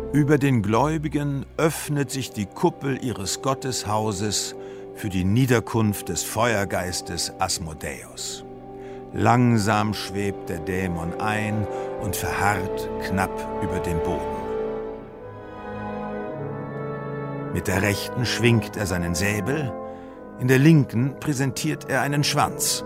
Über den Gläubigen öffnet sich die Kuppel ihres Gotteshauses für die Niederkunft des Feuergeistes Asmodeus. Langsam schwebt der Dämon ein und verharrt knapp über dem Boden. Mit der rechten schwingt er seinen Säbel, in der linken präsentiert er einen Schwanz.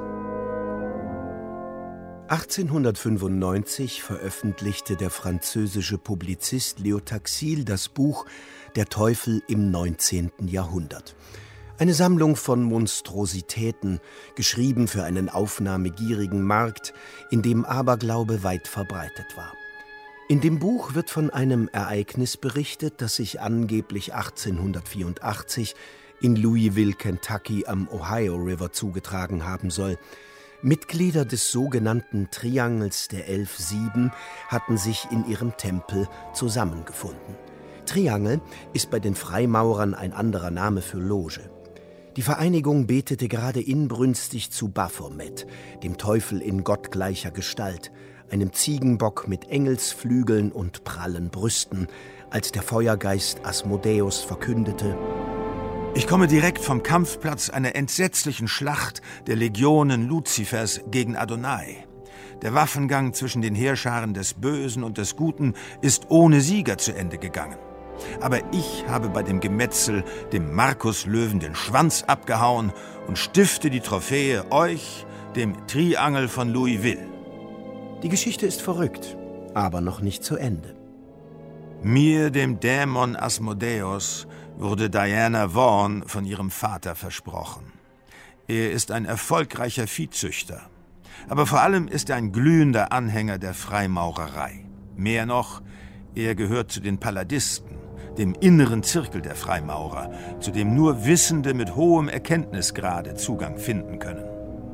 1895 veröffentlichte der französische Publizist Léo Taxil das Buch »Der Teufel im 19. Jahrhundert«. Eine Sammlung von Monstrositäten, geschrieben für einen aufnahmegierigen Markt, in dem Aberglaube weit verbreitet war. In dem Buch wird von einem Ereignis berichtet, das sich angeblich 1884 in Louisville, Kentucky am Ohio River zugetragen haben soll. Mitglieder des sogenannten Triangels der 11-7 hatten sich in ihrem Tempel zusammengefunden. Triangel ist bei den Freimaurern ein anderer Name für Loge. Die Vereinigung betete gerade inbrünstig zu Baphomet, dem Teufel in gottgleicher Gestalt, einem Ziegenbock mit Engelsflügeln und prallen Brüsten, als der Feuergeist Asmodeus verkündete: Ich komme direkt vom Kampfplatz einer entsetzlichen Schlacht der Legionen Luzifers gegen Adonai. Der Waffengang zwischen den Heerscharen des Bösen und des Guten ist ohne Sieger zu Ende gegangen. Aber ich habe bei dem Gemetzel dem Markuslöwen den Schwanz abgehauen und stifte die Trophäe euch, dem Triangel von Louisville. Die Geschichte ist verrückt, aber noch nicht zu Ende. Mir, dem Dämon Asmodeus, wurde Diana Vaughan von ihrem Vater versprochen. Er ist ein erfolgreicher Viehzüchter. Aber vor allem ist er ein glühender Anhänger der Freimaurerei. Mehr noch, er gehört zu den Paladisten, dem inneren Zirkel der Freimaurer, zu dem nur Wissende mit hohem Erkenntnisgrade Zugang finden können.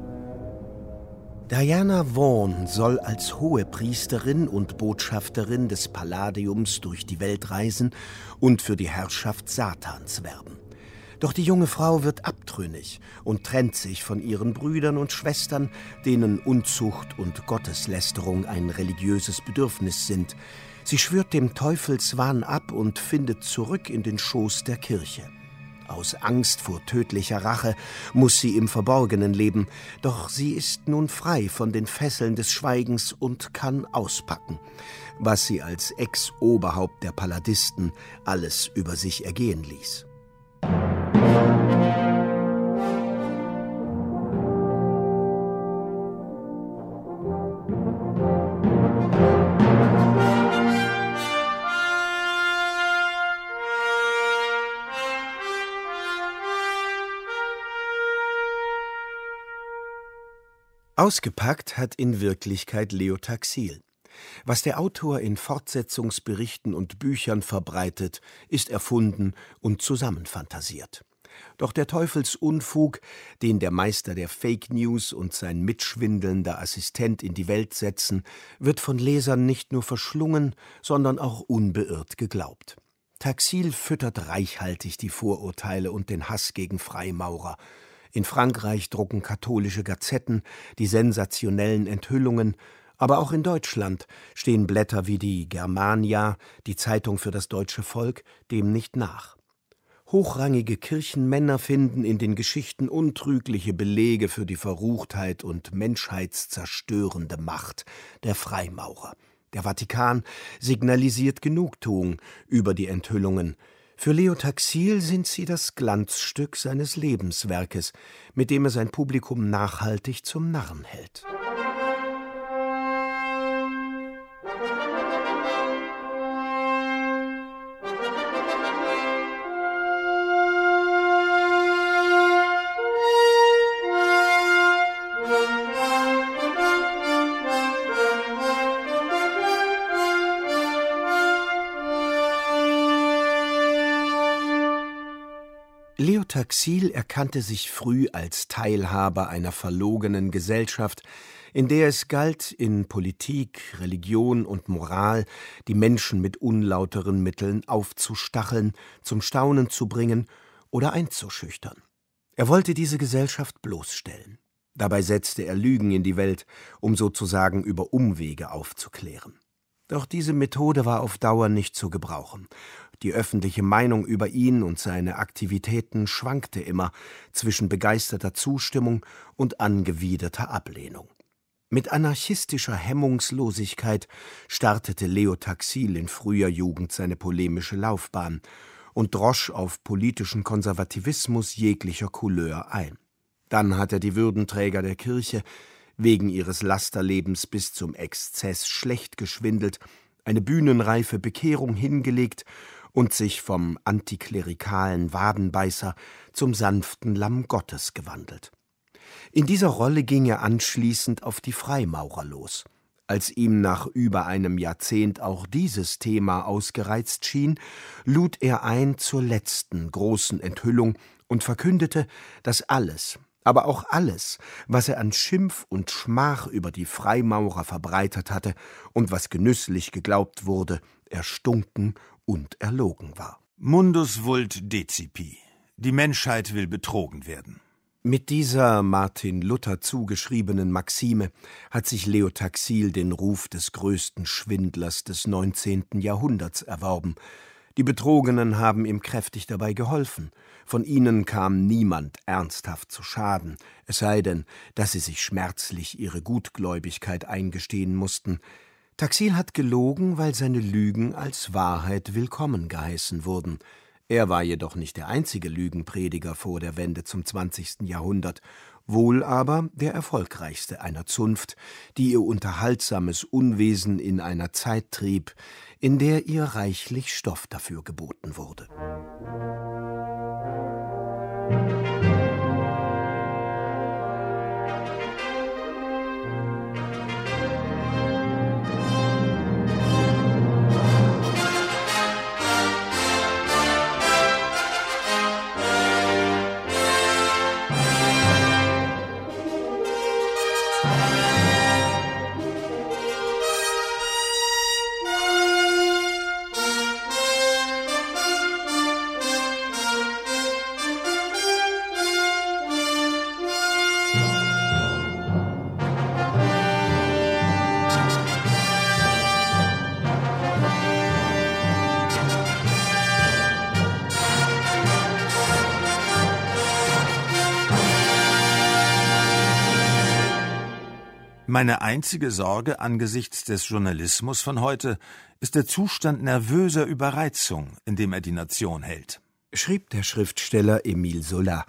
Diana Vaughan soll als Hohepriesterin und Botschafterin des Palladiums durch die Welt reisen und für die Herrschaft Satans werben. Doch die junge Frau wird abtrünnig und trennt sich von ihren Brüdern und Schwestern, denen Unzucht und Gotteslästerung ein religiöses Bedürfnis sind. Sie schwört dem Teufelswahn ab und findet zurück in den Schoß der Kirche. Aus Angst vor tödlicher Rache muss sie im Verborgenen leben, doch sie ist nun frei von den Fesseln des Schweigens und kann auspacken, was sie als Ex-Oberhaupt der Paladisten alles über sich ergehen ließ. Ausgepackt hat in Wirklichkeit Léo Taxil. Was der Autor in Fortsetzungsberichten und Büchern verbreitet, ist erfunden und zusammenfantasiert. Doch der Teufelsunfug, den der Meister der Fake News und sein mitschwindelnder Assistent in die Welt setzen, wird von Lesern nicht nur verschlungen, sondern auch unbeirrt geglaubt. Taxil füttert reichhaltig die Vorurteile und den Hass gegen Freimaurer. In Frankreich drucken katholische Gazetten die sensationellen Enthüllungen, aber auch in Deutschland stehen Blätter wie die Germania, die Zeitung für das deutsche Volk, dem nicht nach. Hochrangige Kirchenmänner finden in den Geschichten untrügliche Belege für die Verruchtheit und menschheitszerstörende Macht der Freimaurer. Der Vatikan signalisiert Genugtuung über die Enthüllungen. Für Léo Taxil sind sie das Glanzstück seines Lebenswerkes, mit dem er sein Publikum nachhaltig zum Narren hält. Léo Taxil erkannte sich früh als Teilhaber einer verlogenen Gesellschaft, in der es galt, in Politik, Religion und Moral die Menschen mit unlauteren Mitteln aufzustacheln, zum Staunen zu bringen oder einzuschüchtern. Er wollte diese Gesellschaft bloßstellen. Dabei setzte er Lügen in die Welt, um sozusagen über Umwege aufzuklären. Doch diese Methode war auf Dauer nicht zu gebrauchen. Die öffentliche Meinung über ihn und seine Aktivitäten schwankte immer zwischen begeisterter Zustimmung und angewiderter Ablehnung. Mit anarchistischer Hemmungslosigkeit startete Leo Taxil in früher Jugend seine polemische Laufbahn und drosch auf politischen Konservativismus jeglicher Couleur ein. Dann hat er die Würdenträger der Kirche wegen ihres Lasterlebens bis zum Exzess schlecht geschwindelt, eine bühnenreife Bekehrung hingelegt und sich vom antiklerikalen Wadenbeißer zum sanften Lamm Gottes gewandelt. In dieser Rolle ging er anschließend auf die Freimaurer los. Als ihm nach über einem Jahrzehnt auch dieses Thema ausgereizt schien, lud er ein zur letzten großen Enthüllung und verkündete, dass alles, aber auch alles, was er an Schimpf und Schmach über die Freimaurer verbreitet hatte und was genüsslich geglaubt wurde, erstunken und erlogen war. Mundus vult decipi. Die Menschheit will betrogen werden. Mit dieser Martin Luther zugeschriebenen Maxime hat sich Leo Taxil den Ruf des größten Schwindlers des 19. Jahrhunderts erworben. Die Betrogenen haben ihm kräftig dabei geholfen. Von ihnen kam niemand ernsthaft zu Schaden, es sei denn, dass sie sich schmerzlich ihre Gutgläubigkeit eingestehen mussten. Taxil hat gelogen, weil seine Lügen als Wahrheit willkommen geheißen wurden. Er war jedoch nicht der einzige Lügenprediger vor der Wende zum 20. Jahrhundert, wohl aber der erfolgreichste einer Zunft, die ihr unterhaltsames Unwesen in einer Zeit trieb, in der ihr reichlich Stoff dafür geboten wurde. Meine einzige Sorge angesichts des Journalismus von heute ist der Zustand nervöser Überreizung, in dem er die Nation hält, schrieb der Schriftsteller Émile Zola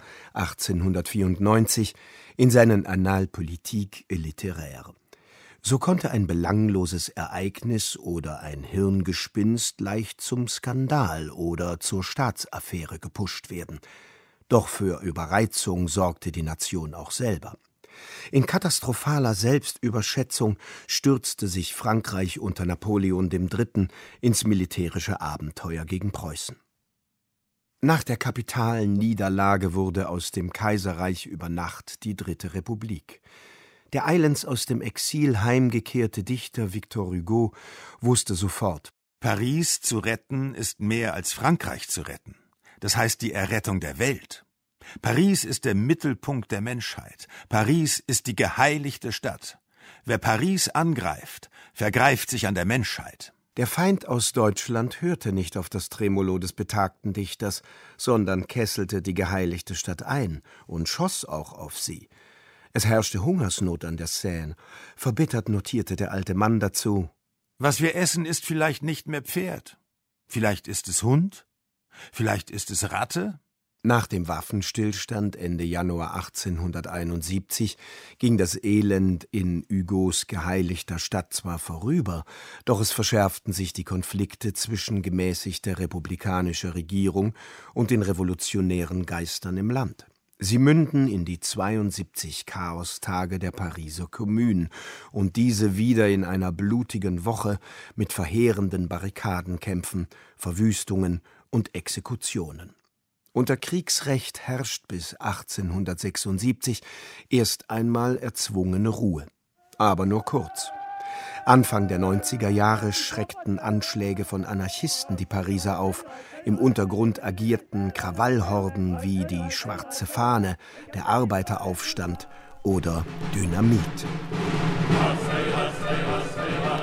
1894 in seinen Annales politiques et littéraires. So konnte ein belangloses Ereignis oder ein Hirngespinst leicht zum Skandal oder zur Staatsaffäre gepusht werden. Doch für Überreizung sorgte die Nation auch selber. In katastrophaler Selbstüberschätzung stürzte sich Frankreich unter Napoleon III. Ins militärische Abenteuer gegen Preußen. Nach der kapitalen Niederlage wurde aus dem Kaiserreich über Nacht die Dritte Republik. Der eilends aus dem Exil heimgekehrte Dichter Victor Hugo wusste sofort: Paris zu retten ist mehr als Frankreich zu retten. Das heißt die Errettung der Welt. Paris ist der Mittelpunkt der Menschheit. Paris ist die geheiligte Stadt. Wer Paris angreift, vergreift sich an der Menschheit. Der Feind aus Deutschland hörte nicht auf das Tremolo des betagten Dichters, sondern kesselte die geheiligte Stadt ein und schoss auch auf sie. Es herrschte Hungersnot an der Seine. Verbittert notierte der alte Mann dazu: Was wir essen, ist vielleicht nicht mehr Pferd. Vielleicht ist es Hund. Vielleicht ist es Ratte. Nach dem Waffenstillstand Ende Januar 1871 ging das Elend in Hugos geheiligter Stadt zwar vorüber, doch es verschärften sich die Konflikte zwischen gemäßigter republikanischer Regierung und den revolutionären Geistern im Land. Sie münden in die 72 Chaostage der Pariser Kommune und diese wieder in einer blutigen Woche mit verheerenden Barrikadenkämpfen, Verwüstungen und Exekutionen. Unter Kriegsrecht herrscht bis 1876 erst einmal erzwungene Ruhe, aber nur kurz. Anfang der 90er Jahre schreckten Anschläge von Anarchisten die Pariser auf. Im Untergrund agierten Krawallhorden wie die Schwarze Fahne, der Arbeiteraufstand oder Dynamit.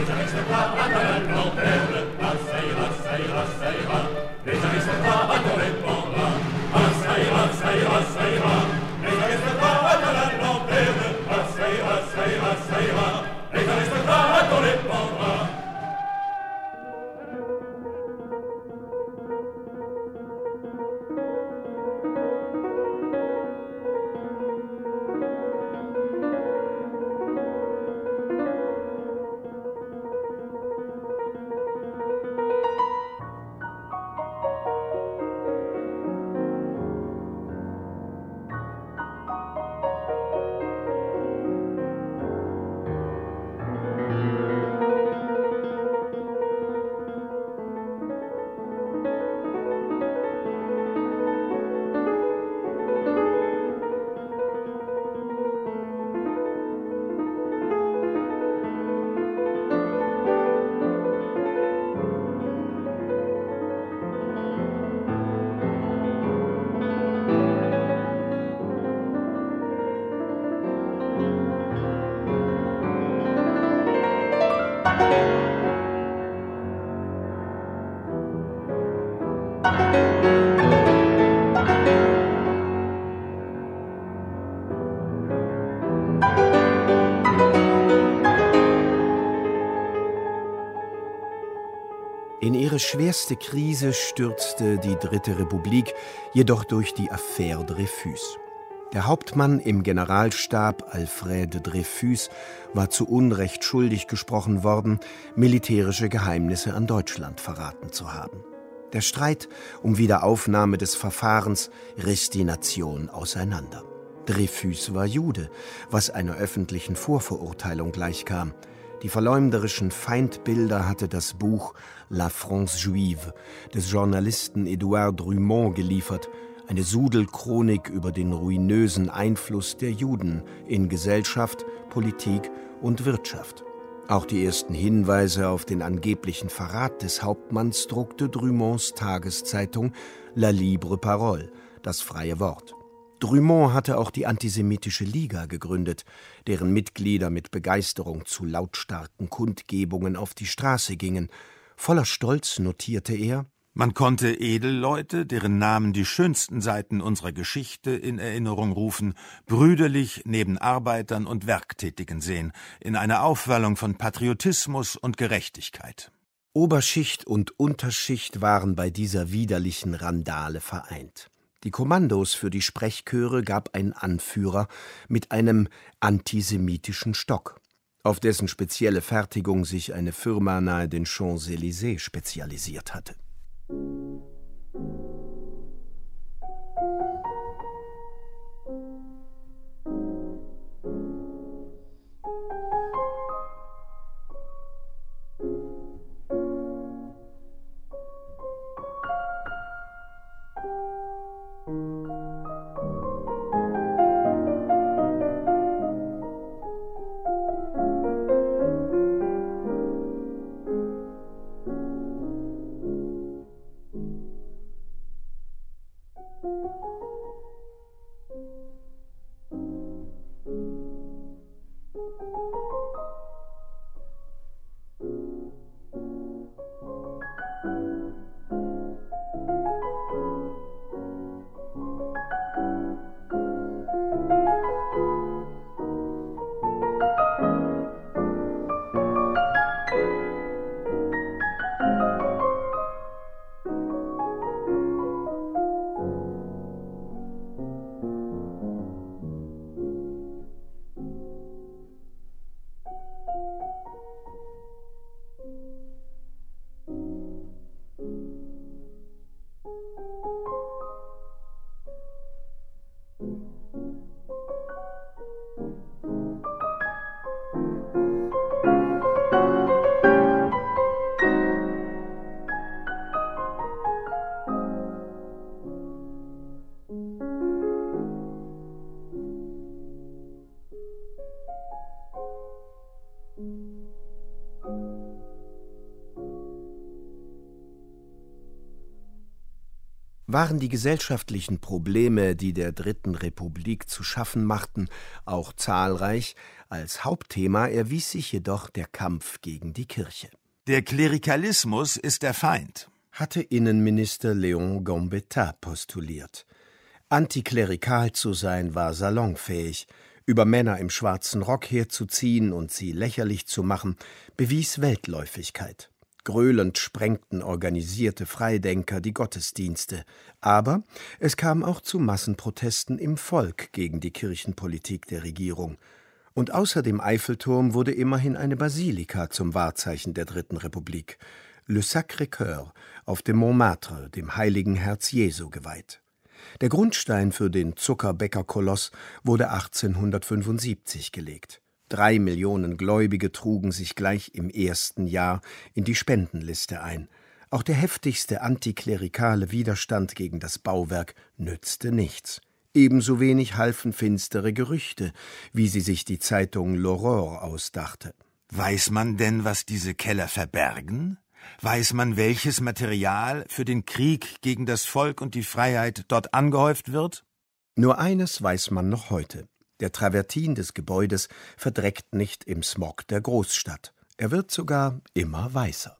In ihre schwerste Krise stürzte die Dritte Republik jedoch durch die Affaire Dreyfus. Der Hauptmann im Generalstab, Alfred Dreyfus, war zu Unrecht schuldig gesprochen worden, militärische Geheimnisse an Deutschland verraten zu haben. Der Streit um Wiederaufnahme des Verfahrens riss die Nation auseinander. Dreyfus war Jude, was einer öffentlichen Vorverurteilung gleichkam. Die verleumderischen Feindbilder hatte das Buch La France Juive des Journalisten Édouard Drumont geliefert, eine Sudelchronik über den ruinösen Einfluss der Juden in Gesellschaft, Politik und Wirtschaft. Auch die ersten Hinweise auf den angeblichen Verrat des Hauptmanns druckte Drumonts Tageszeitung La Libre Parole, das freie Wort. Drumont hatte auch die Antisemitische Liga gegründet, deren Mitglieder mit Begeisterung zu lautstarken Kundgebungen auf die Straße gingen. Voller Stolz notierte er: Man konnte Edelleute, deren Namen die schönsten Seiten unserer Geschichte in Erinnerung rufen, brüderlich neben Arbeitern und Werktätigen sehen, in einer Aufwallung von Patriotismus und Gerechtigkeit. Oberschicht und Unterschicht waren bei dieser widerlichen Randale vereint. Die Kommandos für die Sprechchöre gab ein Anführer mit einem antisemitischen Stock, auf dessen spezielle Fertigung sich eine Firma nahe den Champs-Élysées spezialisiert hatte. Waren die gesellschaftlichen Probleme, die der Dritten Republik zu schaffen machten, auch zahlreich, als Hauptthema erwies sich jedoch der Kampf gegen die Kirche. Der Klerikalismus ist der Feind, hatte Innenminister Léon Gambetta postuliert. Antiklerikal zu sein war salonfähig, über Männer im schwarzen Rock herzuziehen und sie lächerlich zu machen, bewies Weltläufigkeit. Gröhlend sprengten organisierte Freidenker die Gottesdienste. Aber es kam auch zu Massenprotesten im Volk gegen die Kirchenpolitik der Regierung. Und außer dem Eiffelturm wurde immerhin eine Basilika zum Wahrzeichen der Dritten Republik, Le Sacré-Cœur, auf dem Montmartre, dem Heiligen Herz Jesu, geweiht. Der Grundstein für den Zuckerbäckerkoloss wurde 1875 gelegt. 3 Millionen Gläubige trugen sich gleich im ersten Jahr in die Spendenliste ein. Auch der heftigste antiklerikale Widerstand gegen das Bauwerk nützte nichts. Ebenso wenig halfen finstere Gerüchte, wie sie sich die Zeitung L'Aurore ausdachte. Weiß man denn, was diese Keller verbergen? Weiß man, welches Material für den Krieg gegen das Volk und die Freiheit dort angehäuft wird? Nur eines weiß man noch heute. Der Travertin des Gebäudes verdreckt nicht im Smog der Großstadt. Er wird sogar immer weißer.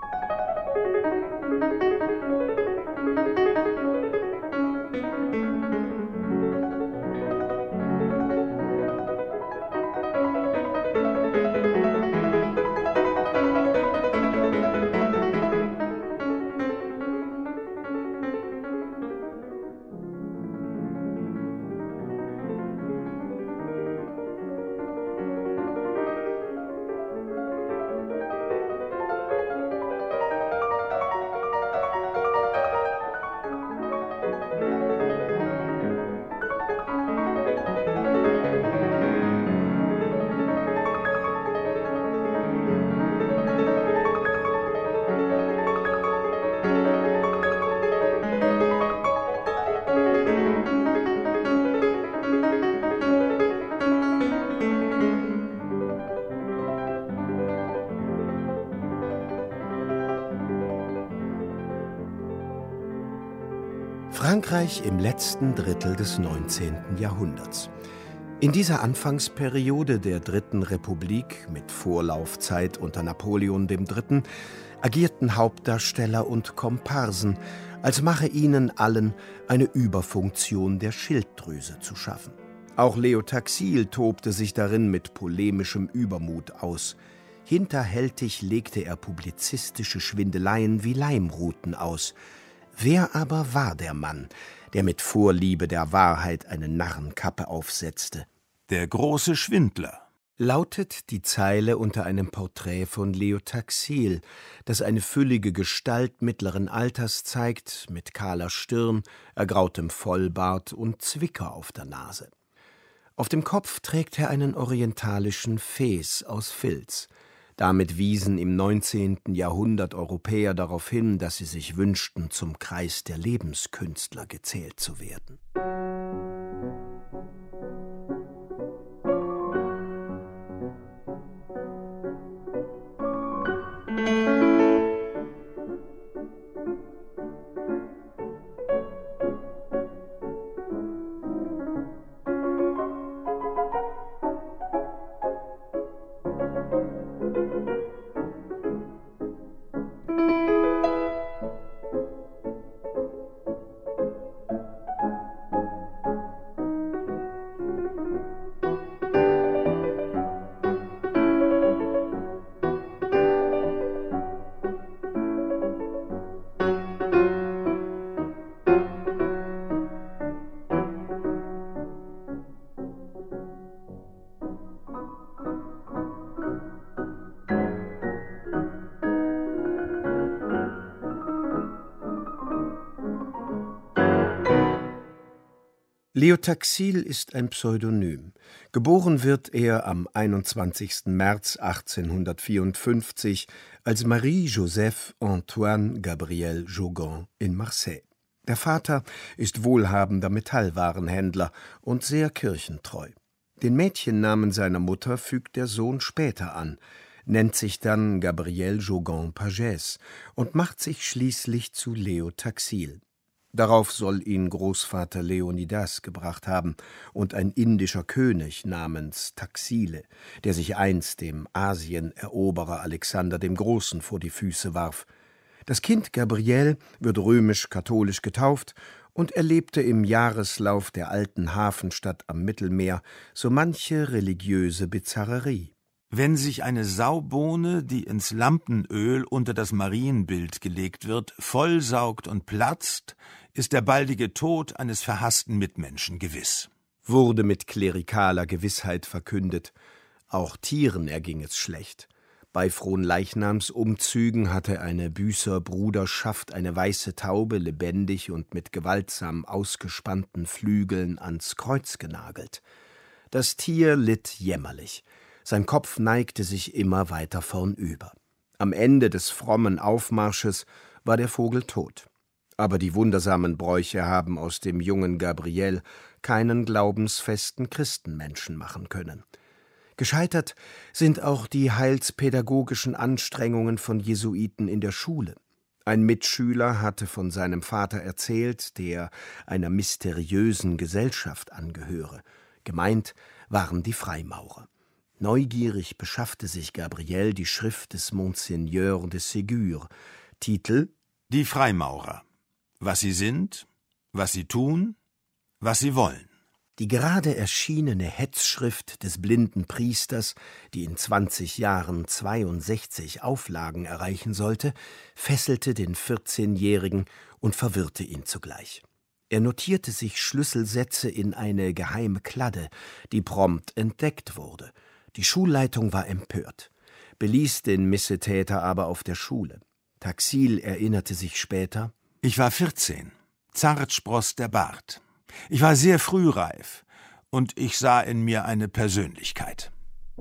Frankreich im letzten Drittel des 19. Jahrhunderts. In dieser Anfangsperiode der Dritten Republik mit Vorlaufzeit unter Napoleon III. Agierten Hauptdarsteller und Komparsen, als mache ihnen allen eine Überfunktion der Schilddrüse zu schaffen. Auch Leo Taxil tobte sich darin mit polemischem Übermut aus. Hinterhältig legte er publizistische Schwindeleien wie Leimruten aus. Wer aber war der Mann, der mit Vorliebe der Wahrheit eine Narrenkappe aufsetzte? Der große Schwindler, lautet die Zeile unter einem Porträt von Leo Taxil, das eine füllige Gestalt mittleren Alters zeigt, mit kahler Stirn, ergrautem Vollbart und Zwicker auf der Nase. Auf dem Kopf trägt er einen orientalischen Fes aus Filz. Damit wiesen im 19. Jahrhundert Europäer darauf hin, dass sie sich wünschten, zum Kreis der Lebenskünstler gezählt zu werden. Leo Taxil ist ein Pseudonym. Geboren wird er am 21. März 1854 als Marie-Joseph Antoine Gabriel Jogon in Marseille. Der Vater ist wohlhabender Metallwarenhändler und sehr kirchentreu. Den Mädchennamen seiner Mutter fügt der Sohn später an, nennt sich dann Gabriel Jogon Pagès und macht sich schließlich zu Leo Taxil. Darauf soll ihn Großvater Leonidas gebracht haben und ein indischer König namens Taxile, der sich einst dem Asieneroberer Alexander dem Großen vor die Füße warf. Das Kind Gabriel wird römisch-katholisch getauft und erlebte im Jahreslauf der alten Hafenstadt am Mittelmeer so manche religiöse Bizarrerie. Wenn sich eine Saubohne, die ins Lampenöl unter das Marienbild gelegt wird, vollsaugt und platzt, ist der baldige Tod eines verhassten Mitmenschen gewiss. Wurde mit klerikaler Gewissheit verkündet. Auch Tieren erging es schlecht. Bei Fronleichnamsumzügen hatte eine Büßerbruderschaft eine weiße Taube lebendig und mit gewaltsam ausgespannten Flügeln ans Kreuz genagelt. Das Tier litt jämmerlich. Sein Kopf neigte sich immer weiter vornüber. Am Ende des frommen Aufmarsches war der Vogel tot. Aber die wundersamen Bräuche haben aus dem jungen Gabriel keinen glaubensfesten Christenmenschen machen können. Gescheitert sind auch die heilspädagogischen Anstrengungen von Jesuiten in der Schule. Ein Mitschüler hatte von seinem Vater erzählt, der einer mysteriösen Gesellschaft angehöre. Gemeint waren die Freimaurer. Neugierig beschaffte sich Gabriel die Schrift des Monseigneur de Ségur. Titel: Die Freimaurer. Was sie sind, was sie tun, was sie wollen. Die gerade erschienene Hetzschrift des blinden Priesters, die in 20 Jahren 62 Auflagen erreichen sollte, fesselte den 14-Jährigen und verwirrte ihn zugleich. Er notierte sich Schlüsselsätze in eine geheime Kladde, die prompt entdeckt wurde. Die Schulleitung war empört, beließ den Missetäter aber auf der Schule. Taxil erinnerte sich später: Ich war 14, zart spross der Bart. Ich war sehr frühreif und ich sah in mir eine Persönlichkeit.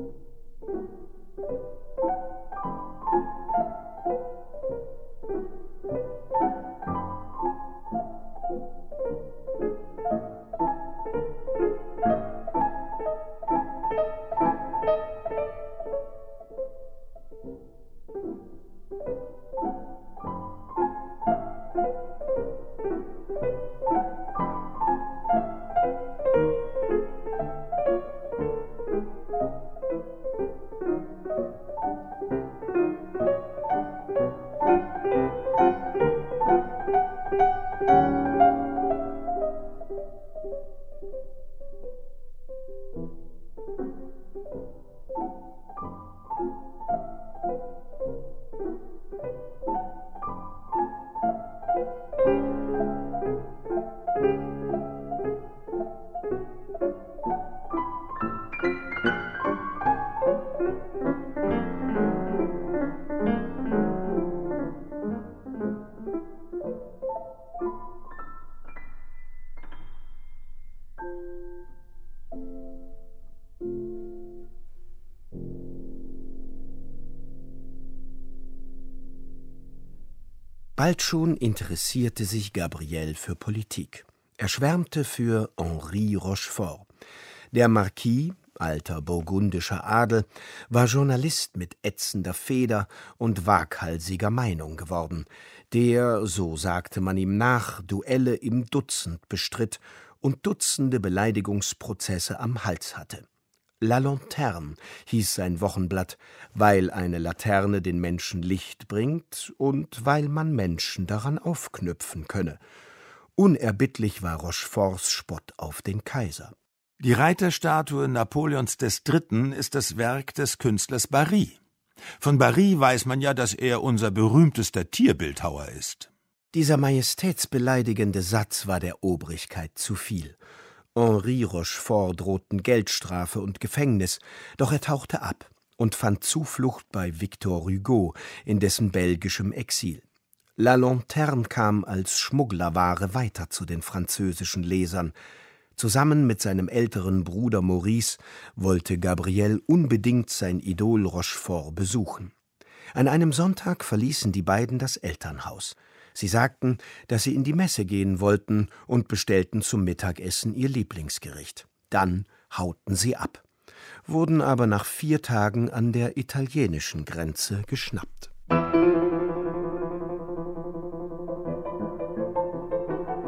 Bald schon interessierte sich Gabriel für Politik. Er schwärmte für Henri Rochefort. Der Marquis, alter burgundischer Adel, war Journalist mit ätzender Feder und waghalsiger Meinung geworden, der, so sagte man ihm nach, Duelle im Dutzend bestritt und Dutzende Beleidigungsprozesse am Hals hatte. La Lanterne hieß sein Wochenblatt, weil eine Laterne den Menschen Licht bringt und weil man Menschen daran aufknüpfen könne. Unerbittlich war Rocheforts Spott auf den Kaiser. Die Reiterstatue Napoleons III. Ist das Werk des Künstlers Barye. Von Barye weiß man ja, dass er unser berühmtester Tierbildhauer ist. Dieser majestätsbeleidigende Satz war der Obrigkeit zu viel. Henri Rochefort drohten Geldstrafe und Gefängnis, doch er tauchte ab und fand Zuflucht bei Victor Hugo in dessen belgischem Exil. La Lanterne kam als Schmugglerware weiter zu den französischen Lesern. Zusammen mit seinem älteren Bruder Maurice wollte Gabriel unbedingt sein Idol Rochefort besuchen. An einem Sonntag verließen die beiden das Elternhaus. Sie sagten, dass sie in die Messe gehen wollten und bestellten zum Mittagessen ihr Lieblingsgericht. Dann hauten sie ab, wurden aber nach 4 Tagen an der italienischen Grenze geschnappt.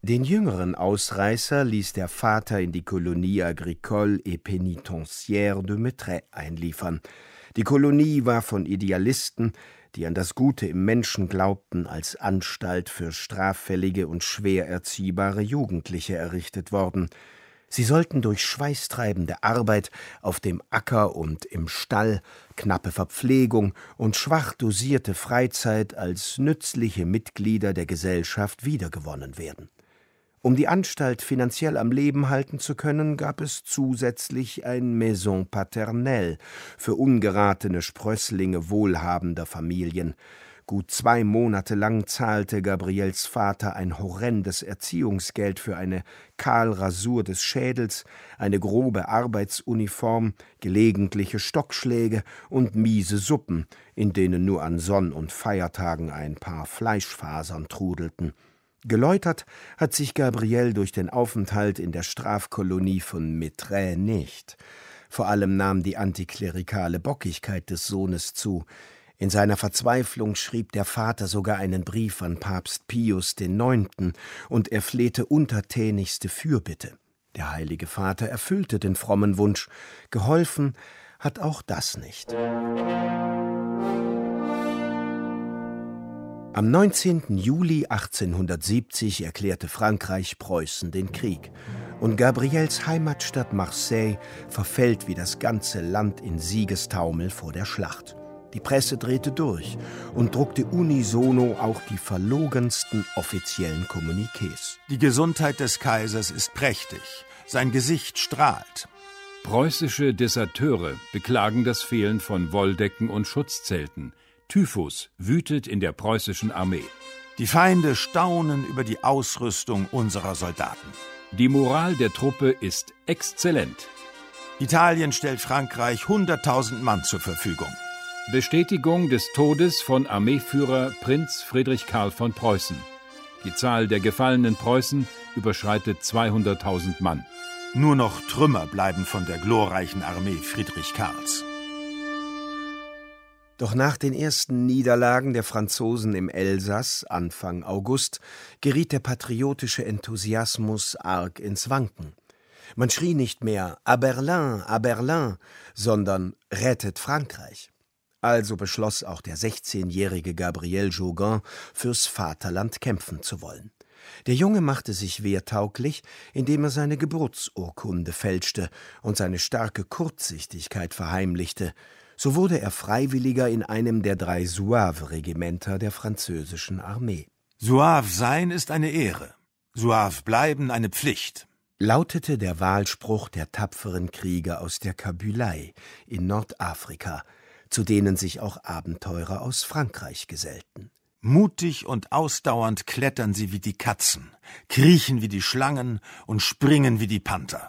Den jüngeren Ausreißer ließ der Vater in die Colonie agricole et pénitentiaire de Mettray einliefern. Die Kolonie war von Idealisten, die an das Gute im Menschen glaubten, als Anstalt für straffällige und schwer erziehbare Jugendliche errichtet worden. Sie sollten durch schweißtreibende Arbeit auf dem Acker und im Stall, knappe Verpflegung und schwach dosierte Freizeit als nützliche Mitglieder der Gesellschaft wiedergewonnen werden. Um die Anstalt finanziell am Leben halten zu können, gab es zusätzlich ein Maison paternelle für ungeratene Sprösslinge wohlhabender Familien. Gut 2 Monate lang zahlte Gabriels Vater ein horrendes Erziehungsgeld für eine Kahlrasur des Schädels, eine grobe Arbeitsuniform, gelegentliche Stockschläge und miese Suppen, in denen nur an Sonn- und Feiertagen ein paar Fleischfasern trudelten. Geläutert hat sich Gabriel durch den Aufenthalt in der Strafkolonie von Mettray nicht. Vor allem nahm die antiklerikale Bockigkeit des Sohnes zu. In seiner Verzweiflung schrieb der Vater sogar einen Brief an Papst Pius IX. Und er flehte untertänigste Fürbitte. Der Heilige Vater erfüllte den frommen Wunsch. Geholfen hat auch das nicht. Am 19. Juli 1870 erklärte Frankreich Preußen den Krieg. Und Gabriels Heimatstadt Marseille verfällt wie das ganze Land in Siegestaumel vor der Schlacht. Die Presse drehte durch und druckte unisono auch die verlogensten offiziellen Kommuniqués. Die Gesundheit des Kaisers ist prächtig, sein Gesicht strahlt. Preußische Deserteure beklagen das Fehlen von Wolldecken und Schutzzelten. Typhus wütet in der preußischen Armee. Die Feinde staunen über die Ausrüstung unserer Soldaten. Die Moral der Truppe ist exzellent. Italien stellt Frankreich 100.000 Mann zur Verfügung. Bestätigung des Todes von Armeeführer Prinz Friedrich Karl von Preußen. Die Zahl der gefallenen Preußen überschreitet 200.000 Mann. Nur noch Trümmer bleiben von der glorreichen Armee Friedrich Karls. Doch nach den ersten Niederlagen der Franzosen im Elsass Anfang August geriet der patriotische Enthusiasmus arg ins Wanken. Man schrie nicht mehr à Berlin, sondern »Rettet Frankreich«. Also beschloss auch der 16-jährige Gabriel Joguin, fürs Vaterland kämpfen zu wollen. Der Junge machte sich wehrtauglich, indem er seine Geburtsurkunde fälschte und seine starke Kurzsichtigkeit verheimlichte. So wurde er Freiwilliger in einem der 3 Zouave-Regimenter der französischen Armee. Zouave sein ist eine Ehre, Zouave bleiben eine Pflicht, lautete der Wahlspruch der tapferen Krieger aus der Kabylei in Nordafrika, zu denen sich auch Abenteurer aus Frankreich gesellten. Mutig und ausdauernd klettern sie wie die Katzen, kriechen wie die Schlangen und springen wie die Panther.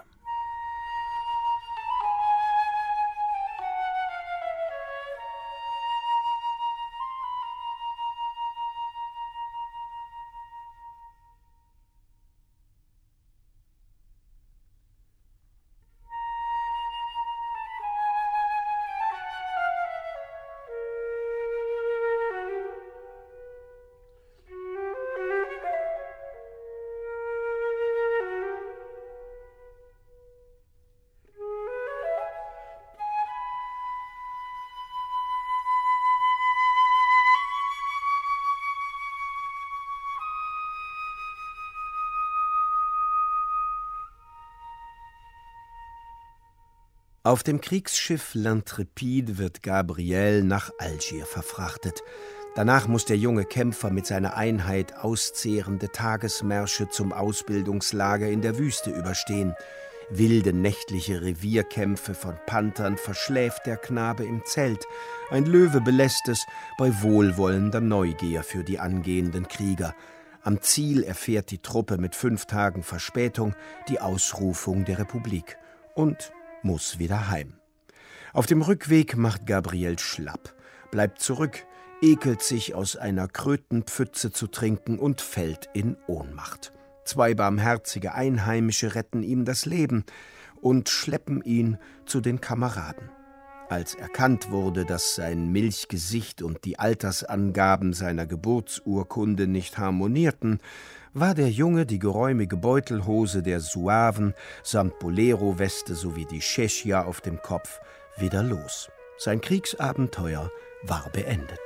Auf dem Kriegsschiff L'Intrépide wird Gabriel nach Algier verfrachtet. Danach muss der junge Kämpfer mit seiner Einheit auszehrende Tagesmärsche zum Ausbildungslager in der Wüste überstehen. Wilde nächtliche Revierkämpfe von Panthern verschläft der Knabe im Zelt. Ein Löwe belässt es bei wohlwollender Neugier für die angehenden Krieger. Am Ziel erfährt die Truppe mit 5 Tagen Verspätung die Ausrufung der Republik und muss wieder heim. Auf dem Rückweg macht Gabriel schlapp, bleibt zurück, ekelt sich aus einer Krötenpfütze zu trinken und fällt in Ohnmacht. 2 barmherzige Einheimische retten ihm das Leben und schleppen ihn zu den Kameraden. Als erkannt wurde, dass sein Milchgesicht und die Altersangaben seiner Geburtsurkunde nicht harmonierten, war der Junge die geräumige Beutelhose der Suaven samt Bolero-Weste sowie die Schechia auf dem Kopf wieder los. Sein Kriegsabenteuer war beendet.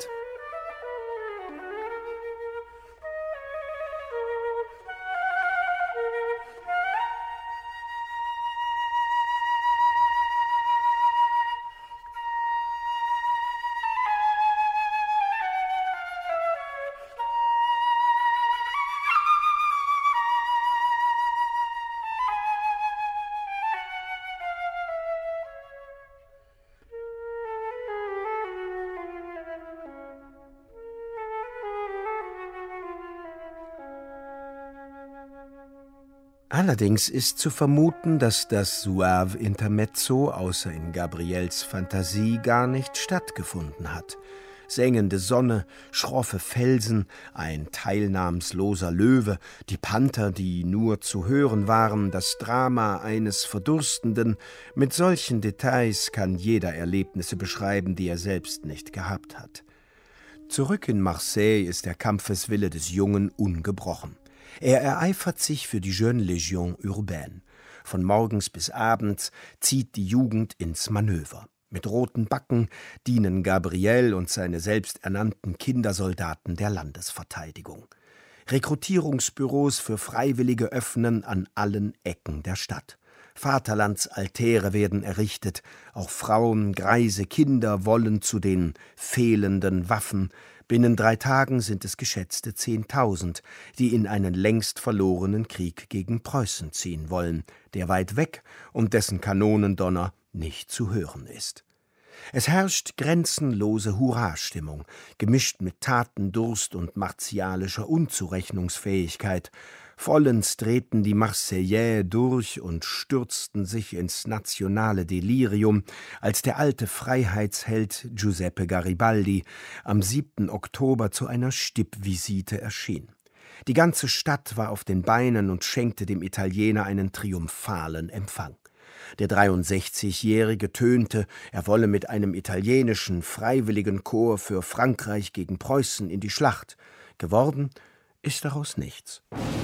Allerdings ist zu vermuten, dass das Suave-Intermezzo außer in Gabriels Fantasie gar nicht stattgefunden hat. Sengende Sonne, schroffe Felsen, ein teilnahmsloser Löwe, die Panther, die nur zu hören waren, das Drama eines Verdurstenden, mit solchen Details kann jeder Erlebnisse beschreiben, die er selbst nicht gehabt hat. Zurück in Marseille ist der Kampfeswille des Jungen ungebrochen. Er ereifert sich für die Jeune Légion Urbaine. Von morgens bis abends zieht die Jugend ins Manöver. Mit roten Backen dienen Gabriel und seine selbsternannten Kindersoldaten der Landesverteidigung. Rekrutierungsbüros für Freiwillige öffnen an allen Ecken der Stadt. Vaterlandsaltäre werden errichtet, auch Frauen, Greise, Kinder wollen zu den fehlenden Waffen. Binnen 3 Tagen sind es geschätzte 10.000, die in einen längst verlorenen Krieg gegen Preußen ziehen wollen, der weit weg und dessen Kanonendonner nicht zu hören ist. Es herrscht grenzenlose Hurrastimmung, gemischt mit Tatendurst und martialischer Unzurechnungsfähigkeit. Vollends drehten die Marseillais durch und stürzten sich ins nationale Delirium, als der alte Freiheitsheld Giuseppe Garibaldi am 7. Oktober zu einer Stippvisite erschien. Die ganze Stadt war auf den Beinen und schenkte dem Italiener einen triumphalen Empfang. Der 63-Jährige tönte, er wolle mit einem italienischen Freiwilligenkorps für Frankreich gegen Preußen in die Schlacht. Geworden ist daraus nichts.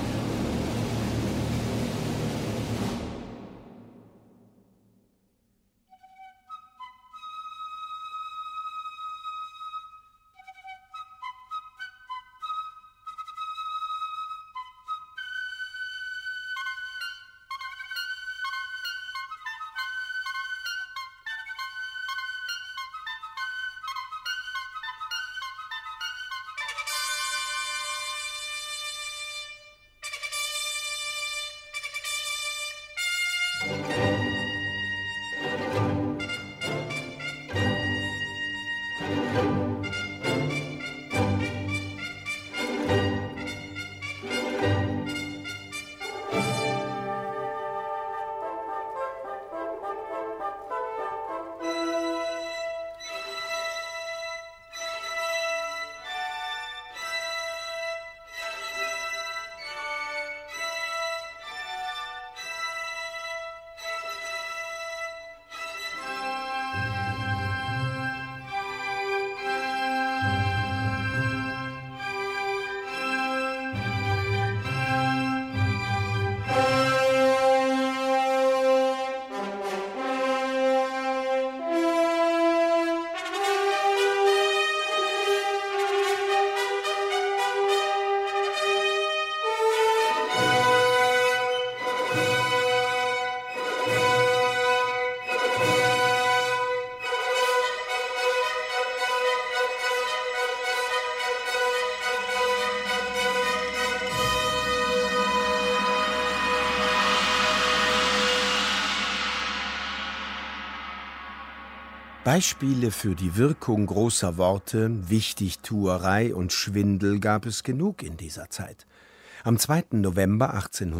Beispiele für die Wirkung großer Worte, Wichtigtuerei und Schwindel gab es genug in dieser Zeit. Am 2. November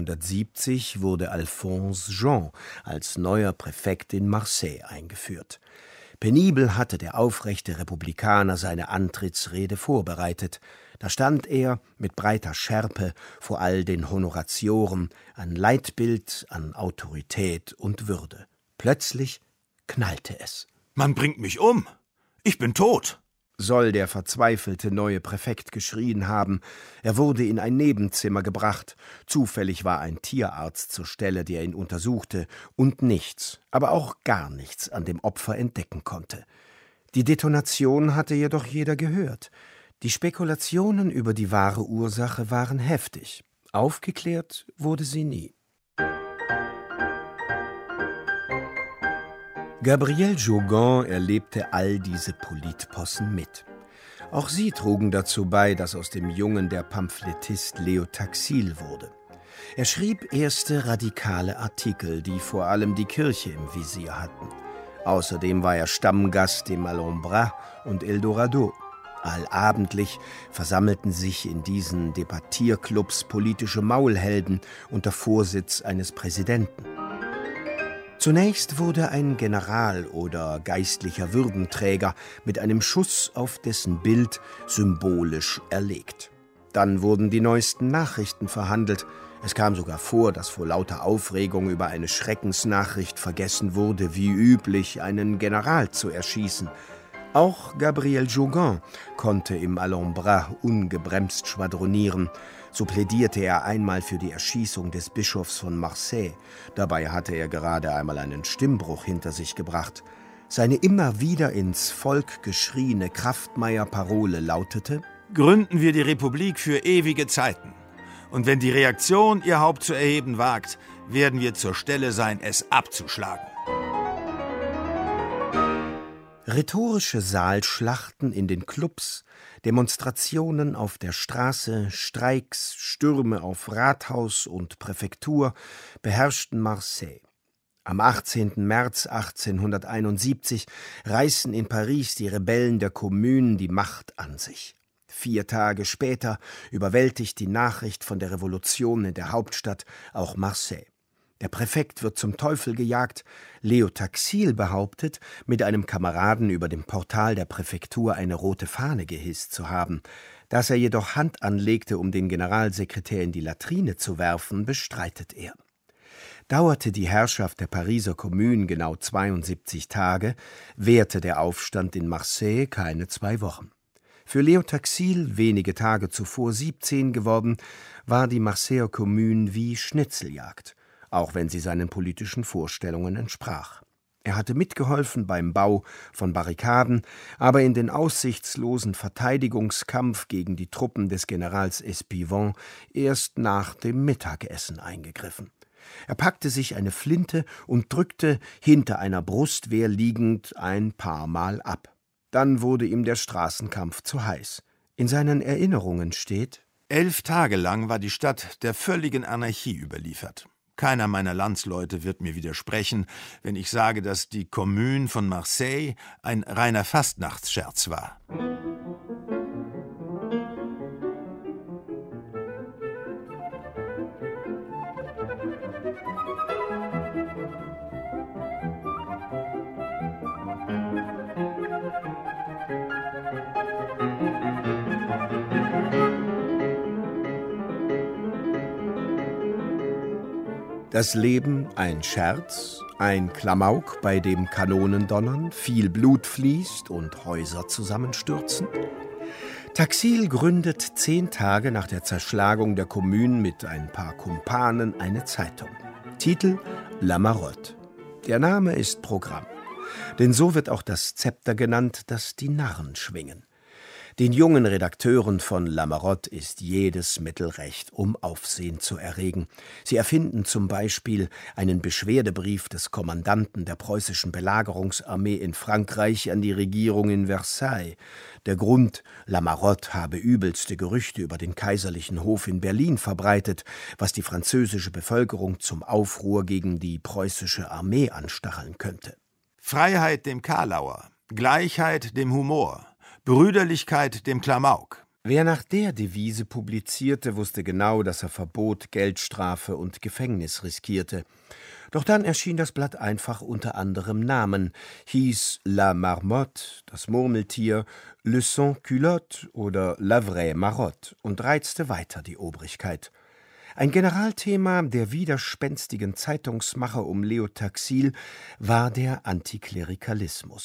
1870 wurde Alphonse Jean als neuer Präfekt in Marseille eingeführt. Penibel hatte der aufrechte Republikaner seine Antrittsrede vorbereitet. Da stand er mit breiter Schärpe vor all den Honoratioren, ein Leitbild an Autorität und Würde. Plötzlich knallte es. Man bringt mich um. Ich bin tot. Soll der verzweifelte neue Präfekt geschrien haben. Er wurde in ein Nebenzimmer gebracht. Zufällig war ein Tierarzt zur Stelle, der ihn untersuchte und nichts, aber auch gar nichts an dem Opfer entdecken konnte. Die Detonation hatte jedoch jeder gehört. Die Spekulationen über die wahre Ursache waren heftig. Aufgeklärt wurde sie nie. Gabrielle Jogon erlebte all diese Politpossen mit. Auch sie trugen dazu bei, dass aus dem Jungen der Pamphletist Léo Taxil wurde. Er schrieb erste radikale Artikel, die vor allem die Kirche im Visier hatten. Außerdem war er Stammgast im Alhambra und Eldorado. Allabendlich versammelten sich in diesen Debattierclubs politische Maulhelden unter Vorsitz eines Präsidenten. Zunächst wurde ein General oder geistlicher Würdenträger mit einem Schuss auf dessen Bild symbolisch erlegt. Dann wurden die neuesten Nachrichten verhandelt. Es kam sogar vor, dass vor lauter Aufregung über eine Schreckensnachricht vergessen wurde, wie üblich, einen General zu erschießen. Auch Gabrielle Jogon konnte im Alhambra ungebremst schwadronieren. So plädierte er einmal für die Erschießung des Bischofs von Marseille. Dabei hatte er gerade einmal einen Stimmbruch hinter sich gebracht. Seine immer wieder ins Volk geschrieene Kraftmeier-Parole lautete: Gründen wir die Republik für ewige Zeiten. Und wenn die Reaktion ihr Haupt zu erheben wagt, werden wir zur Stelle sein, es abzuschlagen. Rhetorische Saalschlachten in den Clubs, Demonstrationen auf der Straße, Streiks, Stürme auf Rathaus und Präfektur beherrschten Marseille. Am 18. März 1871 reißen in Paris die Rebellen der Kommune die Macht an sich. 4 Tage später überwältigt die Nachricht von der Revolution in der Hauptstadt auch Marseille. Der Präfekt wird zum Teufel gejagt. Léo Taxil behauptet, mit einem Kameraden über dem Portal der Präfektur eine rote Fahne gehisst zu haben. Dass er jedoch Hand anlegte, um den Generalsekretär in die Latrine zu werfen, bestreitet er. Dauerte die Herrschaft der Pariser Kommune genau 72 Tage, währte der Aufstand in Marseille keine 2 Wochen. Für Léo Taxil, wenige Tage zuvor 17 geworden, war die Marseiller Kommune wie Schnitzeljagd, auch wenn sie seinen politischen Vorstellungen entsprach. Er hatte mitgeholfen beim Bau von Barrikaden, aber in den aussichtslosen Verteidigungskampf gegen die Truppen des Generals Espivon erst nach dem Mittagessen eingegriffen. Er packte sich eine Flinte und drückte, hinter einer Brustwehr liegend, ein paar Mal ab. Dann wurde ihm der Straßenkampf zu heiß. In seinen Erinnerungen steht: 11 Tage lang war die Stadt der völligen Anarchie überliefert. Keiner meiner Landsleute wird mir widersprechen, wenn ich sage, dass die Kommune von Marseille ein reiner Fastnachtsscherz war. Das Leben ein Scherz, ein Klamauk, bei dem Kanonen donnern, viel Blut fließt und Häuser zusammenstürzen? Taxil gründet 10 Tage nach der Zerschlagung der Kommune mit ein paar Kumpanen eine Zeitung. Titel: La Marotte. Der Name ist Programm, denn so wird auch das Zepter genannt, das die Narren schwingen. Den jungen Redakteuren von La Marotte ist jedes Mittel recht, um Aufsehen zu erregen. Sie erfinden zum Beispiel einen Beschwerdebrief des Kommandanten der preußischen Belagerungsarmee in Frankreich an die Regierung in Versailles. Der Grund: La Marotte habe übelste Gerüchte über den kaiserlichen Hof in Berlin verbreitet, was die französische Bevölkerung zum Aufruhr gegen die preußische Armee anstacheln könnte. Freiheit dem Karlauer, Gleichheit dem Humor, Brüderlichkeit dem Klamauk. Wer nach der Devise publizierte, wusste genau, dass er Verbot, Geldstrafe und Gefängnis riskierte. Doch dann erschien das Blatt einfach unter anderem Namen, hieß La Marmotte, das Murmeltier, Le Sans-Culotte oder La Vraie Marotte und reizte weiter die Obrigkeit. Ein Generalthema der widerspenstigen Zeitungsmacher um Léo Taxil war der Antiklerikalismus.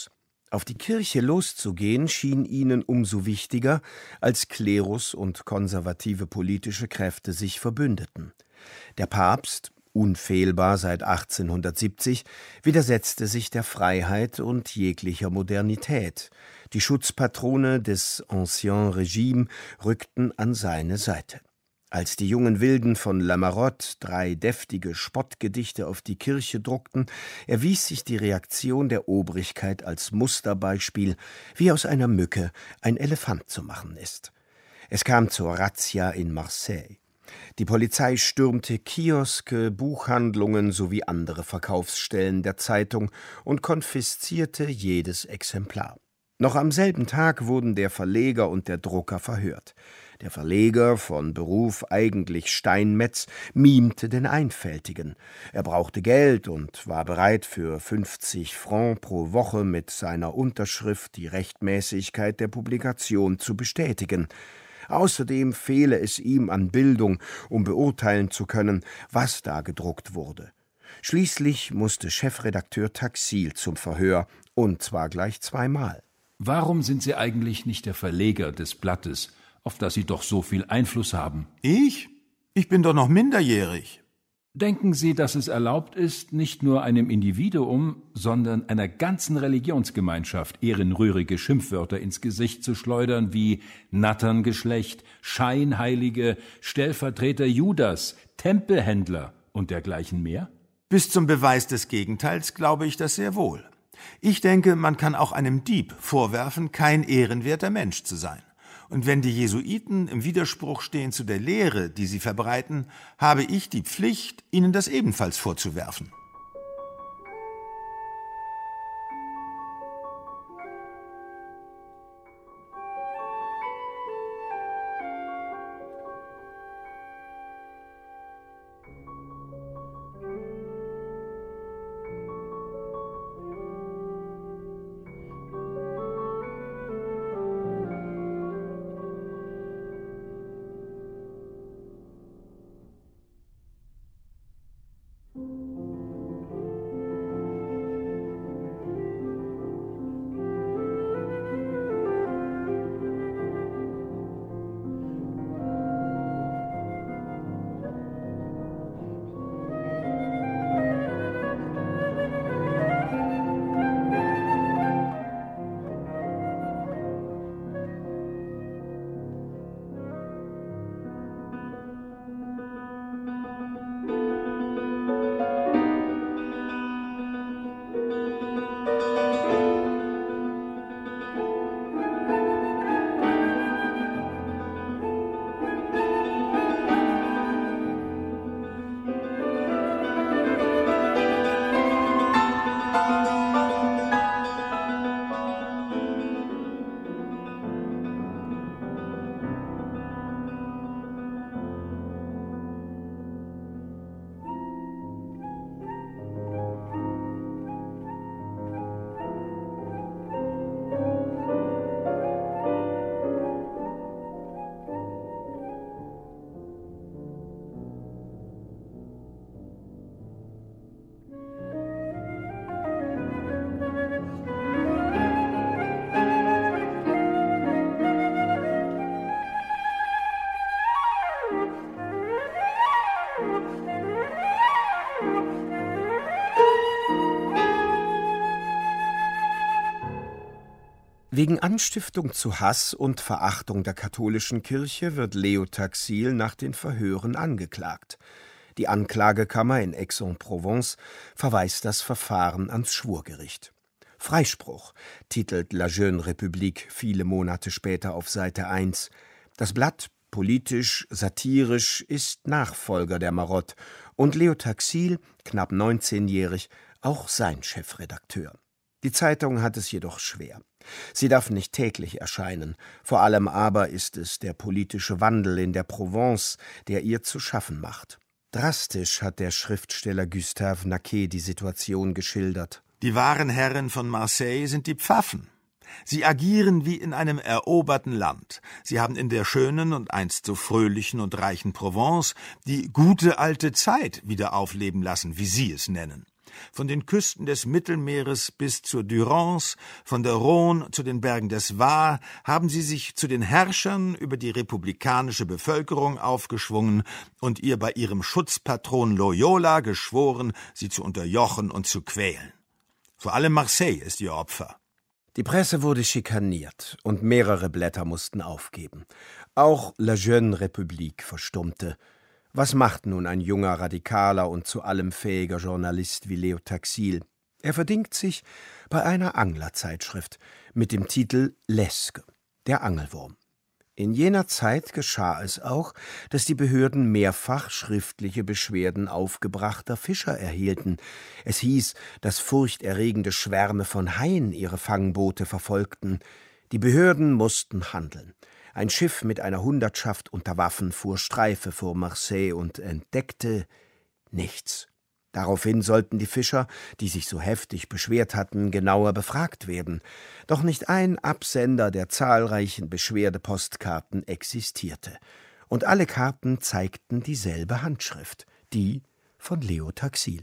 Auf die Kirche loszugehen schien ihnen umso wichtiger, als Klerus und konservative politische Kräfte sich verbündeten. Der Papst, unfehlbar seit 1870, widersetzte sich der Freiheit und jeglicher Modernität. Die Schutzpatrone des Ancien Regime rückten an seine Seite. Als die jungen Wilden von Lamarott 3 deftige Spottgedichte auf die Kirche druckten, erwies sich die Reaktion der Obrigkeit als Musterbeispiel, wie aus einer Mücke ein Elefant zu machen ist. Es kam zur Razzia in Marseille. Die Polizei stürmte Kioske, Buchhandlungen sowie andere Verkaufsstellen der Zeitung und konfiszierte jedes Exemplar. Noch am selben Tag wurden der Verleger und der Drucker verhört. Der Verleger, von Beruf eigentlich Steinmetz, mimte den Einfältigen. Er brauchte Geld und war bereit, für 50 Francs pro Woche mit seiner Unterschrift die Rechtmäßigkeit der Publikation zu bestätigen. Außerdem fehle es ihm an Bildung, um beurteilen zu können, was da gedruckt wurde. Schließlich musste Chefredakteur Taxil zum Verhör, und zwar gleich 2-mal. Warum sind Sie eigentlich nicht der Verleger des Blattes, auf das Sie doch so viel Einfluss haben? Ich? Ich bin doch noch minderjährig. Denken Sie, dass es erlaubt ist, nicht nur einem Individuum, sondern einer ganzen Religionsgemeinschaft ehrenrührige Schimpfwörter ins Gesicht zu schleudern wie Natterngeschlecht, Scheinheilige, Stellvertreter Judas, Tempelhändler und dergleichen mehr? Bis zum Beweis des Gegenteils glaube ich das sehr wohl. Ich denke, man kann auch einem Dieb vorwerfen, kein ehrenwerter Mensch zu sein. Und wenn die Jesuiten im Widerspruch stehen zu der Lehre, die sie verbreiten, habe ich die Pflicht, ihnen das ebenfalls vorzuwerfen. Wegen Anstiftung zu Hass und Verachtung der katholischen Kirche wird Leo Taxil nach den Verhören angeklagt. Die Anklagekammer in Aix-en-Provence verweist das Verfahren ans Schwurgericht. Freispruch, titelt La Jeune République viele Monate später auf Seite 1. Das Blatt, politisch, satirisch, ist Nachfolger der Marotte und Leo Taxil, knapp 19-jährig, auch sein Chefredakteur. Die Zeitung hat es jedoch schwer. Sie darf nicht täglich erscheinen, vor allem aber ist es der politische Wandel in der Provence, der ihr zu schaffen macht. Drastisch hat der Schriftsteller Gustave Naquet die Situation geschildert. Die wahren Herren von Marseille sind die Pfaffen. Sie agieren wie in einem eroberten Land. Sie haben in der schönen und einst so fröhlichen und reichen Provence die gute alte Zeit wieder aufleben lassen, wie sie es nennen. Von den Küsten des Mittelmeeres bis zur Durance, von der Rhône zu den Bergen des Var, haben sie sich zu den Herrschern über die republikanische Bevölkerung aufgeschwungen und ihr bei ihrem Schutzpatron Loyola geschworen, sie zu unterjochen und zu quälen. Vor allem Marseille ist ihr Opfer. Die Presse wurde schikaniert und mehrere Blätter mussten aufgeben. Auch La Jeune République verstummte. Was macht nun ein junger, radikaler und zu allem fähiger Journalist wie Leo Taxil? Er verdingt sich bei einer Anglerzeitschrift mit dem Titel L'Esque, der Angelwurm. In jener Zeit geschah es auch, dass die Behörden mehrfach schriftliche Beschwerden aufgebrachter Fischer erhielten. Es hieß, dass furchterregende Schwärme von Haien ihre Fangboote verfolgten. Die Behörden mussten handeln. Ein Schiff mit einer Hundertschaft unter Waffen fuhr Streife vor Marseille und entdeckte nichts. Daraufhin sollten die Fischer, die sich so heftig beschwert hatten, genauer befragt werden. Doch nicht ein Absender der zahlreichen Beschwerdepostkarten existierte. Und alle Karten zeigten dieselbe Handschrift, die von Leo Taxil.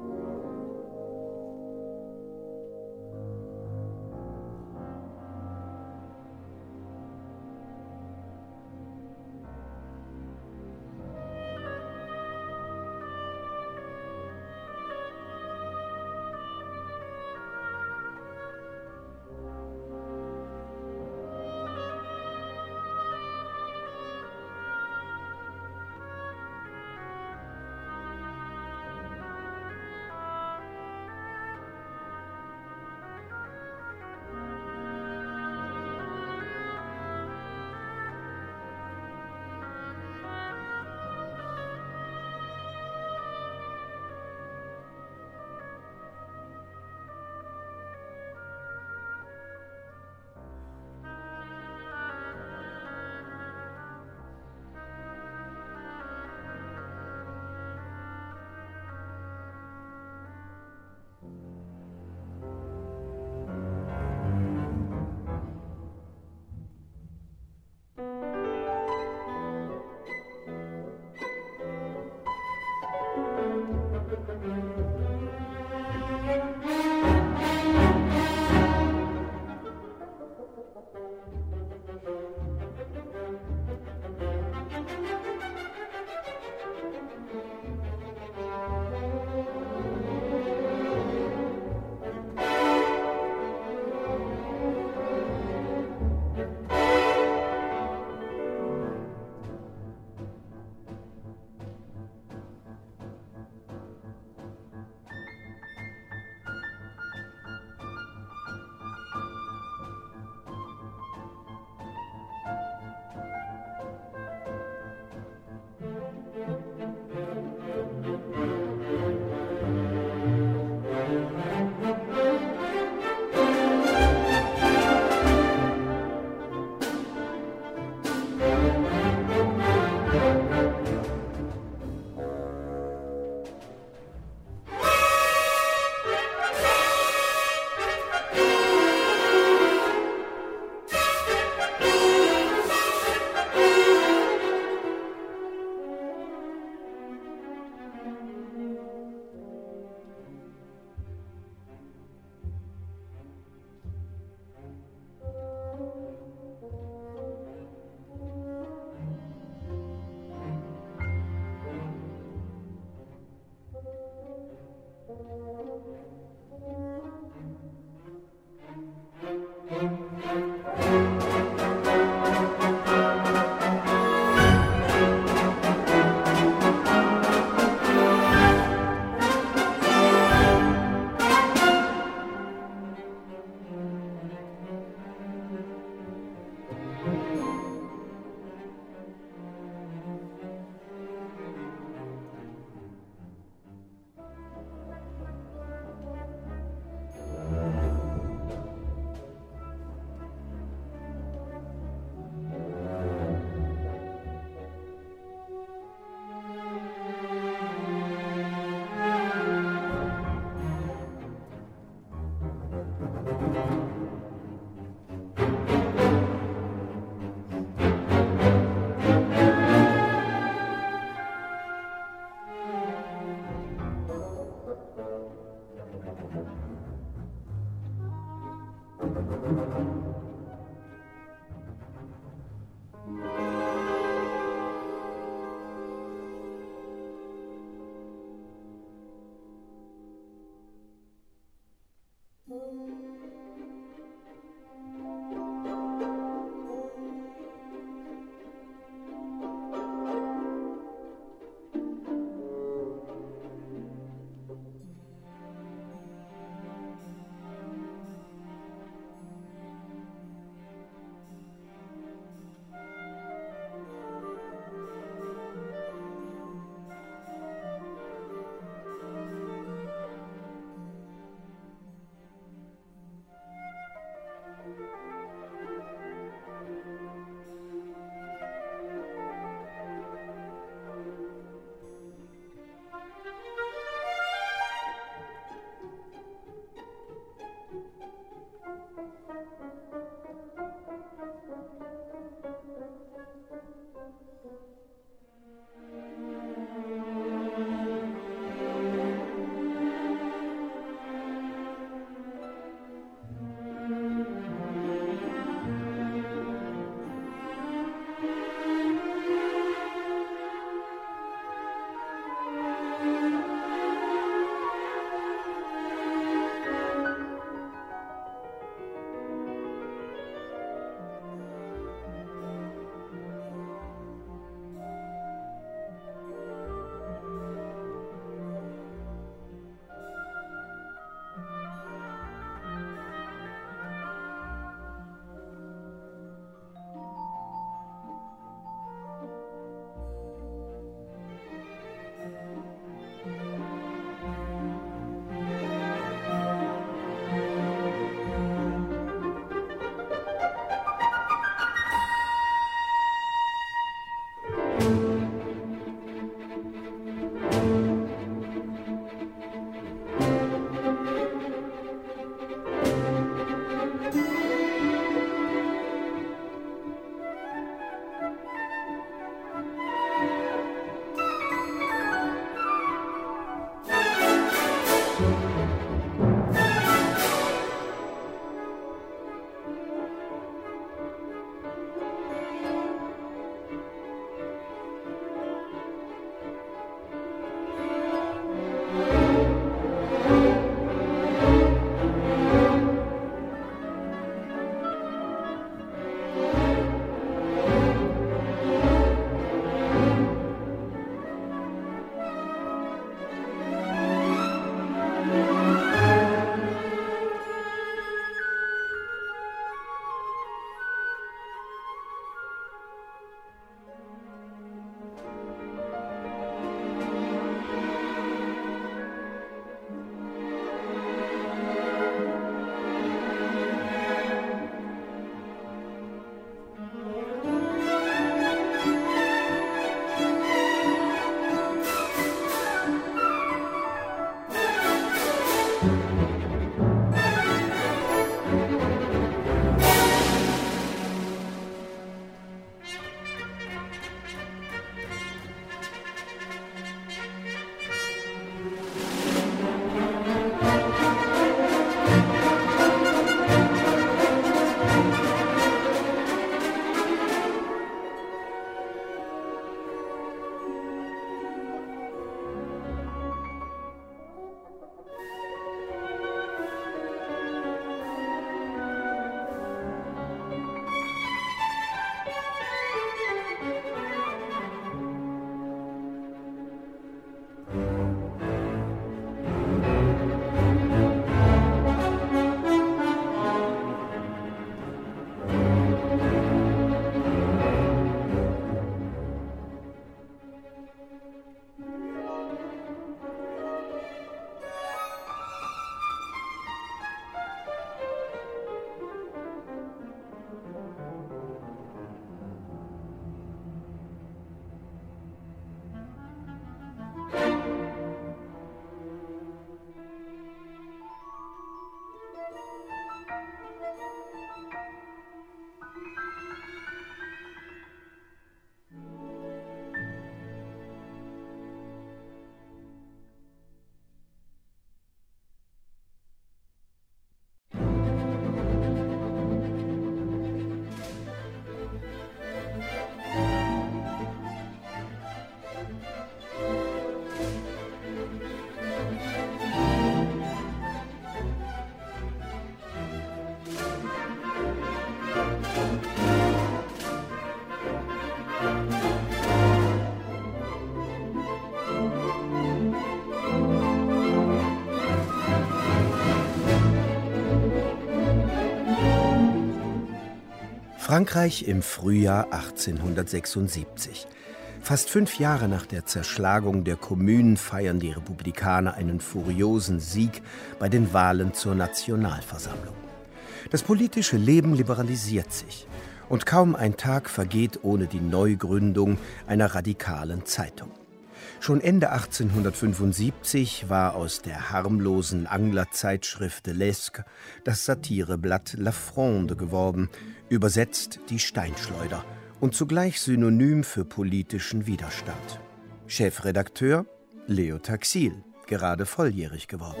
Frankreich im Frühjahr 1876. Fast 5 Jahre nach der Zerschlagung der Kommunen feiern die Republikaner einen furiosen Sieg bei den Wahlen zur Nationalversammlung. Das politische Leben liberalisiert sich und kaum ein Tag vergeht ohne die Neugründung einer radikalen Zeitung. Schon Ende 1875 war aus der harmlosen Anglerzeitschrift de l'Esque das Satireblatt La Fronde geworden, übersetzt die Steinschleuder und zugleich Synonym für politischen Widerstand. Chefredakteur Leo Taxil, gerade volljährig geworden.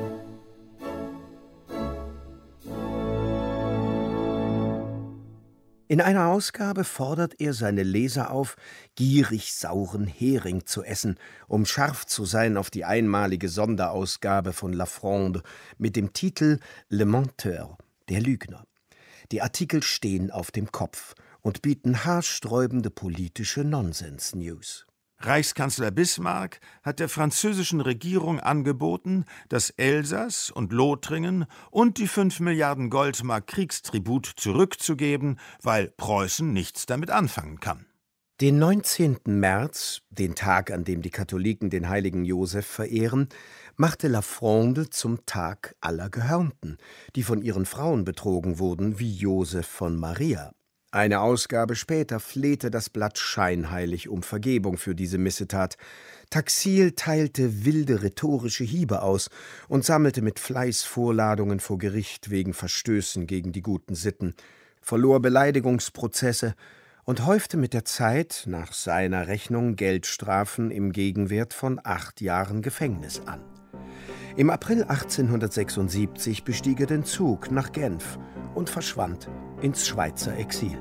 In einer Ausgabe fordert er seine Leser auf, gierig sauren Hering zu essen, um scharf zu sein auf die einmalige Sonderausgabe von La Fronde mit dem Titel Le Menteur, der Lügner. Die Artikel stehen auf dem Kopf und bieten haarsträubende politische Nonsens-News. Reichskanzler Bismarck hat der französischen Regierung angeboten, das Elsass und Lothringen und die 5 Milliarden Goldmark Kriegstribut zurückzugeben, weil Preußen nichts damit anfangen kann. Den 19. März, den Tag, an dem die Katholiken den heiligen Josef verehren, machte La Fronde zum Tag aller Gehörnten, die von ihren Frauen betrogen wurden, wie Josef von Maria. Eine Ausgabe später flehte das Blatt scheinheilig um Vergebung für diese Missetat. Taxil teilte wilde rhetorische Hiebe aus und sammelte mit Fleiß Vorladungen vor Gericht wegen Verstößen gegen die guten Sitten, verlor Beleidigungsprozesse und häufte mit der Zeit nach seiner Rechnung Geldstrafen im Gegenwert von 8 Jahren Gefängnis an. Im April 1876 bestieg er den Zug nach Genf und verschwand ins Schweizer Exil.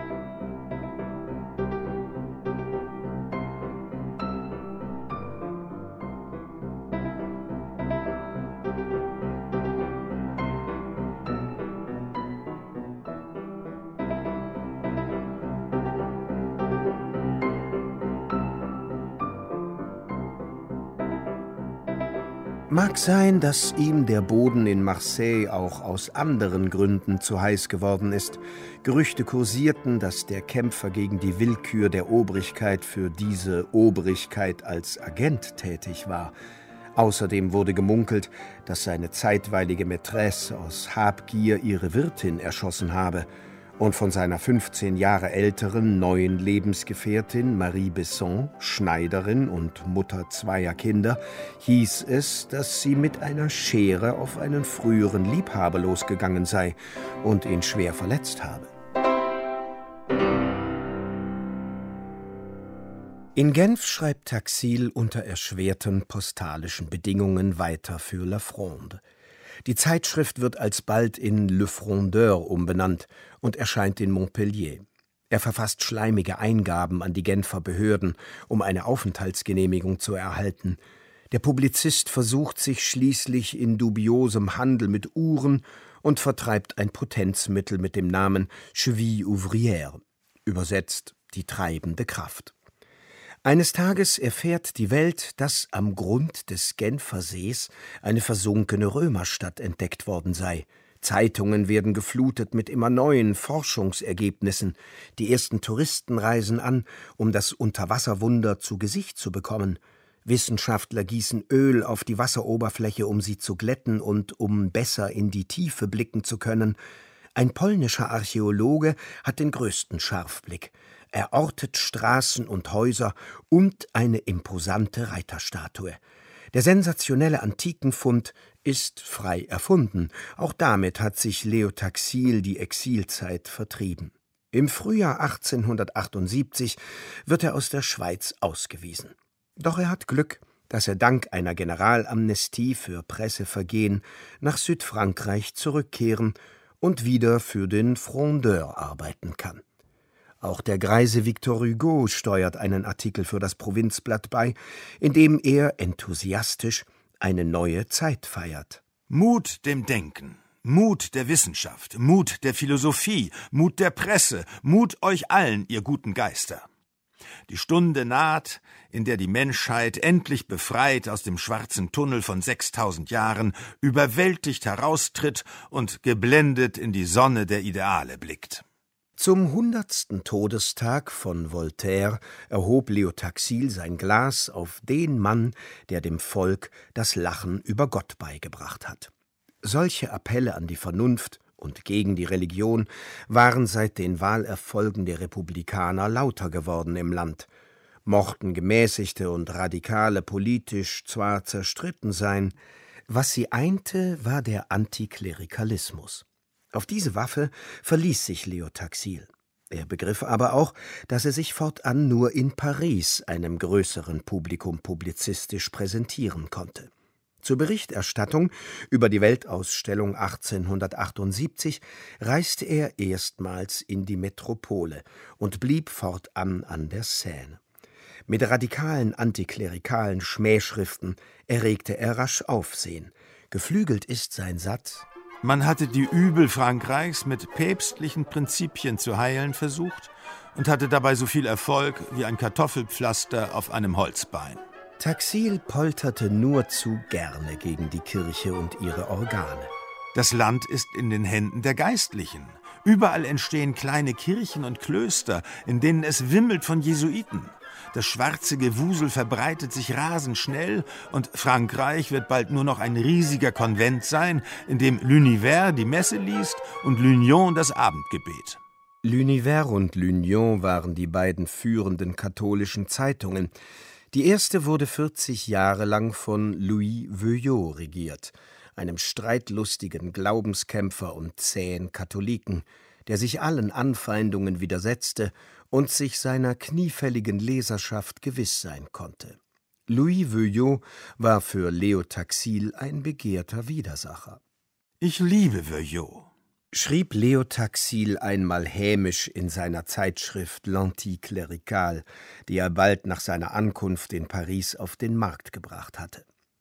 Mag sein, dass ihm der Boden in Marseille auch aus anderen Gründen zu heiß geworden ist. Gerüchte kursierten, dass der Kämpfer gegen die Willkür der Obrigkeit für diese Obrigkeit als Agent tätig war. Außerdem wurde gemunkelt, dass seine zeitweilige Mätresse aus Habgier ihre Wirtin erschossen habe. Und von seiner 15 Jahre älteren neuen Lebensgefährtin Marie Besson, Schneiderin und Mutter 2 Kinder, hieß es, dass sie mit einer Schere auf einen früheren Liebhaber losgegangen sei und ihn schwer verletzt habe. In Genf schreibt Taxil unter erschwerten postalischen Bedingungen weiter für La Fronde. Die Zeitschrift wird alsbald in Le Frondeur umbenannt und erscheint in Montpellier. Er verfasst schleimige Eingaben an die Genfer Behörden, um eine Aufenthaltsgenehmigung zu erhalten. Der Publizist versucht sich schließlich in dubiosem Handel mit Uhren und vertreibt ein Potenzmittel mit dem Namen Cheville ouvrière, übersetzt die treibende Kraft. Eines Tages erfährt die Welt, dass am Grund des Genfer Sees eine versunkene Römerstadt entdeckt worden sei. Zeitungen werden geflutet mit immer neuen Forschungsergebnissen. Die ersten Touristen reisen an, um das Unterwasserwunder zu Gesicht zu bekommen. Wissenschaftler gießen Öl auf die Wasseroberfläche, um sie zu glätten und um besser in die Tiefe blicken zu können. Ein polnischer Archäologe hat den größten Scharfblick. Er ortet Straßen und Häuser und eine imposante Reiterstatue. Der sensationelle Antikenfund ist frei erfunden. Auch damit hat sich Leo Taxil die Exilzeit vertrieben. Im Frühjahr 1878 wird er aus der Schweiz ausgewiesen. Doch er hat Glück, dass er dank einer Generalamnestie für Pressevergehen nach Südfrankreich zurückkehren und wieder für den Frondeur arbeiten kann. Auch der greise Victor Hugo steuert einen Artikel für das Provinzblatt bei, in dem er enthusiastisch eine neue Zeit feiert. Mut dem Denken, Mut der Wissenschaft, Mut der Philosophie, Mut der Presse, Mut euch allen, ihr guten Geister. Die Stunde naht, in der die Menschheit endlich befreit aus dem schwarzen Tunnel von 6000 Jahren überwältigt heraustritt und geblendet in die Sonne der Ideale blickt. Zum 100. Todestag von Voltaire erhob Leo Taxil sein Glas auf den Mann, der dem Volk das Lachen über Gott beigebracht hat. Solche Appelle an die Vernunft und gegen die Religion waren seit den Wahlerfolgen der Republikaner lauter geworden im Land. Mochten Gemäßigte und Radikale politisch zwar zerstritten sein, was sie einte, war der Antiklerikalismus. Auf diese Waffe verließ sich Leo Taxil. Er begriff aber auch, dass er sich fortan nur in Paris einem größeren Publikum publizistisch präsentieren konnte. Zur Berichterstattung über die Weltausstellung 1878 reiste er erstmals in die Metropole und blieb fortan an der Seine. Mit radikalen antiklerikalen Schmähschriften erregte er rasch Aufsehen. Geflügelt ist sein Satz: Man hatte die Übel Frankreichs mit päpstlichen Prinzipien zu heilen versucht und hatte dabei so viel Erfolg wie ein Kartoffelpflaster auf einem Holzbein. Taxil polterte nur zu gerne gegen die Kirche und ihre Organe. Das Land ist in den Händen der Geistlichen. Überall entstehen kleine Kirchen und Klöster, in denen es wimmelt von Jesuiten. Das schwarze Gewusel verbreitet sich rasend schnell und Frankreich wird bald nur noch ein riesiger Konvent sein, in dem L'Univers die Messe liest und L'Union das Abendgebet. L'Univers und L'Union waren die beiden führenden katholischen Zeitungen. Die erste wurde 40 Jahre lang von Louis Veuillot regiert, einem streitlustigen Glaubenskämpfer und zähen Katholiken, der sich allen Anfeindungen widersetzte und sich seiner kniefälligen Leserschaft gewiss sein konnte. Louis Veuillot war für Leo Taxil ein begehrter Widersacher. »Ich liebe Veuillot«, schrieb Leo Taxil einmal hämisch in seiner Zeitschrift L'Anticlérical, die er bald nach seiner Ankunft in Paris auf den Markt gebracht hatte.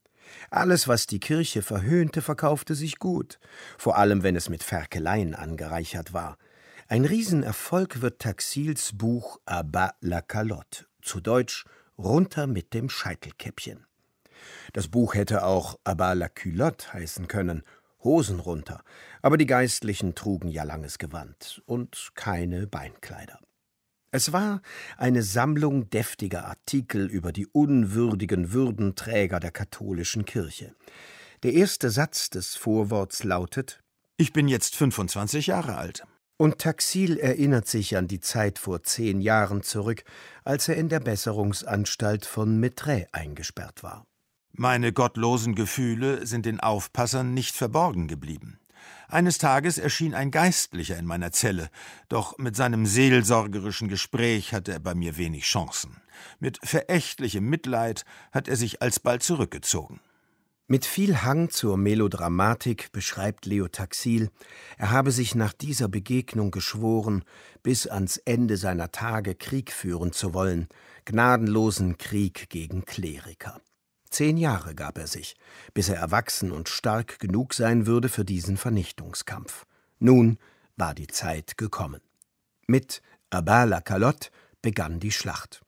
Alles, was die Kirche verhöhnte, verkaufte sich gut, vor allem wenn es mit Ferkeleien angereichert war. Ein Riesenerfolg wird Taxils Buch À bas la calotte, zu Deutsch »Runter mit dem Scheitelkäppchen«. Das Buch hätte auch À bas la culotte heißen können, Hosen runter, aber die Geistlichen trugen ja langes Gewand und keine Beinkleider. Es war eine Sammlung deftiger Artikel über die unwürdigen Würdenträger der katholischen Kirche. Der erste Satz des Vorworts lautet: »Ich bin jetzt 25 Jahre alt.« Und Taxil erinnert sich an die Zeit vor 10 Jahren zurück, als er in der Besserungsanstalt von Mettray eingesperrt war. Meine gottlosen Gefühle sind den Aufpassern nicht verborgen geblieben. Eines Tages erschien ein Geistlicher in meiner Zelle, doch mit seinem seelsorgerischen Gespräch hatte er bei mir wenig Chancen. Mit verächtlichem Mitleid hat er sich alsbald zurückgezogen. Mit viel Hang zur Melodramatik beschreibt Leo Taxil, er habe sich nach dieser Begegnung geschworen, bis ans Ende seiner Tage Krieg führen zu wollen, gnadenlosen Krieg gegen Kleriker. 10 Jahre gab er sich, bis er erwachsen und stark genug sein würde für diesen Vernichtungskampf. Nun war die Zeit gekommen. Mit À bas la calotte begann die Schlacht.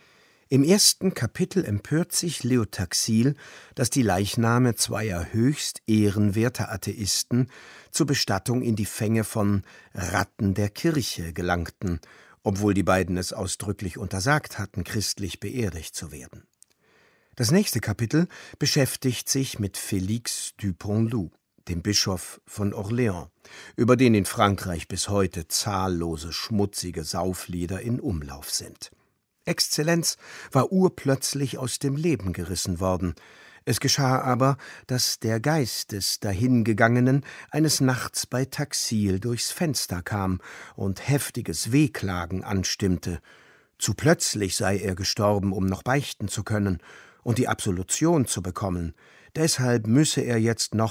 Im ersten Kapitel empört sich Leo Taxil, dass die Leichname zweier höchst ehrenwerter Atheisten zur Bestattung in die Fänge von Ratten der Kirche gelangten, obwohl die beiden es ausdrücklich untersagt hatten, christlich beerdigt zu werden. Das nächste Kapitel beschäftigt sich mit Félix du Pont-Loup, dem Bischof von Orléans, über den in Frankreich bis heute zahllose schmutzige Sauflieder in Umlauf sind. Exzellenz war urplötzlich aus dem Leben gerissen worden. Es geschah aber, dass der Geist des Dahingegangenen eines Nachts bei Taxil durchs Fenster kam und heftiges Wehklagen anstimmte. Zu plötzlich sei er gestorben, um noch beichten zu können und die Absolution zu bekommen. Deshalb müsse er jetzt noch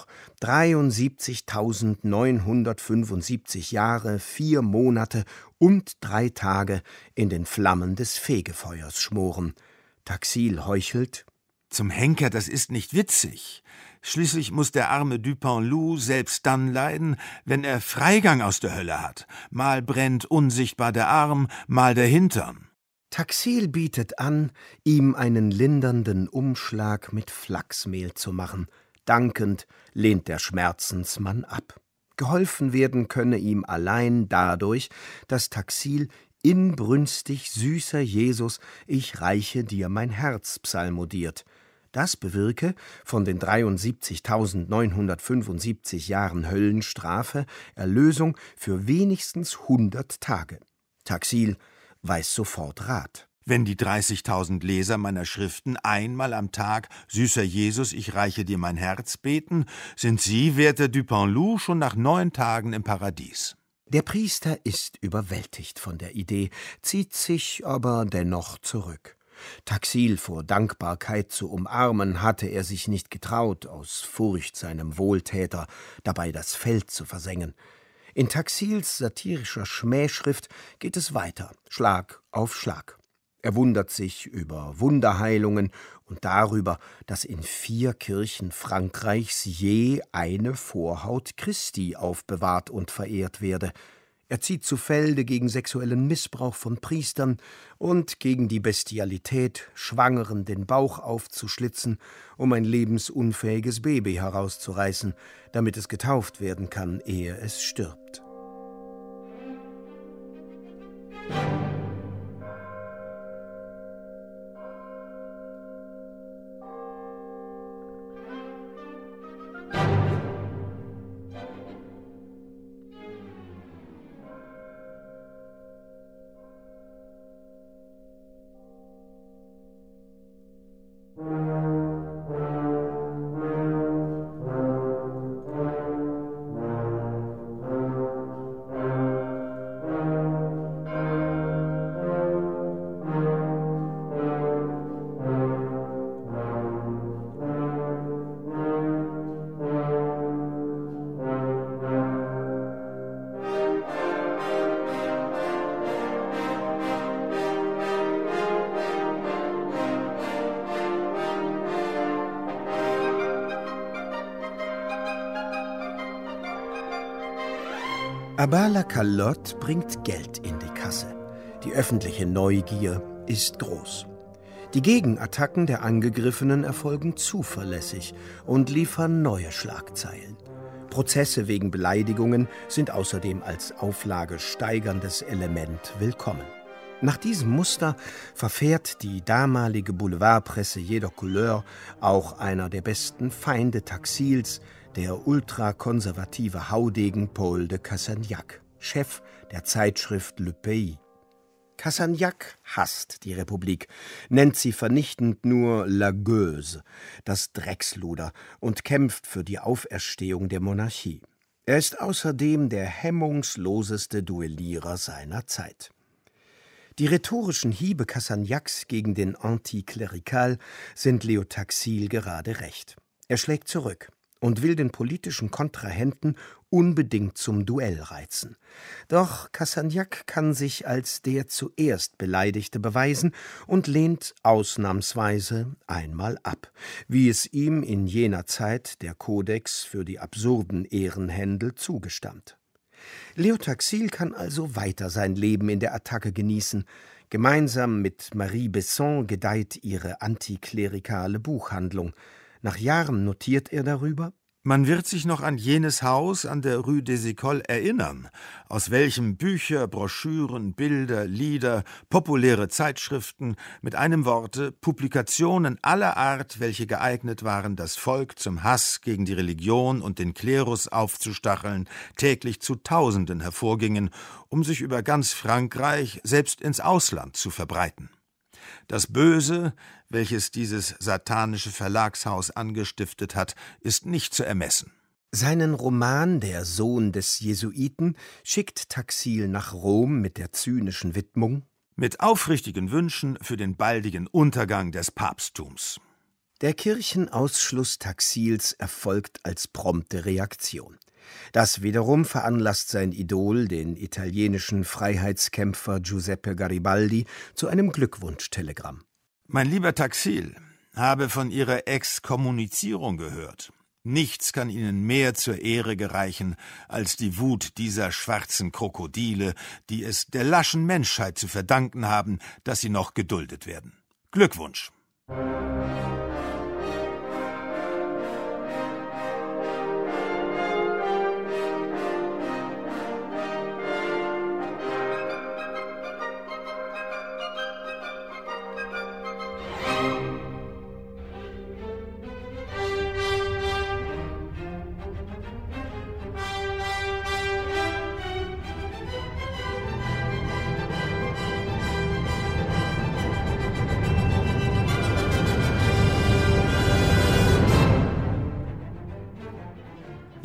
73.975 Jahre, 4 Monate und 3 Tage in den Flammen des Fegefeuers schmoren. Taxil heuchelt: »Zum Henker, das ist nicht witzig. Schließlich muss der arme du Pont-Loup selbst dann leiden, wenn er Freigang aus der Hölle hat. Mal brennt unsichtbar der Arm, mal der Hintern.« Taxil bietet an, ihm einen lindernden Umschlag mit Flachsmehl zu machen. Dankend lehnt der Schmerzensmann ab. Geholfen werden könne ihm allein dadurch, dass Taxil inbrünstig süßer Jesus, ich reiche dir mein Herz psalmodiert. Das bewirke von den 73.975 Jahren Höllenstrafe Erlösung für wenigstens 100 Tage. Taxil weiß sofort Rat. Wenn die 30.000 Leser meiner Schriften einmal am Tag »Süßer Jesus, ich reiche dir mein Herz« beten, sind Sie, werter Dupanloup, schon nach 9 Tagen im Paradies. Der Priester ist überwältigt von der Idee, zieht sich aber dennoch zurück. Taxil vor Dankbarkeit zu umarmen, hatte er sich nicht getraut, aus Furcht, seinem Wohltäter dabei das Feld zu versengen. In Taxils satirischer Schmähschrift geht es weiter, Schlag auf Schlag. Er wundert sich über Wunderheilungen und darüber, dass in 4 Kirchen Frankreichs je eine Vorhaut Christi aufbewahrt und verehrt werde. Er zieht zu Felde gegen sexuellen Missbrauch von Priestern und gegen die Bestialität, Schwangeren den Bauch aufzuschlitzen, um ein lebensunfähiges Baby herauszureißen, damit es getauft werden kann, ehe es stirbt. Aber la Calotte bringt Geld in die Kasse. Die öffentliche Neugier ist groß. Die Gegenattacken der Angegriffenen erfolgen zuverlässig und liefern neue Schlagzeilen. Prozesse wegen Beleidigungen sind außerdem als Auflage steigerndes Element willkommen. Nach diesem Muster verfährt die damalige Boulevardpresse jeder Couleur auch einer der besten Feinde Taxils, der ultrakonservative Haudegen Paul de Cassagnac, Chef der Zeitschrift Le Pays. Cassagnac hasst die Republik, nennt sie vernichtend nur la Gueuse, das Drecksluder, und kämpft für die Auferstehung der Monarchie. Er ist außerdem der hemmungsloseste Duellierer seiner Zeit. Die rhetorischen Hiebe Cassagnacs gegen den Antiklerikal sind Leo Taxil gerade recht. Er schlägt zurück und will den politischen Kontrahenten unbedingt zum Duell reizen. Doch Cassagnac kann sich als der zuerst Beleidigte beweisen und lehnt ausnahmsweise einmal ab, wie es ihm in jener Zeit der Kodex für die absurden Ehrenhändel zugestand. Leo Taxil kann also weiter sein Leben in der Attacke genießen. Gemeinsam mit Marie Besson gedeiht ihre antiklerikale Buchhandlung. Nach Jahren notiert er darüber: Man wird sich noch an jenes Haus an der Rue des Écoles erinnern, aus welchem Bücher, Broschüren, Bilder, Lieder, populäre Zeitschriften, mit einem Worte Publikationen aller Art, welche geeignet waren, das Volk zum Hass gegen die Religion und den Klerus aufzustacheln, täglich zu Tausenden hervorgingen, um sich über ganz Frankreich, selbst ins Ausland zu verbreiten. Das Böse, welches dieses satanische Verlagshaus angestiftet hat, ist nicht zu ermessen. Seinen Roman »Der Sohn des Jesuiten« schickt Taxil nach Rom mit der zynischen Widmung: Mit aufrichtigen Wünschen für den baldigen Untergang des Papsttums. Der Kirchenausschluss Taxils erfolgt als prompte Reaktion. Das wiederum veranlasst sein Idol, den italienischen Freiheitskämpfer Giuseppe Garibaldi, zu einem Glückwunschtelegramm. Mein lieber Taxil, habe von Ihrer Exkommunizierung gehört. Nichts kann Ihnen mehr zur Ehre gereichen als die Wut dieser schwarzen Krokodile, die es der laschen Menschheit zu verdanken haben, dass sie noch geduldet werden. Glückwunsch!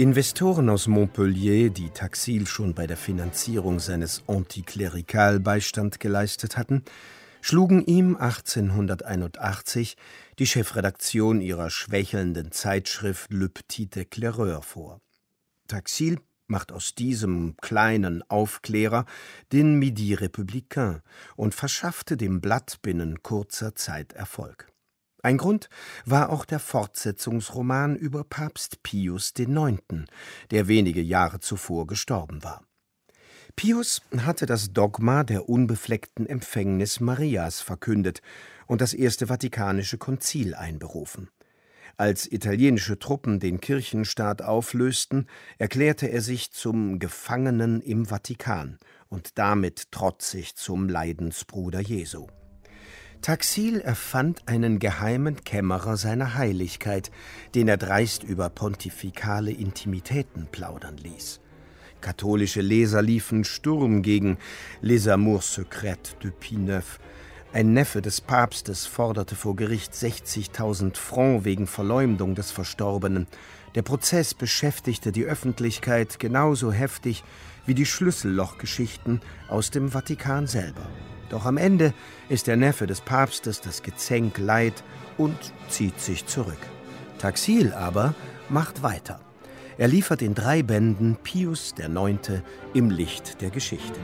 Investoren aus Montpellier, die Taxil schon bei der Finanzierung seines Antiklerikal-Beistand geleistet hatten, schlugen ihm 1881 die Chefredaktion ihrer schwächelnden Zeitschrift Le Petit Éclaireur vor. Taxil macht aus diesem kleinen Aufklärer den Midi Républicain und verschaffte dem Blatt binnen kurzer Zeit Erfolg. Ein Grund war auch der Fortsetzungsroman über Papst Pius IX., der wenige Jahre zuvor gestorben war. Pius hatte das Dogma der unbefleckten Empfängnis Marias verkündet und das Erste Vatikanische Konzil einberufen. Als italienische Truppen den Kirchenstaat auflösten, erklärte er sich zum Gefangenen im Vatikan und damit trotzig zum Leidensbruder Jesu. Taxil erfand einen geheimen Kämmerer seiner Heiligkeit, den er dreist über pontifikale Intimitäten plaudern ließ. Katholische Leser liefen Sturm gegen Les Amours Secrètes de Pie IX. Ein Neffe des Papstes forderte vor Gericht 60.000 Francs wegen Verleumdung des Verstorbenen. Der Prozess beschäftigte die Öffentlichkeit genauso heftig wie die Schlüssellochgeschichten aus dem Vatikan selber. Doch am Ende ist der Neffe des Papstes das Gezänk leid und zieht sich zurück. Taxil aber macht weiter. Er liefert in 3 Bänden Pius IX. Im Licht der Geschichte.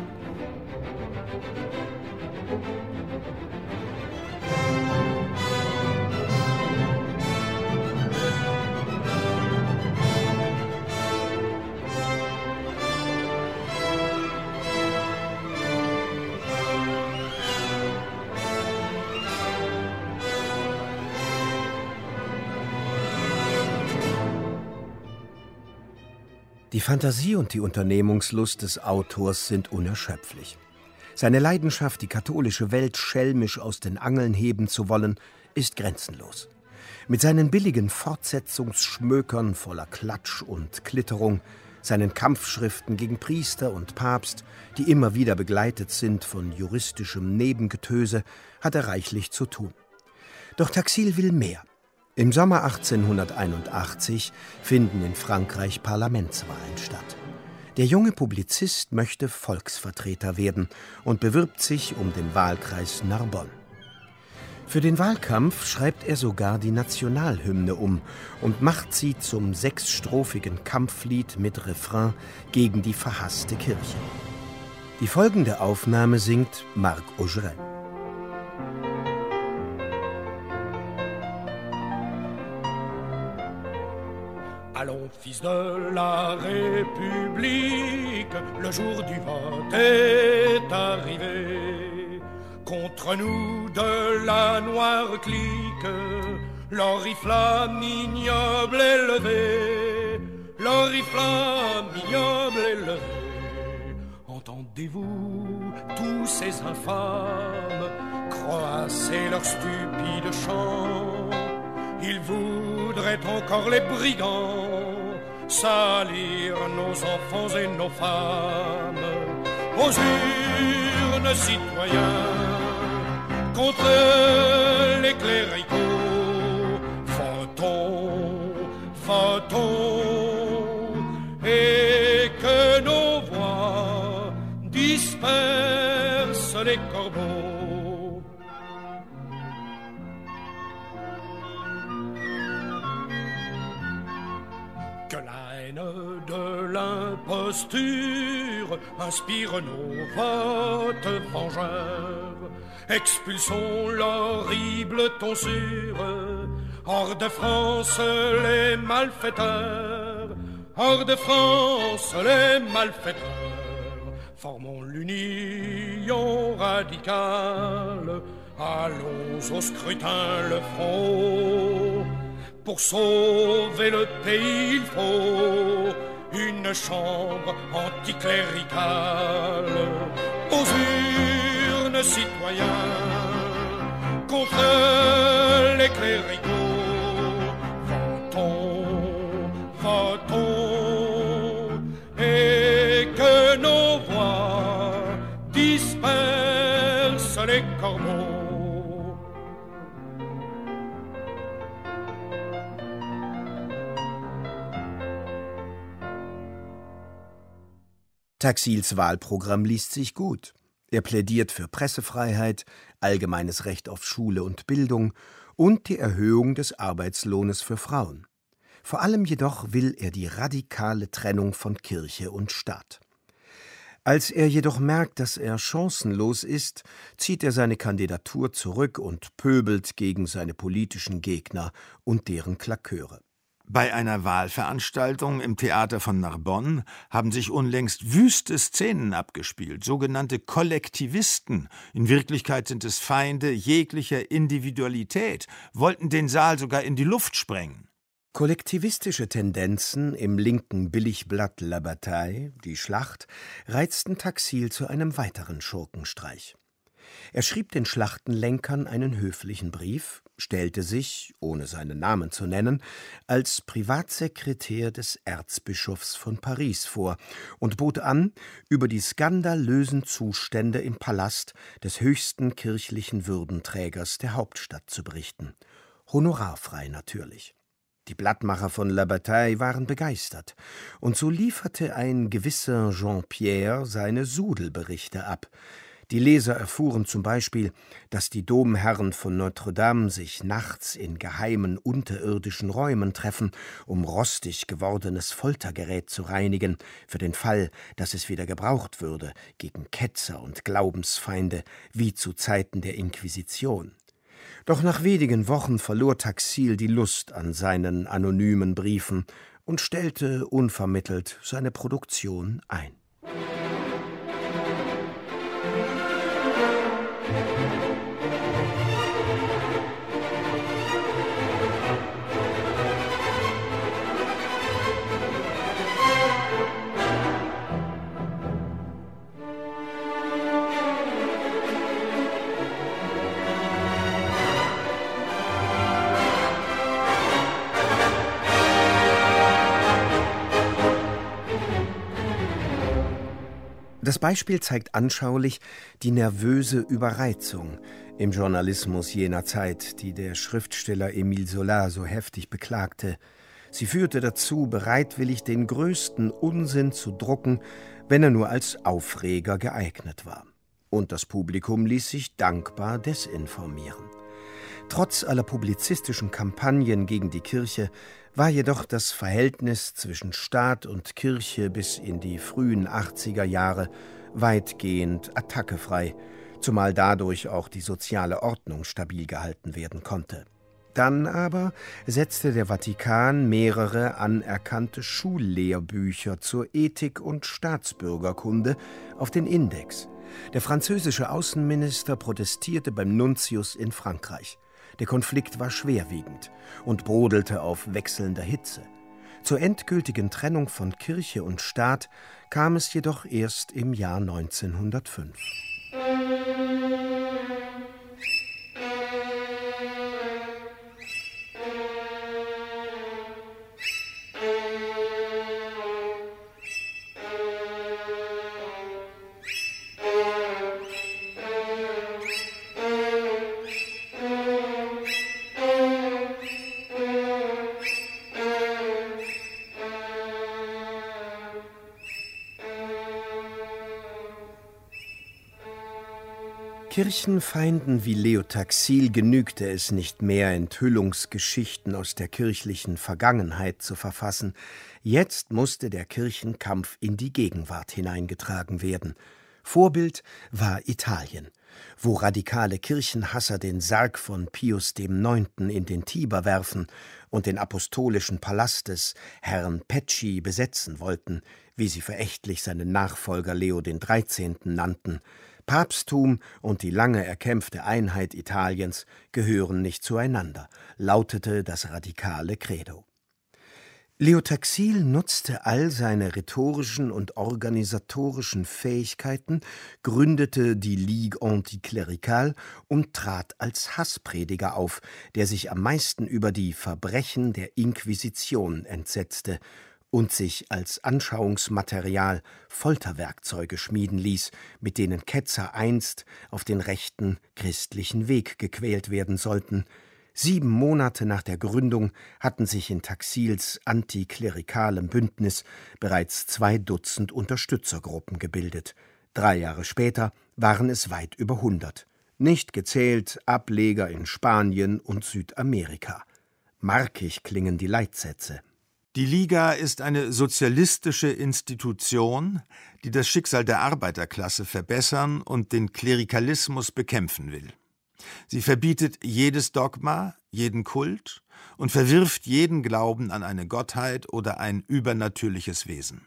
Die Fantasie und die Unternehmungslust des Autors sind unerschöpflich. Seine Leidenschaft, die katholische Welt schelmisch aus den Angeln heben zu wollen, ist grenzenlos. Mit seinen billigen Fortsetzungsschmökern voller Klatsch und Klitterung, seinen Kampfschriften gegen Priester und Papst, die immer wieder begleitet sind von juristischem Nebengetöse, hat er reichlich zu tun. Doch Taxil will mehr. Im Sommer 1881 finden in Frankreich Parlamentswahlen statt. Der junge Publizist möchte Volksvertreter werden und bewirbt sich um den Wahlkreis Narbonne. Für den Wahlkampf schreibt er sogar die Nationalhymne um und macht sie zum 6-strophigen Kampflied mit Refrain gegen die verhasste Kirche. Die folgende Aufnahme singt Marc Augeret. Allons, fils de la République, le jour du vote est arrivé. Contre nous de la noire clique, l'oriflamme ignoble est levé, l'oriflamme ignoble est levé. Entendez-vous tous ces infâmes croasser leur stupide chant? Ils voudraient encore les brigands salir nos enfants et nos femmes. Aux urnes, citoyens, contre les cléricaux, votons, votons, et que nos voix dispersent les corbeaux. Que la haine de l'imposture inspire nos votes vengeurs. Expulsons l'horrible tonsure, hors de France les malfaiteurs, hors de France les malfaiteurs. Formons l'union radicale, allons au scrutin le front. Pour sauver le pays, il faut une chambre anticléricale. Aux urnes, citoyens, contre les cléricaux. Votons, votons, et que nos voix dispersent les corbeaux. Taxils Wahlprogramm liest sich gut. Er plädiert für Pressefreiheit, allgemeines Recht auf Schule und Bildung und die Erhöhung des Arbeitslohnes für Frauen. Vor allem jedoch will er die radikale Trennung von Kirche und Staat. Als er jedoch merkt, dass er chancenlos ist, zieht er seine Kandidatur zurück und pöbelt gegen seine politischen Gegner und deren Klaköre. Bei einer Wahlveranstaltung im Theater von Narbonne haben sich unlängst wüste Szenen abgespielt, sogenannte Kollektivisten. In Wirklichkeit sind es Feinde jeglicher Individualität, wollten den Saal sogar in die Luft sprengen. Kollektivistische Tendenzen im linken Billigblatt La Bataille, die Schlacht, reizten Taxil zu einem weiteren Schurkenstreich. Er schrieb den Schlachtenlenkern einen höflichen Brief, stellte sich, ohne seinen Namen zu nennen, als Privatsekretär des Erzbischofs von Paris vor und bot an, über die skandalösen Zustände im Palast des höchsten kirchlichen Würdenträgers der Hauptstadt zu berichten. Honorarfrei natürlich. Die Blattmacher von La Bataille waren begeistert, und so lieferte ein gewisser Jean-Pierre seine Sudelberichte ab. Die Leser erfuhren zum Beispiel, dass die Domherren von Notre-Dame sich nachts in geheimen unterirdischen Räumen treffen, um rostig gewordenes Foltergerät zu reinigen, für den Fall, dass es wieder gebraucht würde gegen Ketzer und Glaubensfeinde, wie zu Zeiten der Inquisition. Doch nach wenigen Wochen verlor Taxil die Lust an seinen anonymen Briefen und stellte unvermittelt seine Produktion ein. Das Beispiel zeigt anschaulich die nervöse Überreizung im Journalismus jener Zeit, die der Schriftsteller Émile Zola so heftig beklagte. Sie führte dazu, bereitwillig den größten Unsinn zu drucken, wenn er nur als Aufreger geeignet war. Und das Publikum ließ sich dankbar desinformieren. Trotz aller publizistischen Kampagnen gegen die Kirche war jedoch das Verhältnis zwischen Staat und Kirche bis in die frühen 80er Jahre weitgehend attackefrei, zumal dadurch auch die soziale Ordnung stabil gehalten werden konnte. Dann aber setzte der Vatikan mehrere anerkannte Schullehrbücher zur Ethik und Staatsbürgerkunde auf den Index. Der französische Außenminister protestierte beim Nuntius in Frankreich. Der Konflikt war schwerwiegend und brodelte auf wechselnder Hitze. Zur endgültigen Trennung von Kirche und Staat kam es jedoch erst im Jahr 1905. Kirchenfeinden wie Leo Taxil genügte es nicht mehr, Enthüllungsgeschichten aus der kirchlichen Vergangenheit zu verfassen. Jetzt musste der Kirchenkampf in die Gegenwart hineingetragen werden. Vorbild war Italien, wo radikale Kirchenhasser den Sarg von Pius IX. In den Tiber werfen und den apostolischen Palast des Herrn Pecci besetzen wollten, wie sie verächtlich seinen Nachfolger Leo XIII. Nannten. Papsttum und die lange erkämpfte Einheit Italiens gehören nicht zueinander, lautete das radikale Credo. Leo Taxil nutzte all seine rhetorischen und organisatorischen Fähigkeiten, gründete die Ligue Anticléricale und trat als Hassprediger auf, der sich am meisten über die Verbrechen der Inquisition entsetzte und sich als Anschauungsmaterial Folterwerkzeuge schmieden ließ, mit denen Ketzer einst auf den rechten christlichen Weg gequält werden sollten. 7 Monate nach der Gründung hatten sich in Taxils antiklerikalem Bündnis bereits 2 Dutzend Unterstützergruppen gebildet. 3 Jahre später waren es weit über 100. Nicht gezählt Ableger in Spanien und Südamerika. Markig klingen die Leitsätze. Die Liga ist eine sozialistische Institution, die das Schicksal der Arbeiterklasse verbessern und den Klerikalismus bekämpfen will. Sie verbietet jedes Dogma, jeden Kult und verwirft jeden Glauben an eine Gottheit oder ein übernatürliches Wesen.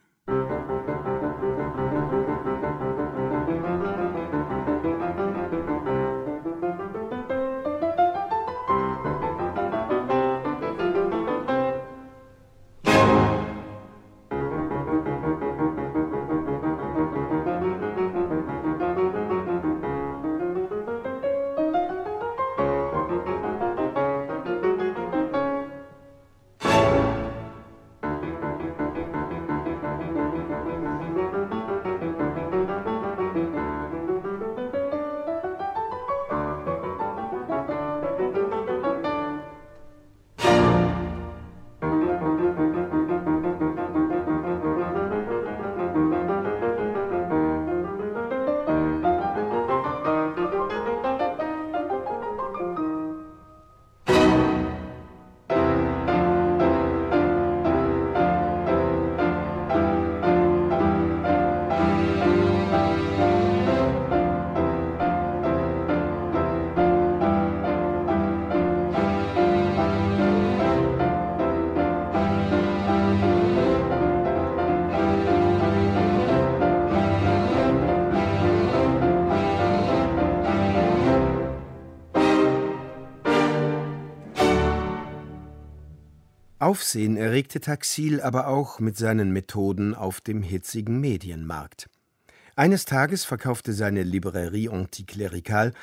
Aufsehen erregte Taxil aber auch mit seinen Methoden auf dem hitzigen Medienmarkt. Eines Tages verkaufte seine Librairie Anticléricale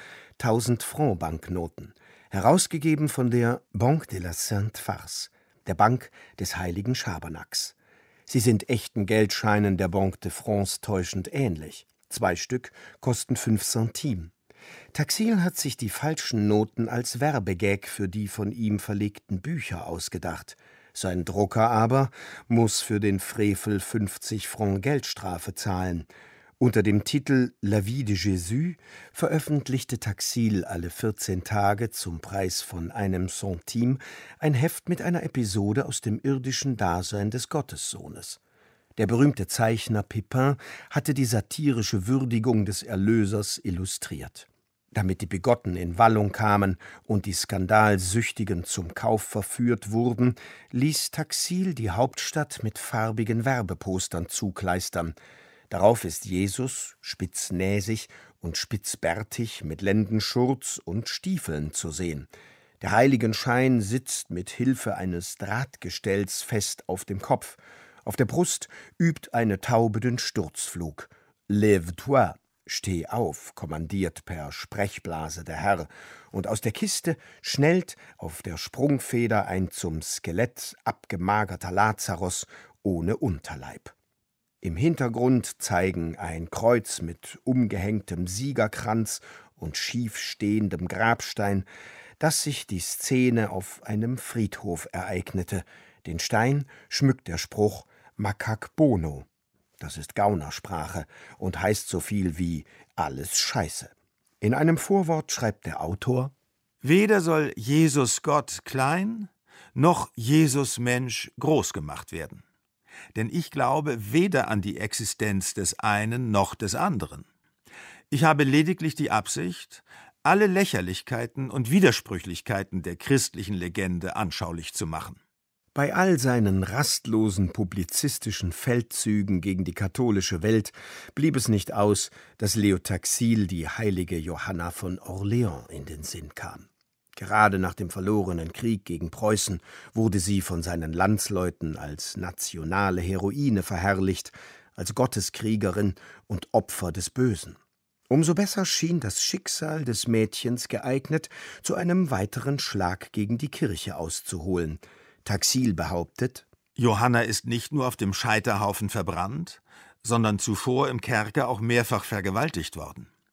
1000-Franc-Banknoten, herausgegeben von der Banque de la Sainte Farce, der Bank des heiligen Schabernacks. Sie sind echten Geldscheinen der Banque de France täuschend ähnlich. 2 Stück kosten 5 Centimes. Taxil hat sich die falschen Noten als Werbegag für die von ihm verlegten Bücher ausgedacht. Sein Drucker aber muss für den Frevel 50 Franc Geldstrafe zahlen. Unter dem Titel La vie de Jésus veröffentlichte Taxil alle 14 Tage zum Preis von 1 Centime ein Heft mit einer Episode aus dem irdischen Dasein des Gottessohnes. Der berühmte Zeichner Pepin hatte die satirische Würdigung des Erlösers illustriert. Damit die Bigotten in Wallung kamen und die Skandalsüchtigen zum Kauf verführt wurden, ließ Taxil die Hauptstadt mit farbigen Werbepostern zukleistern. Darauf ist Jesus, spitznäsig und spitzbärtig mit Lendenschurz und Stiefeln zu sehen. Der Heiligenschein sitzt mit Hilfe eines Drahtgestells fest auf dem Kopf. Auf der Brust übt eine Taube den Sturzflug. Lève-toi, steh auf, kommandiert per Sprechblase der Herr, und aus der Kiste schnellt auf der Sprungfeder ein zum Skelett abgemagerter Lazarus ohne Unterleib. Im Hintergrund zeigen ein Kreuz mit umgehängtem Siegerkranz und schief stehendem Grabstein, dass sich die Szene auf einem Friedhof ereignete. Den Stein schmückt der Spruch Macaque Bono. Das ist Gaunersprache und heißt so viel wie alles Scheiße. In einem Vorwort schreibt der Autor: Weder soll Jesus Gott klein, noch Jesus Mensch groß gemacht werden. Denn ich glaube weder an die Existenz des einen noch des anderen. Ich habe lediglich die Absicht, alle Lächerlichkeiten und Widersprüchlichkeiten der christlichen Legende anschaulich zu machen. Bei all seinen rastlosen publizistischen Feldzügen gegen die katholische Welt blieb es nicht aus, dass Leo Taxil die heilige Johanna von Orléans in den Sinn kam. Gerade nach dem verlorenen Krieg gegen Preußen wurde sie von seinen Landsleuten als nationale Heroine verherrlicht, als Gotteskriegerin und Opfer des Bösen. Umso besser schien das Schicksal des Mädchens geeignet, zu einem weiteren Schlag gegen die Kirche auszuholen. Taxil behauptet: Johanna ist nicht nur auf dem Scheiterhaufen verbrannt, sondern zuvor im Kerker auch mehrfach vergewaltigt worden.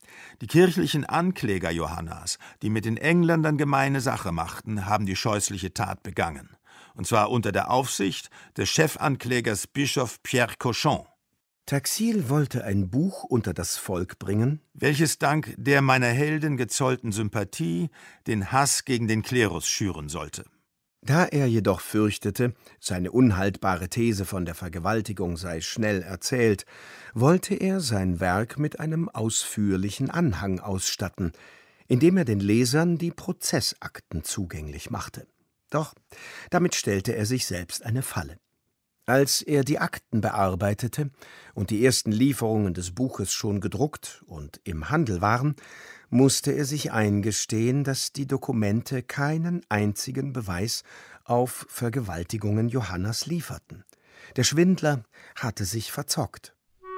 Die kirchlichen Ankläger Johannas, die mit den Engländern gemeine Sache machten, haben die scheußliche Tat begangen. Und zwar unter der Aufsicht des Chefanklägers Bischof Pierre Cochon. Taxil wollte ein Buch unter das Volk bringen, welches dank der meiner Heldin gezollten Sympathie den Hass gegen den Klerus schüren sollte. Da er jedoch fürchtete, seine unhaltbare These von der Vergewaltigung sei schnell erzählt, wollte er sein Werk mit einem ausführlichen Anhang ausstatten, indem er den Lesern die Prozessakten zugänglich machte. Doch damit stellte er sich selbst eine Falle. Als er die Akten bearbeitete und die ersten Lieferungen des Buches schon gedruckt und im Handel waren, musste er sich eingestehen, dass die Dokumente keinen einzigen Beweis auf Vergewaltigungen Johannas lieferten. Der Schwindler hatte sich verzockt.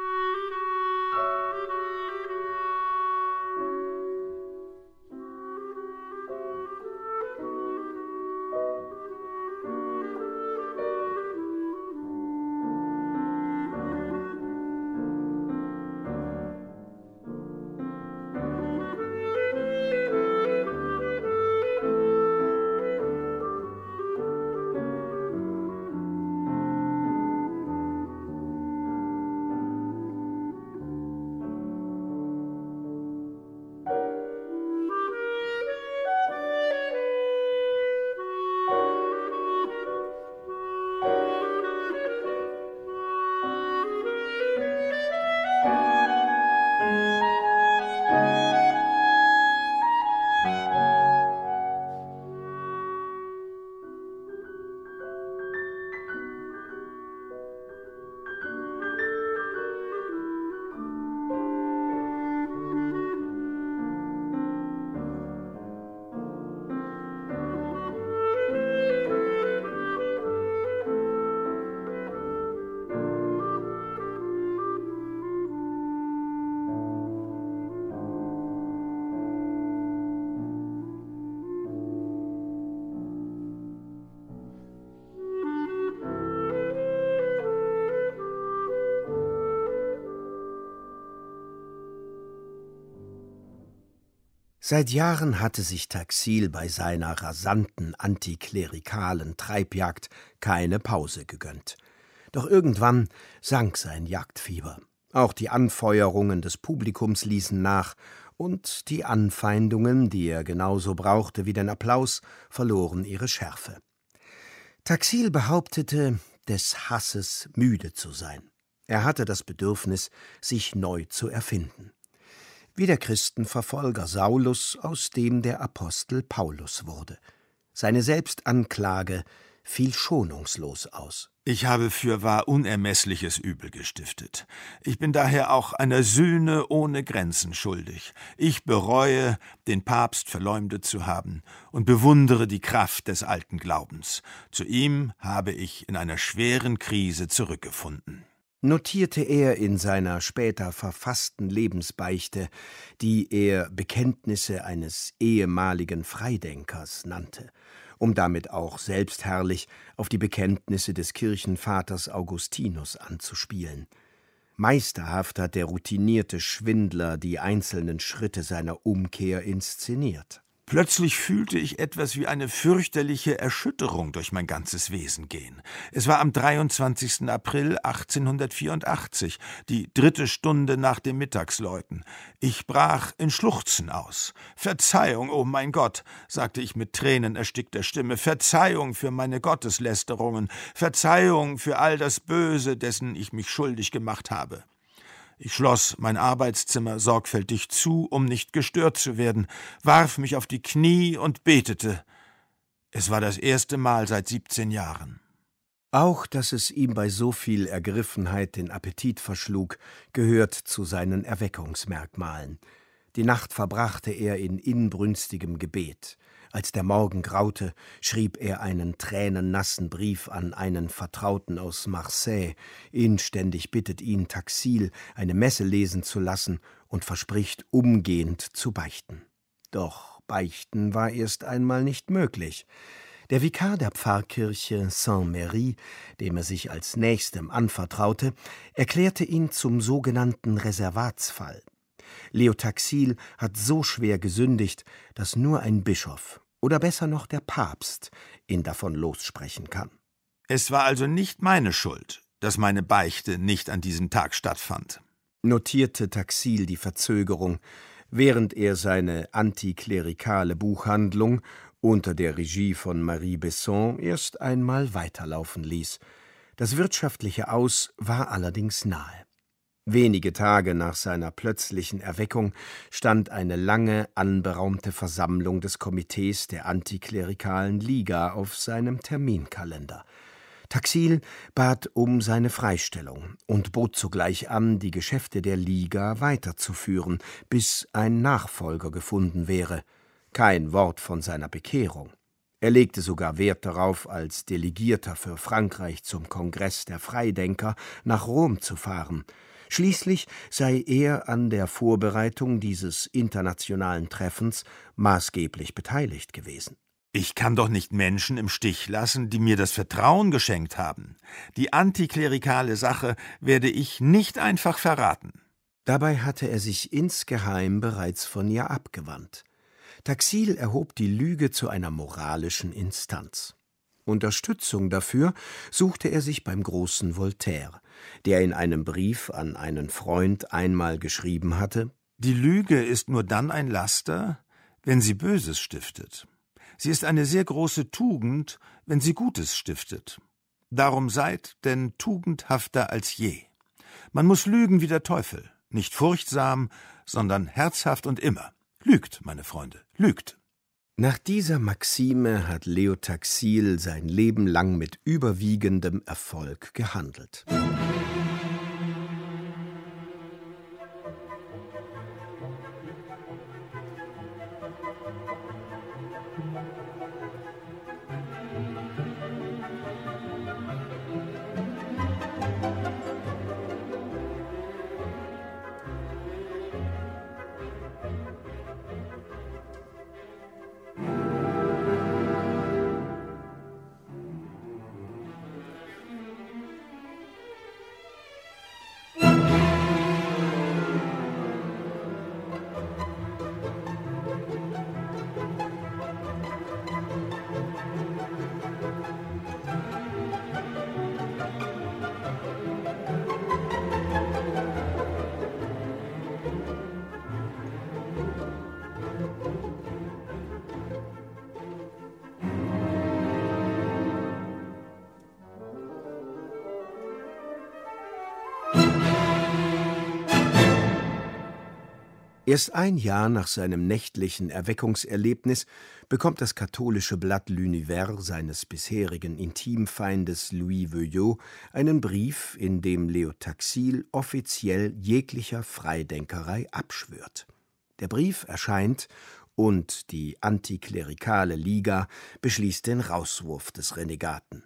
Seit Jahren hatte sich Taxil bei seiner rasanten, antiklerikalen Treibjagd keine Pause gegönnt. Doch irgendwann sank sein Jagdfieber. Auch die Anfeuerungen des Publikums ließen nach, und die Anfeindungen, die er genauso brauchte wie den Applaus, verloren ihre Schärfe. Taxil behauptete, des Hasses müde zu sein. Er hatte das Bedürfnis, sich neu zu erfinden. Wie der Christenverfolger Saulus, aus dem der Apostel Paulus wurde. Seine Selbstanklage fiel schonungslos aus. Ich habe fürwahr unermessliches Übel gestiftet. Ich bin daher auch einer Sühne ohne Grenzen schuldig. Ich bereue, den Papst verleumdet zu haben und bewundere die Kraft des alten Glaubens. Zu ihm habe ich in einer schweren Krise zurückgefunden. Notierte er in seiner später verfassten Lebensbeichte, die er Bekenntnisse eines ehemaligen Freidenkers nannte, um damit auch selbstherrlich auf die Bekenntnisse des Kirchenvaters Augustinus anzuspielen. Meisterhaft hat der routinierte Schwindler die einzelnen Schritte seiner Umkehr inszeniert. Plötzlich fühlte ich etwas wie eine fürchterliche Erschütterung durch mein ganzes Wesen gehen. Es war am 23. April 1884, die 3. Stunde nach dem Mittagsläuten. Ich brach in Schluchzen aus. »Verzeihung, oh mein Gott«, sagte ich mit tränenerstickter Stimme, »Verzeihung für meine Gotteslästerungen, Verzeihung für all das Böse, dessen ich mich schuldig gemacht habe.« Ich schloss mein Arbeitszimmer sorgfältig zu, um nicht gestört zu werden, warf mich auf die Knie und betete. Es war das erste Mal seit 17 Jahren. Auch, dass es ihm bei so viel Ergriffenheit den Appetit verschlug, gehört zu seinen Erweckungsmerkmalen. Die Nacht verbrachte er in inbrünstigem Gebet. Als der Morgen graute, schrieb er einen tränennassen Brief an einen Vertrauten aus Marseille, inständig bittet ihn Taxil, eine Messe lesen zu lassen und verspricht, umgehend zu beichten. Doch beichten war erst einmal nicht möglich. Der Vikar der Pfarrkirche Saint-Merry, dem er sich als Nächstem anvertraute, erklärte ihn zum sogenannten Reservatsfall. Leo Taxil hat so schwer gesündigt, dass nur ein Bischof oder besser noch der Papst ihn davon lossprechen kann. Es war also nicht meine Schuld, dass meine Beichte nicht an diesem Tag stattfand, notierte Taxil die Verzögerung, während er seine antiklerikale Buchhandlung unter der Regie von Marie Besson erst einmal weiterlaufen ließ. Das wirtschaftliche Aus war allerdings nahe. Wenige Tage nach seiner plötzlichen Erweckung stand eine lange anberaumte Versammlung des Komitees der Antiklerikalen Liga auf seinem Terminkalender. Taxil bat um seine Freistellung und bot zugleich an, die Geschäfte der Liga weiterzuführen, bis ein Nachfolger gefunden wäre. Kein Wort von seiner Bekehrung. Er legte sogar Wert darauf, als Delegierter für Frankreich zum Kongress der Freidenker nach Rom zu fahren. Schließlich sei er an der Vorbereitung dieses internationalen Treffens maßgeblich beteiligt gewesen. Ich kann doch nicht Menschen im Stich lassen, die mir das Vertrauen geschenkt haben. Die antiklerikale Sache werde ich nicht einfach verraten. Dabei hatte er sich insgeheim bereits von ihr abgewandt. Taxil erhob die Lüge zu einer moralischen Instanz. Unterstützung dafür suchte er sich beim großen Voltaire, der in einem Brief an einen Freund einmal geschrieben hatte: Die Lüge ist nur dann ein Laster, wenn sie Böses stiftet. Sie ist eine sehr große Tugend, wenn sie Gutes stiftet. Darum seid denn tugendhafter als je. Man muss lügen wie der Teufel, nicht furchtsam, sondern herzhaft und immer. Lügt, meine Freunde, lügt. Nach dieser Maxime hat Leo Taxil sein Leben lang mit überwiegendem Erfolg gehandelt. Erst ein Jahr nach seinem nächtlichen Erweckungserlebnis bekommt das katholische Blatt L'Univers seines bisherigen Intimfeindes Louis Veuillot einen Brief, in dem Leo Taxil offiziell jeglicher Freidenkerei abschwört. Der Brief erscheint und die antiklerikale Liga beschließt den Rauswurf des Renegaten.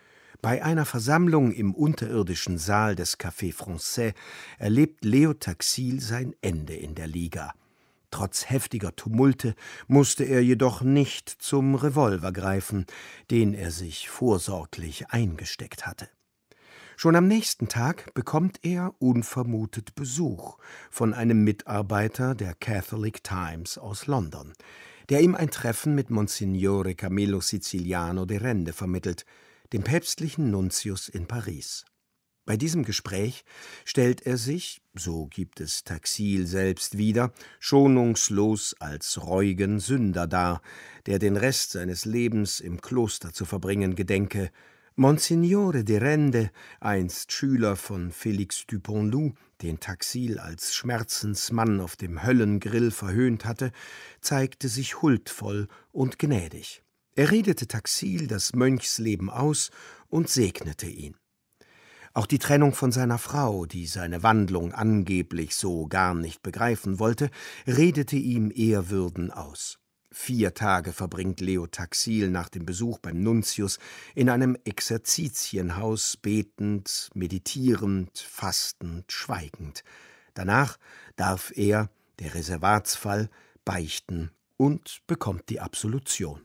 Bei einer Versammlung im unterirdischen Saal des Café Français erlebt Leo Taxil sein Ende in der Liga. Trotz heftiger Tumulte musste er jedoch nicht zum Revolver greifen, den er sich vorsorglich eingesteckt hatte. Schon am nächsten Tag bekommt er unvermutet Besuch von einem Mitarbeiter der Catholic Times aus London, der ihm ein Treffen mit Monsignore Camillo Siciliano de Rende vermittelt, dem päpstlichen Nuntius in Paris. Bei diesem Gespräch stellt er sich, so gibt es Taxil selbst wieder, schonungslos als reuigen Sünder dar, der den Rest seines Lebens im Kloster zu verbringen gedenke. Monsignore de Rende, einst Schüler von Félix du Pont-Loup, den Taxil als Schmerzensmann auf dem Höllengrill verhöhnt hatte, zeigte sich huldvoll und gnädig. Er redete Taxil das Mönchsleben aus und segnete ihn. Auch die Trennung von seiner Frau, die seine Wandlung angeblich so gar nicht begreifen wollte, redete ihm Ehrwürden aus. 4 Tage verbringt Leo Taxil nach dem Besuch beim Nuntius in einem Exerzitienhaus, betend, meditierend, fastend, schweigend. Danach darf er, der Reservatsfall, beichten und bekommt die Absolution.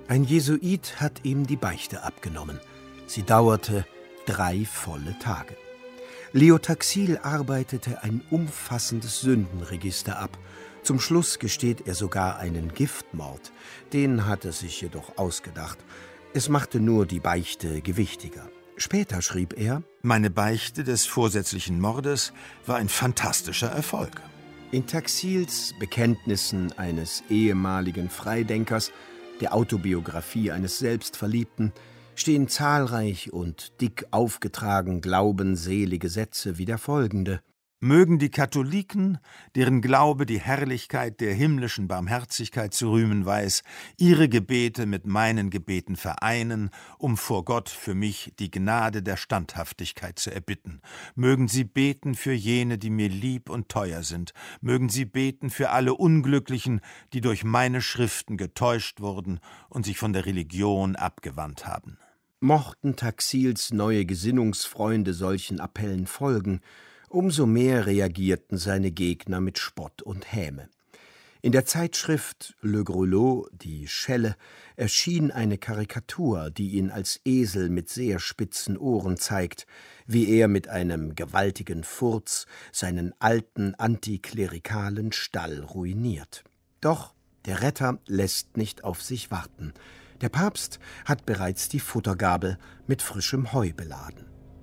Ein Jesuit hat ihm die Beichte abgenommen. Sie dauerte 3 volle Tage. Leo Taxil arbeitete ein umfassendes Sündenregister ab. Zum Schluss gesteht er sogar einen Giftmord. Den hat er sich jedoch ausgedacht. Es machte nur die Beichte gewichtiger. Später schrieb er: Meine Beichte des vorsätzlichen Mordes war ein fantastischer Erfolg. In Taxils Bekenntnissen eines ehemaligen Freidenkers, der Autobiografie eines Selbstverliebten, stehen zahlreich und dick aufgetragen glaubensselige Sätze wie der folgende: Mögen die Katholiken, deren Glaube die Herrlichkeit der himmlischen Barmherzigkeit zu rühmen weiß, ihre Gebete mit meinen Gebeten vereinen, um vor Gott für mich die Gnade der Standhaftigkeit zu erbitten. Mögen sie beten für jene, die mir lieb und teuer sind. Mögen sie beten für alle Unglücklichen, die durch meine Schriften getäuscht wurden und sich von der Religion abgewandt haben. Mochten Taxils neue Gesinnungsfreunde solchen Appellen folgen, umso mehr reagierten seine Gegner mit Spott und Häme. In der Zeitschrift Le Grelot, die Schelle, erschien eine Karikatur, die ihn als Esel mit sehr spitzen Ohren zeigt, wie er mit einem gewaltigen Furz seinen alten antiklerikalen Stall ruiniert. Doch der Retter lässt nicht auf sich warten. Der Papst hat bereits die Futtergabel mit frischem Heu beladen.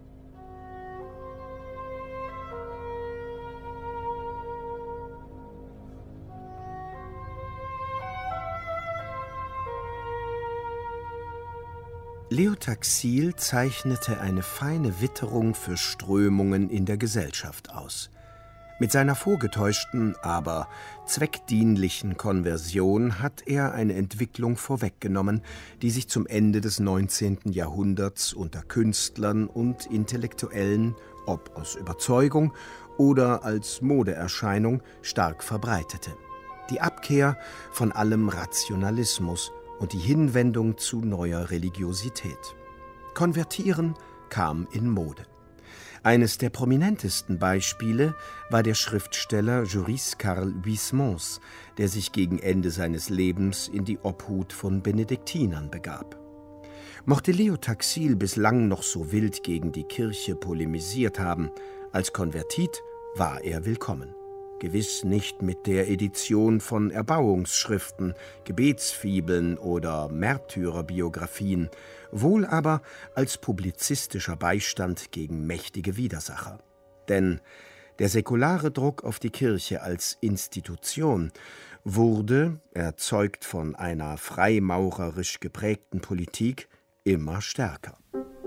Leo Taxil zeichnete eine feine Witterung für Strömungen in der Gesellschaft aus. Mit seiner vorgetäuschten, aber zweckdienlichen Konversion hat er eine Entwicklung vorweggenommen, die sich zum Ende des 19. Jahrhunderts unter Künstlern und Intellektuellen, ob aus Überzeugung oder als Modeerscheinung, stark verbreitete. Die Abkehr von allem Rationalismus und die Hinwendung zu neuer Religiosität. Konvertieren kam in Mode. Eines der prominentesten Beispiele war der Schriftsteller Joris Karl Huysmans, der sich gegen Ende seines Lebens in die Obhut von Benediktinern begab. Mochte Leo Taxil bislang noch so wild gegen die Kirche polemisiert haben, als Konvertit war er willkommen. Gewiss nicht mit der Edition von Erbauungsschriften, Gebetsfibeln oder Märtyrerbiografien, wohl aber als publizistischer Beistand gegen mächtige Widersacher. Denn der säkulare Druck auf die Kirche als Institution wurde, erzeugt von einer freimaurerisch geprägten Politik, immer stärker.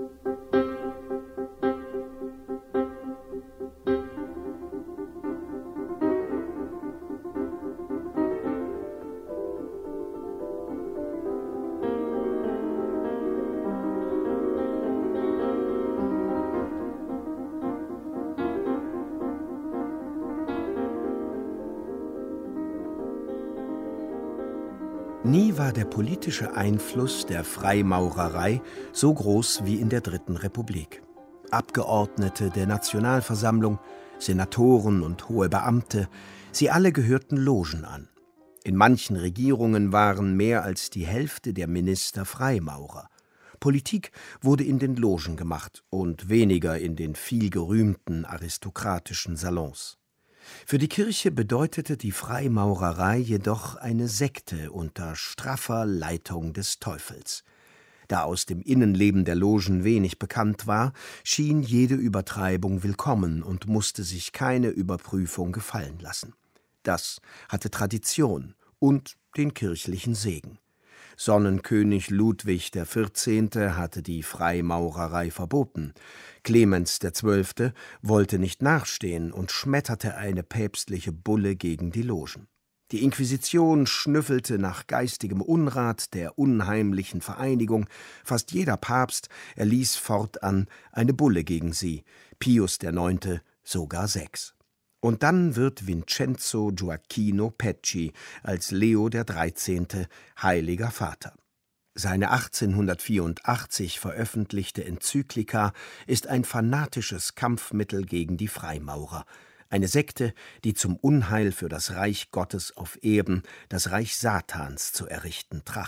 Nie war der politische Einfluss der Freimaurerei so groß wie in der Dritten Republik. Abgeordnete der Nationalversammlung, Senatoren und hohe Beamte, sie alle gehörten Logen an. In manchen Regierungen waren mehr als die Hälfte der Minister Freimaurer. Politik wurde in den Logen gemacht und weniger in den vielgerühmten aristokratischen Salons. Für die Kirche bedeutete die Freimaurerei jedoch eine Sekte unter straffer Leitung des Teufels. Da aus dem Innenleben der Logen wenig bekannt war, schien jede Übertreibung willkommen und musste sich keine Überprüfung gefallen lassen. Das hatte Tradition und den kirchlichen Segen. Sonnenkönig Ludwig XIV. Hatte die Freimaurerei verboten. Clemens XII. Wollte nicht nachstehen und schmetterte eine päpstliche Bulle gegen die Logen. Die Inquisition schnüffelte nach geistigem Unrat der unheimlichen Vereinigung. Fast jeder Papst erließ fortan eine Bulle gegen sie, Pius IX. Sogar 6. Und dann wird Vincenzo Gioacchino Pecci als Leo XIII. Heiliger Vater. Seine 1884 veröffentlichte Enzyklika ist ein fanatisches Kampfmittel gegen die Freimaurer, eine Sekte, die zum Unheil für das Reich Gottes auf Erden, das Reich Satans, zu errichten trachte.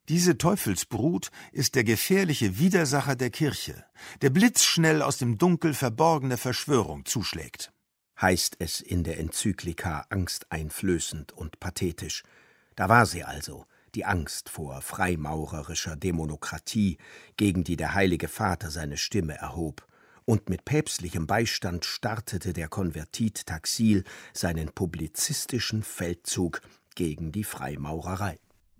Diese Teufelsbrut ist der gefährliche Widersacher der Kirche, der blitzschnell aus dem Dunkel verborgener Verschwörung zuschlägt. Heißt es in der Enzyklika angsteinflößend und pathetisch. Da war sie also, die Angst vor freimaurerischer Dämonokratie, gegen die der Heilige Vater seine Stimme erhob. Und mit päpstlichem Beistand startete der Konvertit Taxil seinen publizistischen Feldzug gegen die Freimaurerei.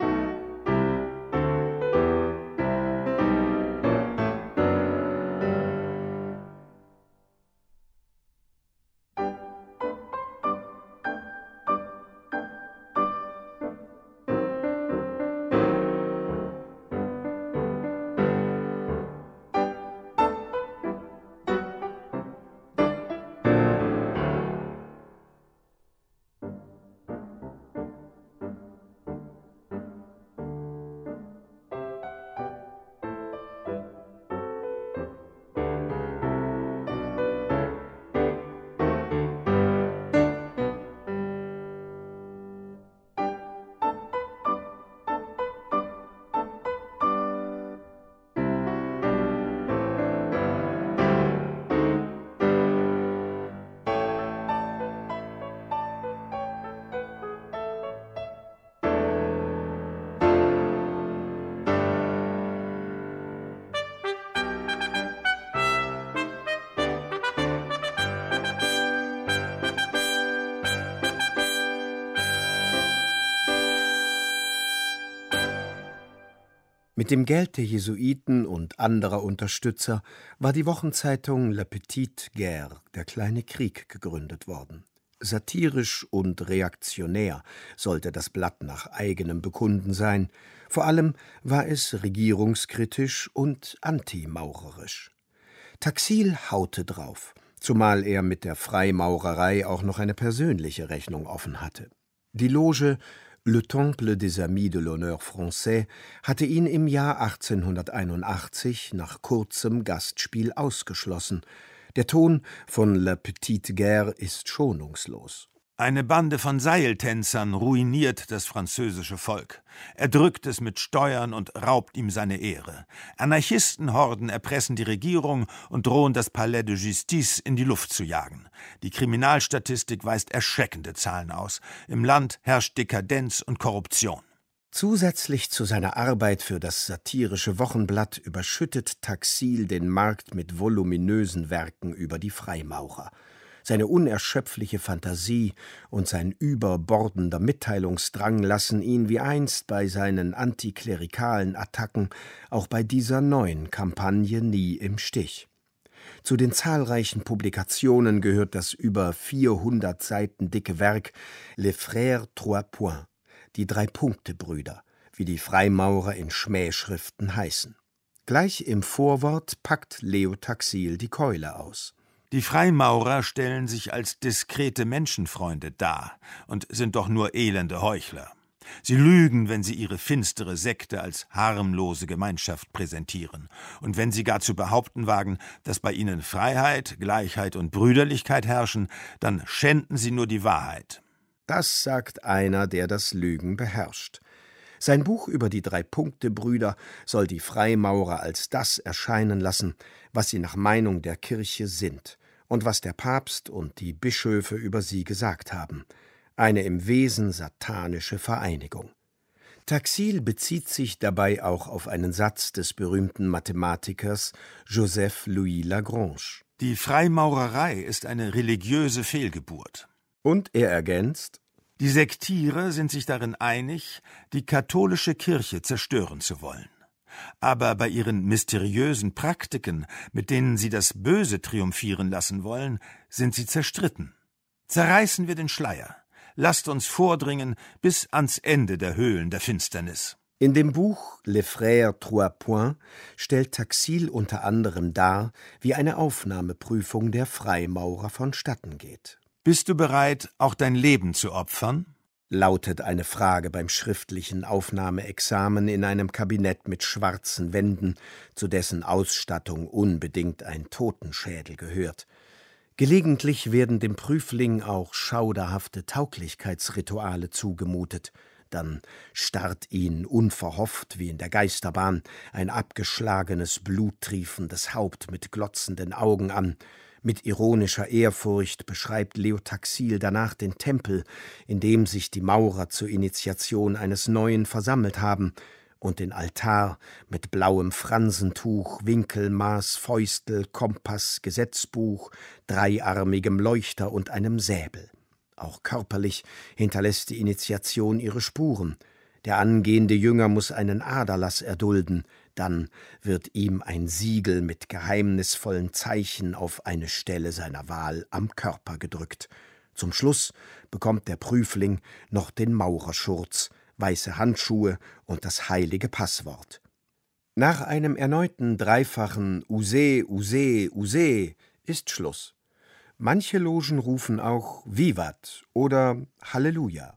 Mit dem Geld der Jesuiten und anderer Unterstützer war die Wochenzeitung La Petite Guerre, der kleine Krieg, gegründet worden. Satirisch und reaktionär sollte das Blatt nach eigenem Bekunden sein. Vor allem war es regierungskritisch und antimaurerisch. Taxil haute drauf, zumal er mit der Freimaurerei auch noch eine persönliche Rechnung offen hatte. Die Loge Le Temple des Amis de l'Honneur Français hatte ihn im Jahr 1881 nach kurzem Gastspiel ausgeschlossen. Der Ton von La Petite Guerre ist schonungslos. Eine Bande von Seiltänzern ruiniert das französische Volk, erdrückt es mit Steuern und raubt ihm seine Ehre. Anarchistenhorden erpressen die Regierung und drohen das Palais de Justice in die Luft zu jagen. Die Kriminalstatistik weist erschreckende Zahlen aus. Im Land herrscht Dekadenz und Korruption. Zusätzlich zu seiner Arbeit für das satirische Wochenblatt überschüttet Taxil den Markt mit voluminösen Werken über die Freimaurer. Seine unerschöpfliche Fantasie und sein überbordender Mitteilungsdrang lassen ihn wie einst bei seinen antiklerikalen Attacken auch bei dieser neuen Kampagne nie im Stich. Zu den zahlreichen Publikationen gehört das über 400 Seiten dicke Werk Les Frères Trois Points, die Drei-Punkte-Brüder, wie die Freimaurer in Schmähschriften heißen. Gleich im Vorwort packt Leo Taxil die Keule aus. Die Freimaurer stellen sich als diskrete Menschenfreunde dar und sind doch nur elende Heuchler. Sie lügen, wenn sie ihre finstere Sekte als harmlose Gemeinschaft präsentieren. Und wenn sie gar zu behaupten wagen, dass bei ihnen Freiheit, Gleichheit und Brüderlichkeit herrschen, dann schänden sie nur die Wahrheit. Das sagt einer, der das Lügen beherrscht. Sein Buch über die Drei-Punkte-Brüder soll die Freimaurer als das erscheinen lassen, was sie nach Meinung der Kirche sind und was der Papst und die Bischöfe über sie gesagt haben. Eine im Wesen satanische Vereinigung. Taxil bezieht sich dabei auch auf einen Satz des berühmten Mathematikers Joseph Louis Lagrange. Die Freimaurerei ist eine religiöse Fehlgeburt. Und er ergänzt: Die Sektierer sind sich darin einig, die katholische Kirche zerstören zu wollen. Aber bei ihren mysteriösen Praktiken, mit denen sie das Böse triumphieren lassen wollen, sind sie zerstritten. Zerreißen wir den Schleier. Lasst uns vordringen bis ans Ende der Höhlen der Finsternis. In dem Buch Les Frères Trois Points stellt Taxil unter anderem dar, wie eine Aufnahmeprüfung der Freimaurer vonstatten geht. Bist du bereit, auch dein Leben zu opfern? Lautet eine Frage beim schriftlichen Aufnahmeexamen in einem Kabinett mit schwarzen Wänden, zu dessen Ausstattung unbedingt ein Totenschädel gehört. Gelegentlich werden dem Prüfling auch schauderhafte Tauglichkeitsrituale zugemutet. Dann starrt ihn unverhofft wie in der Geisterbahn ein abgeschlagenes, bluttriefendes Haupt mit glotzenden Augen an. Mit ironischer Ehrfurcht beschreibt Leo Taxil danach den Tempel, in dem sich die Maurer zur Initiation eines Neuen versammelt haben, und den Altar mit blauem Fransentuch, Winkelmaß, Fäustel, Kompass, Gesetzbuch, dreiarmigem Leuchter und einem Säbel. Auch körperlich hinterlässt die Initiation ihre Spuren. Der angehende Jünger muss einen Aderlass erdulden, dann wird ihm ein Siegel mit geheimnisvollen Zeichen auf eine Stelle seiner Wahl am Körper gedrückt. Zum Schluss bekommt der Prüfling noch den Maurerschurz, weiße Handschuhe und das heilige Passwort. Nach einem erneuten dreifachen Use, Use, Use ist Schluss. Manche Logen rufen auch Vivat oder Halleluja.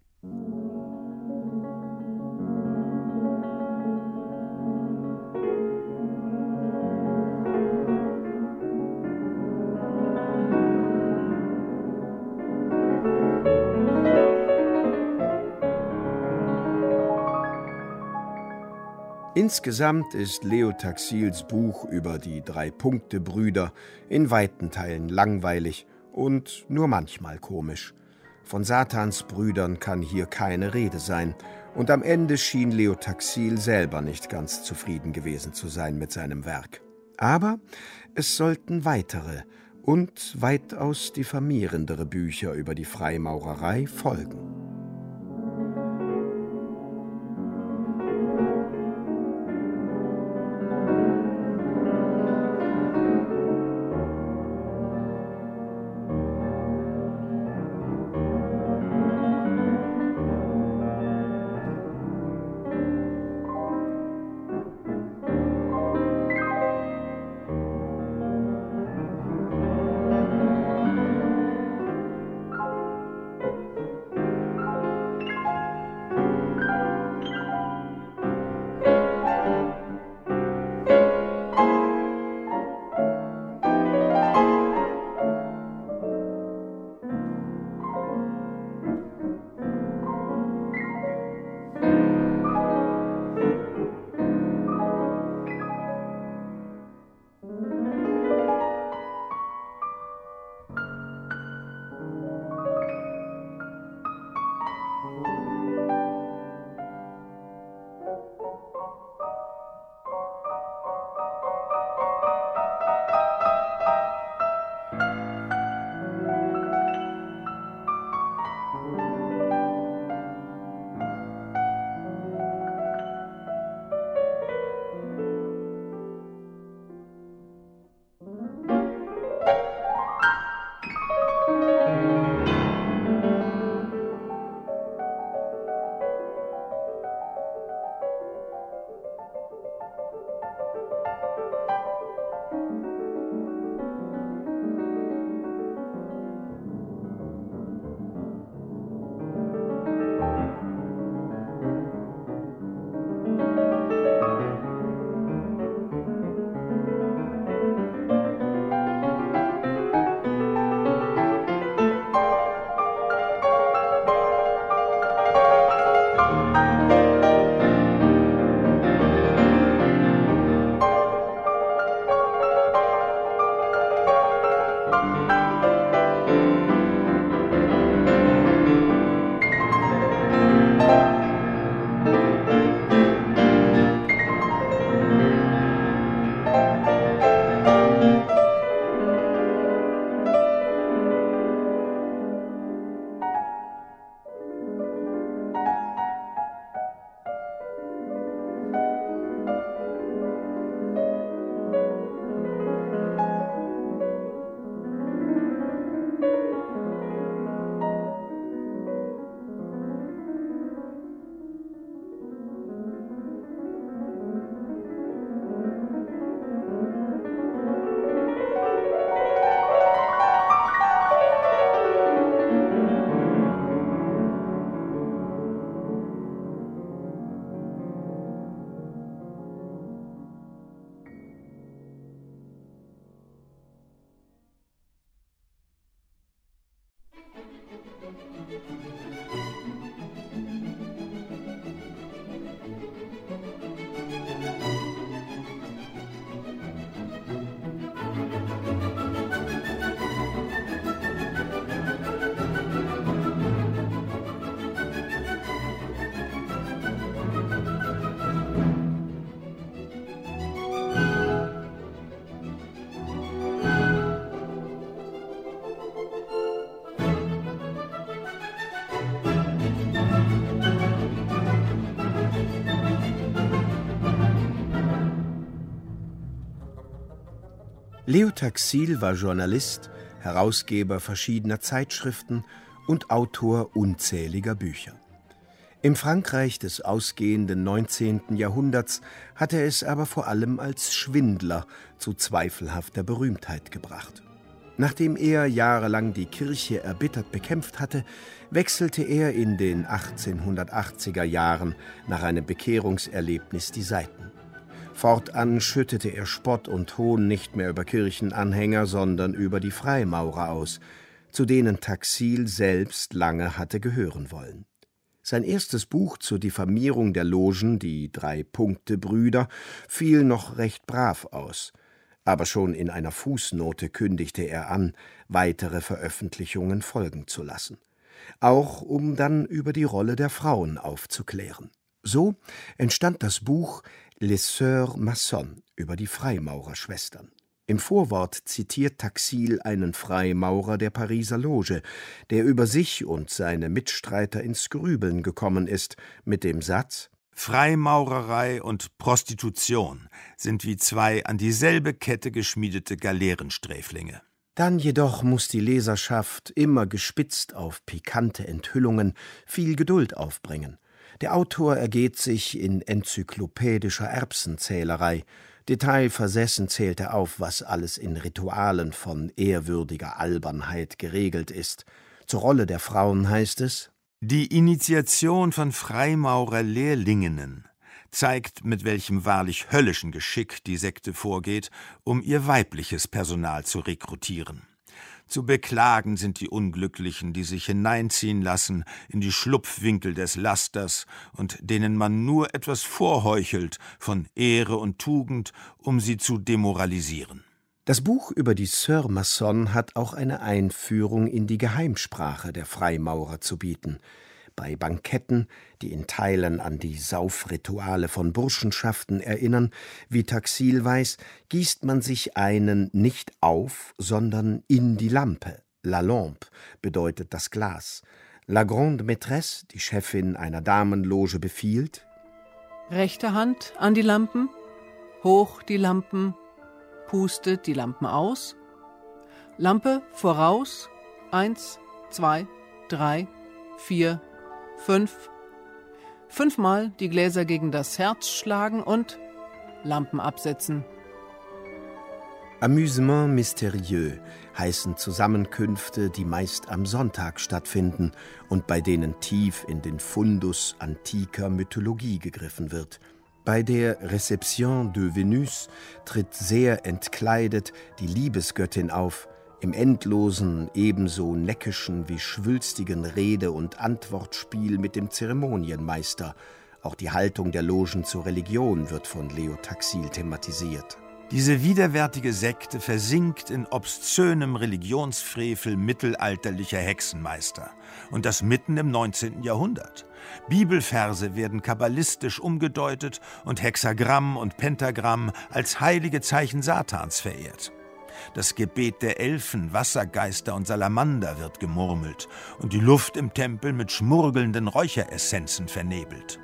Insgesamt ist Leo Taxils Buch über die Drei-Punkte-Brüder in weiten Teilen langweilig und nur manchmal komisch. Von Satans Brüdern kann hier keine Rede sein, und am Ende schien Leo Taxil selber nicht ganz zufrieden gewesen zu sein mit seinem Werk. Aber es sollten weitere und weitaus diffamierendere Bücher über die Freimaurerei folgen. Leo Taxil war Journalist, Herausgeber verschiedener Zeitschriften und Autor unzähliger Bücher. Im Frankreich des ausgehenden 19. Jahrhunderts hat er es aber vor allem als Schwindler zu zweifelhafter Berühmtheit gebracht. Nachdem er jahrelang die Kirche erbittert bekämpft hatte, wechselte er in den 1880er Jahren nach einem Bekehrungserlebnis die Seiten. Fortan schüttete er Spott und Hohn nicht mehr über Kirchenanhänger, sondern über die Freimaurer aus, zu denen Taxil selbst lange hatte gehören wollen. Sein erstes Buch zur Diffamierung der Logen, die 3-Punkte-Brüder, fiel noch recht brav aus. Aber schon in einer Fußnote kündigte er an, weitere Veröffentlichungen folgen zu lassen. Auch um dann über die Rolle der Frauen aufzuklären. So entstand das Buch Les Sœurs Maçonnes über die Freimaurerschwestern. Im Vorwort zitiert Taxil einen Freimaurer der Pariser Loge, der über sich und seine Mitstreiter ins Grübeln gekommen ist, mit dem Satz: Freimaurerei und Prostitution sind wie zwei an dieselbe Kette geschmiedete Galeerensträflinge. Dann jedoch muss die Leserschaft, immer gespitzt auf pikante Enthüllungen, viel Geduld aufbringen. Der Autor ergeht sich in enzyklopädischer Erbsenzählerei. Detailversessen zählt er auf, was alles in Ritualen von ehrwürdiger Albernheit geregelt ist. Zur Rolle der Frauen heißt es: Die Initiation von Freimaurer-Lehrlinginnen zeigt, mit welchem wahrlich höllischen Geschick die Sekte vorgeht, um ihr weibliches Personal zu rekrutieren. Zu beklagen sind die Unglücklichen, die sich hineinziehen lassen in die Schlupfwinkel des Lasters und denen man nur etwas vorheuchelt von Ehre und Tugend, um sie zu demoralisieren. Das Buch über die Sœurs Maçonnes hat auch eine Einführung in die Geheimsprache der Freimaurer zu bieten. Bei Banketten, die in Teilen an die Saufrituale von Burschenschaften erinnern, wie Taxil weiß, gießt man sich einen nicht auf, sondern in die Lampe. La lampe bedeutet das Glas. La grande maîtresse, die Chefin einer Damenloge, befiehlt: Rechte Hand an die Lampen, hoch die Lampen, pustet die Lampen aus, Lampe voraus, 1, 2, 3, 4, 5. 5-mal die Gläser gegen das Herz schlagen und Lampen absetzen. Amusement mystérieux heißen Zusammenkünfte, die meist am Sonntag stattfinden und bei denen tief in den Fundus antiker Mythologie gegriffen wird. Bei der Réception de Vénus tritt sehr entkleidet die Liebesgöttin auf, im endlosen, ebenso neckischen wie schwülstigen Rede- und Antwortspiel mit dem Zeremonienmeister. Auch die Haltung der Logen zur Religion wird von Leo Taxil thematisiert. Diese widerwärtige Sekte versinkt in obszönem Religionsfrevel mittelalterlicher Hexenmeister. Und das mitten im 19. Jahrhundert. Bibelverse werden kabbalistisch umgedeutet und Hexagramm und Pentagramm als heilige Zeichen Satans verehrt. Das Gebet der Elfen, Wassergeister und Salamander wird gemurmelt und die Luft im Tempel mit schmurgelnden Räucheressenzen vernebelt.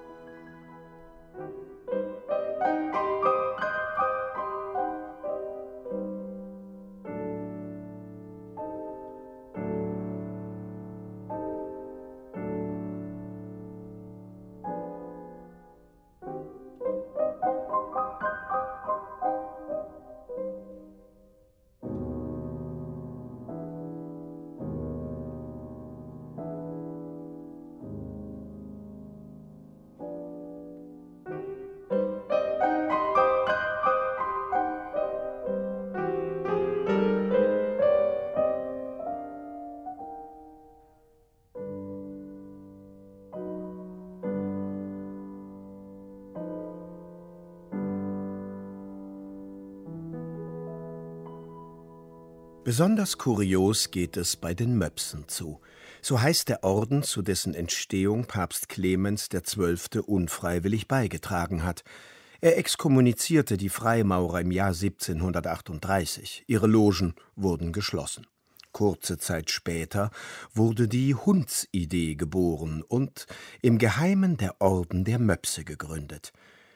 Besonders kurios geht es bei den Möpsen zu. So heißt der Orden, zu dessen Entstehung Papst Clemens XII. Unfreiwillig beigetragen hat. Er exkommunizierte die Freimaurer im Jahr 1738. Ihre Logen wurden geschlossen. Kurze Zeit später wurde die Hundsidee geboren und im Geheimen der Orden der Möpse gegründet.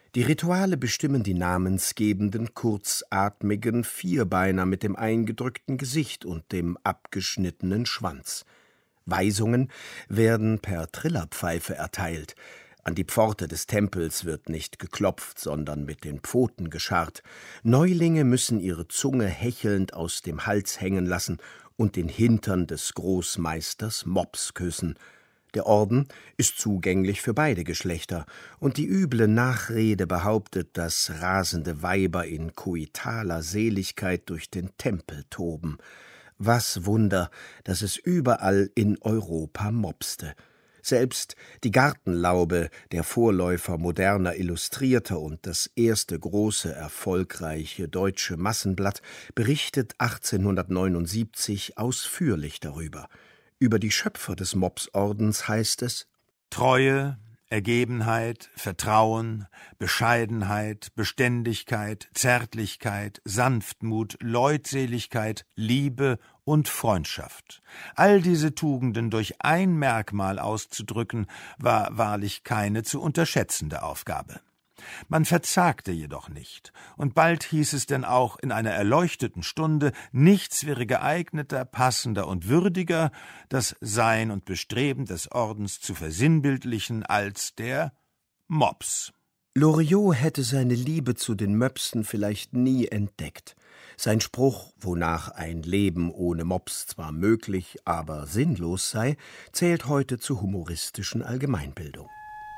Die Rituale bestimmen die namensgebenden, kurzatmigen Vierbeiner mit dem eingedrückten Gesicht und dem abgeschnittenen Schwanz. Weisungen werden per Trillerpfeife erteilt. An die Pforte des Tempels wird nicht geklopft, sondern mit den Pfoten gescharrt. Neulinge müssen ihre Zunge hechelnd aus dem Hals hängen lassen und den Hintern des Großmeisters Mops küssen. Der Orden ist zugänglich für beide Geschlechter, und die üble Nachrede behauptet, dass rasende Weiber in koitaler Seligkeit durch den Tempel toben. Was Wunder, dass es überall in Europa mopste. Selbst die Gartenlaube, der Vorläufer moderner Illustrierter und das erste große, erfolgreiche deutsche Massenblatt, berichtet 1879 ausführlich darüber. Über die Schöpfer des Mopsordens heißt es: Treue, Ergebenheit, Vertrauen, Bescheidenheit, Beständigkeit, Zärtlichkeit, Sanftmut, Leutseligkeit, Liebe und Freundschaft. All diese Tugenden durch ein Merkmal auszudrücken, war wahrlich keine zu unterschätzende Aufgabe. Man verzagte jedoch nicht, und bald hieß es denn auch in einer erleuchteten Stunde, nichts wäre geeigneter, passender und würdiger, das Sein und Bestreben des Ordens zu versinnbildlichen, als der Mops. Loriot hätte seine Liebe zu den Möpsen vielleicht nie entdeckt. Sein Spruch, wonach ein Leben ohne Mops zwar möglich, aber sinnlos sei, zählt heute zur humoristischen Allgemeinbildung.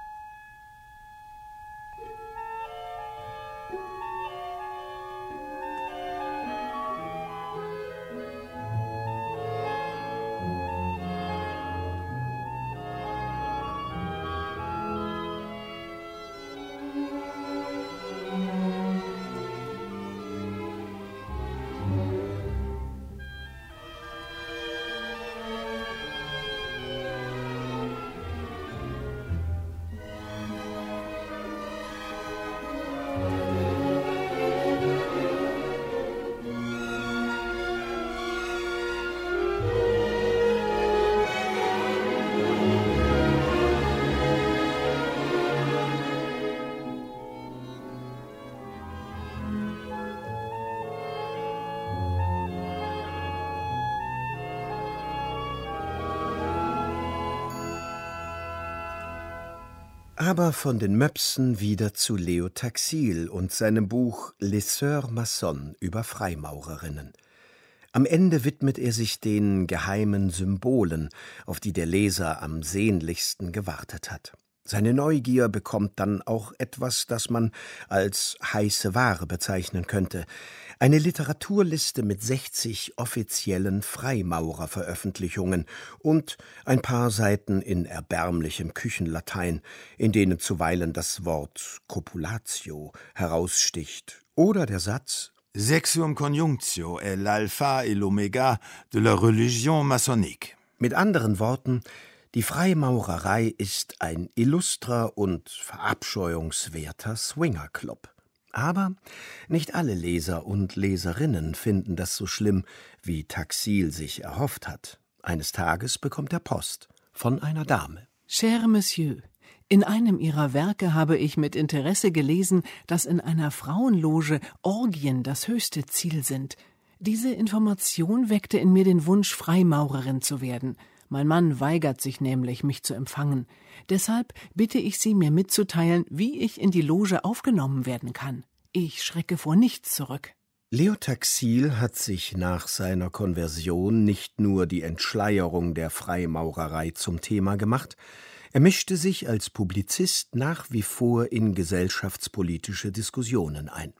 Aber von den Möpsen wieder zu Leo Taxil und seinem Buch Les Sœurs Maçonnes über Freimaurerinnen. Am Ende widmet er sich den geheimen Symbolen, auf die der Leser am sehnlichsten gewartet hat. Seine Neugier bekommt dann auch etwas, das man als heiße Ware bezeichnen könnte. Eine Literaturliste mit 60 offiziellen Freimaurerveröffentlichungen und ein paar Seiten in erbärmlichem Küchenlatein, in denen zuweilen das Wort Copulatio heraussticht oder der Satz Sexuum conjunctio est l'alpha et l'oméga de la religion maçonnique. Mit anderen Worten, die Freimaurerei ist ein illustrer und verabscheuungswerter Swingerclub. Aber nicht alle Leser und Leserinnen finden das so schlimm, wie Taxil sich erhofft hat. Eines Tages bekommt er Post von einer Dame. Cher Monsieur, in einem Ihrer Werke habe ich mit Interesse gelesen, dass in einer Frauenloge Orgien das höchste Ziel sind. Diese Information weckte in mir den Wunsch, Freimaurerin zu werden. Mein Mann weigert sich nämlich, mich zu empfangen. Deshalb bitte ich Sie, mir mitzuteilen, wie ich in die Loge aufgenommen werden kann. Ich schrecke vor nichts zurück. Leo Taxil hat sich nach seiner Konversion nicht nur die Entschleierung der Freimaurerei zum Thema gemacht, er mischte sich als Publizist nach wie vor in gesellschaftspolitische Diskussionen ein.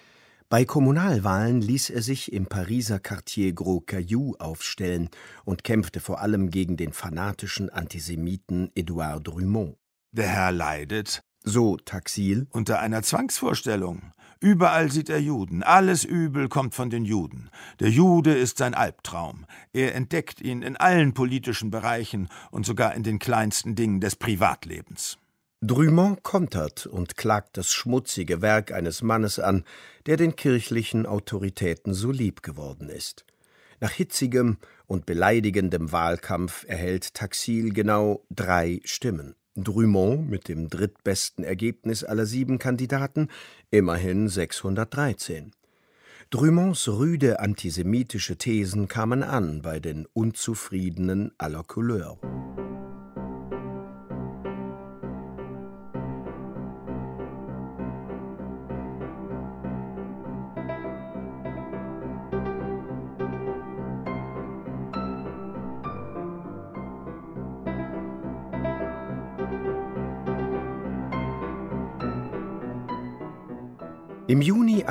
Bei Kommunalwahlen ließ er sich im Pariser Quartier Gros Caillou aufstellen und kämpfte vor allem gegen den fanatischen Antisemiten Édouard Drumont. Der Herr leidet, so Taxil, unter einer Zwangsvorstellung. Überall sieht er Juden. Alles Übel kommt von den Juden. Der Jude ist sein Albtraum. Er entdeckt ihn in allen politischen Bereichen und sogar in den kleinsten Dingen des Privatlebens. Drumont kontert und klagt das schmutzige Werk eines Mannes an, der den kirchlichen Autoritäten so lieb geworden ist. Nach hitzigem und beleidigendem Wahlkampf erhält Taxil genau 3 Stimmen. Drumont mit dem drittbesten Ergebnis aller 7 Kandidaten immerhin 613. Drumonts rüde antisemitische Thesen kamen an bei den Unzufriedenen aller Couleur. Im Juni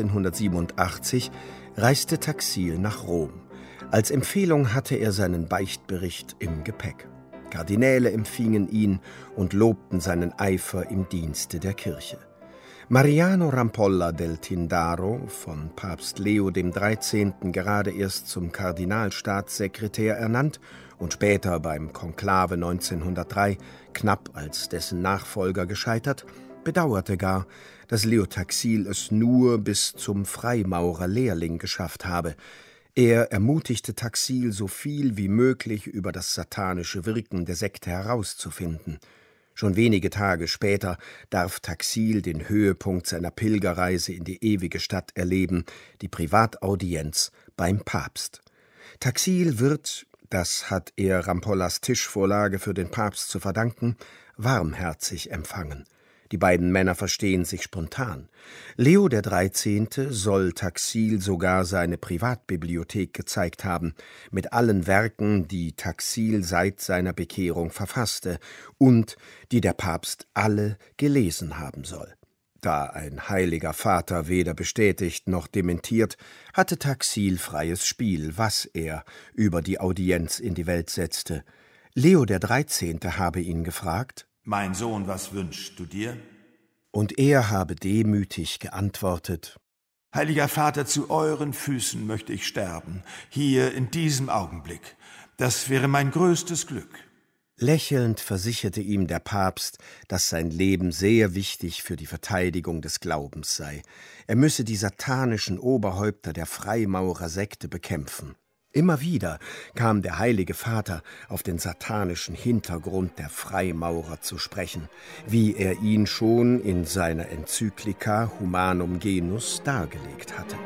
1887 reiste Taxil nach Rom. Als Empfehlung hatte er seinen Beichtbericht im Gepäck. Kardinäle empfingen ihn und lobten seinen Eifer im Dienste der Kirche. Mariano Rampolla del Tindaro, von Papst Leo XIII. Gerade erst zum Kardinalstaatssekretär ernannt und später beim Konklave 1903 knapp als dessen Nachfolger gescheitert, bedauerte gar, dass Leo Taxil es nur bis zum Freimaurerlehrling geschafft habe. Er ermutigte Taxil, so viel wie möglich über das satanische Wirken der Sekte herauszufinden. Schon wenige Tage später darf Taxil den Höhepunkt seiner Pilgerreise in die ewige Stadt erleben, die Privataudienz beim Papst. Taxil wird, das hat er Rampollas Tischvorlage für den Papst zu verdanken, warmherzig empfangen. Die beiden Männer verstehen sich spontan. Leo XIII. Soll Taxil sogar seine Privatbibliothek gezeigt haben, mit allen Werken, die Taxil seit seiner Bekehrung verfasste und die der Papst alle gelesen haben soll. Da ein heiliger Vater weder bestätigt noch dementiert, hatte Taxil freies Spiel, was er über die Audienz in die Welt setzte. Leo XIII. Habe ihn gefragt: »Mein Sohn, was wünschst du dir?« Und er habe demütig geantwortet: »Heiliger Vater, zu euren Füßen möchte ich sterben, hier in diesem Augenblick. Das wäre mein größtes Glück.« Lächelnd versicherte ihm der Papst, dass sein Leben sehr wichtig für die Verteidigung des Glaubens sei. Er müsse die satanischen Oberhäupter der Freimaurersekte bekämpfen. Immer wieder kam der Heilige Vater auf den satanischen Hintergrund der Freimaurer zu sprechen, wie er ihn schon in seiner Enzyklika Humanum Genus dargelegt hatte.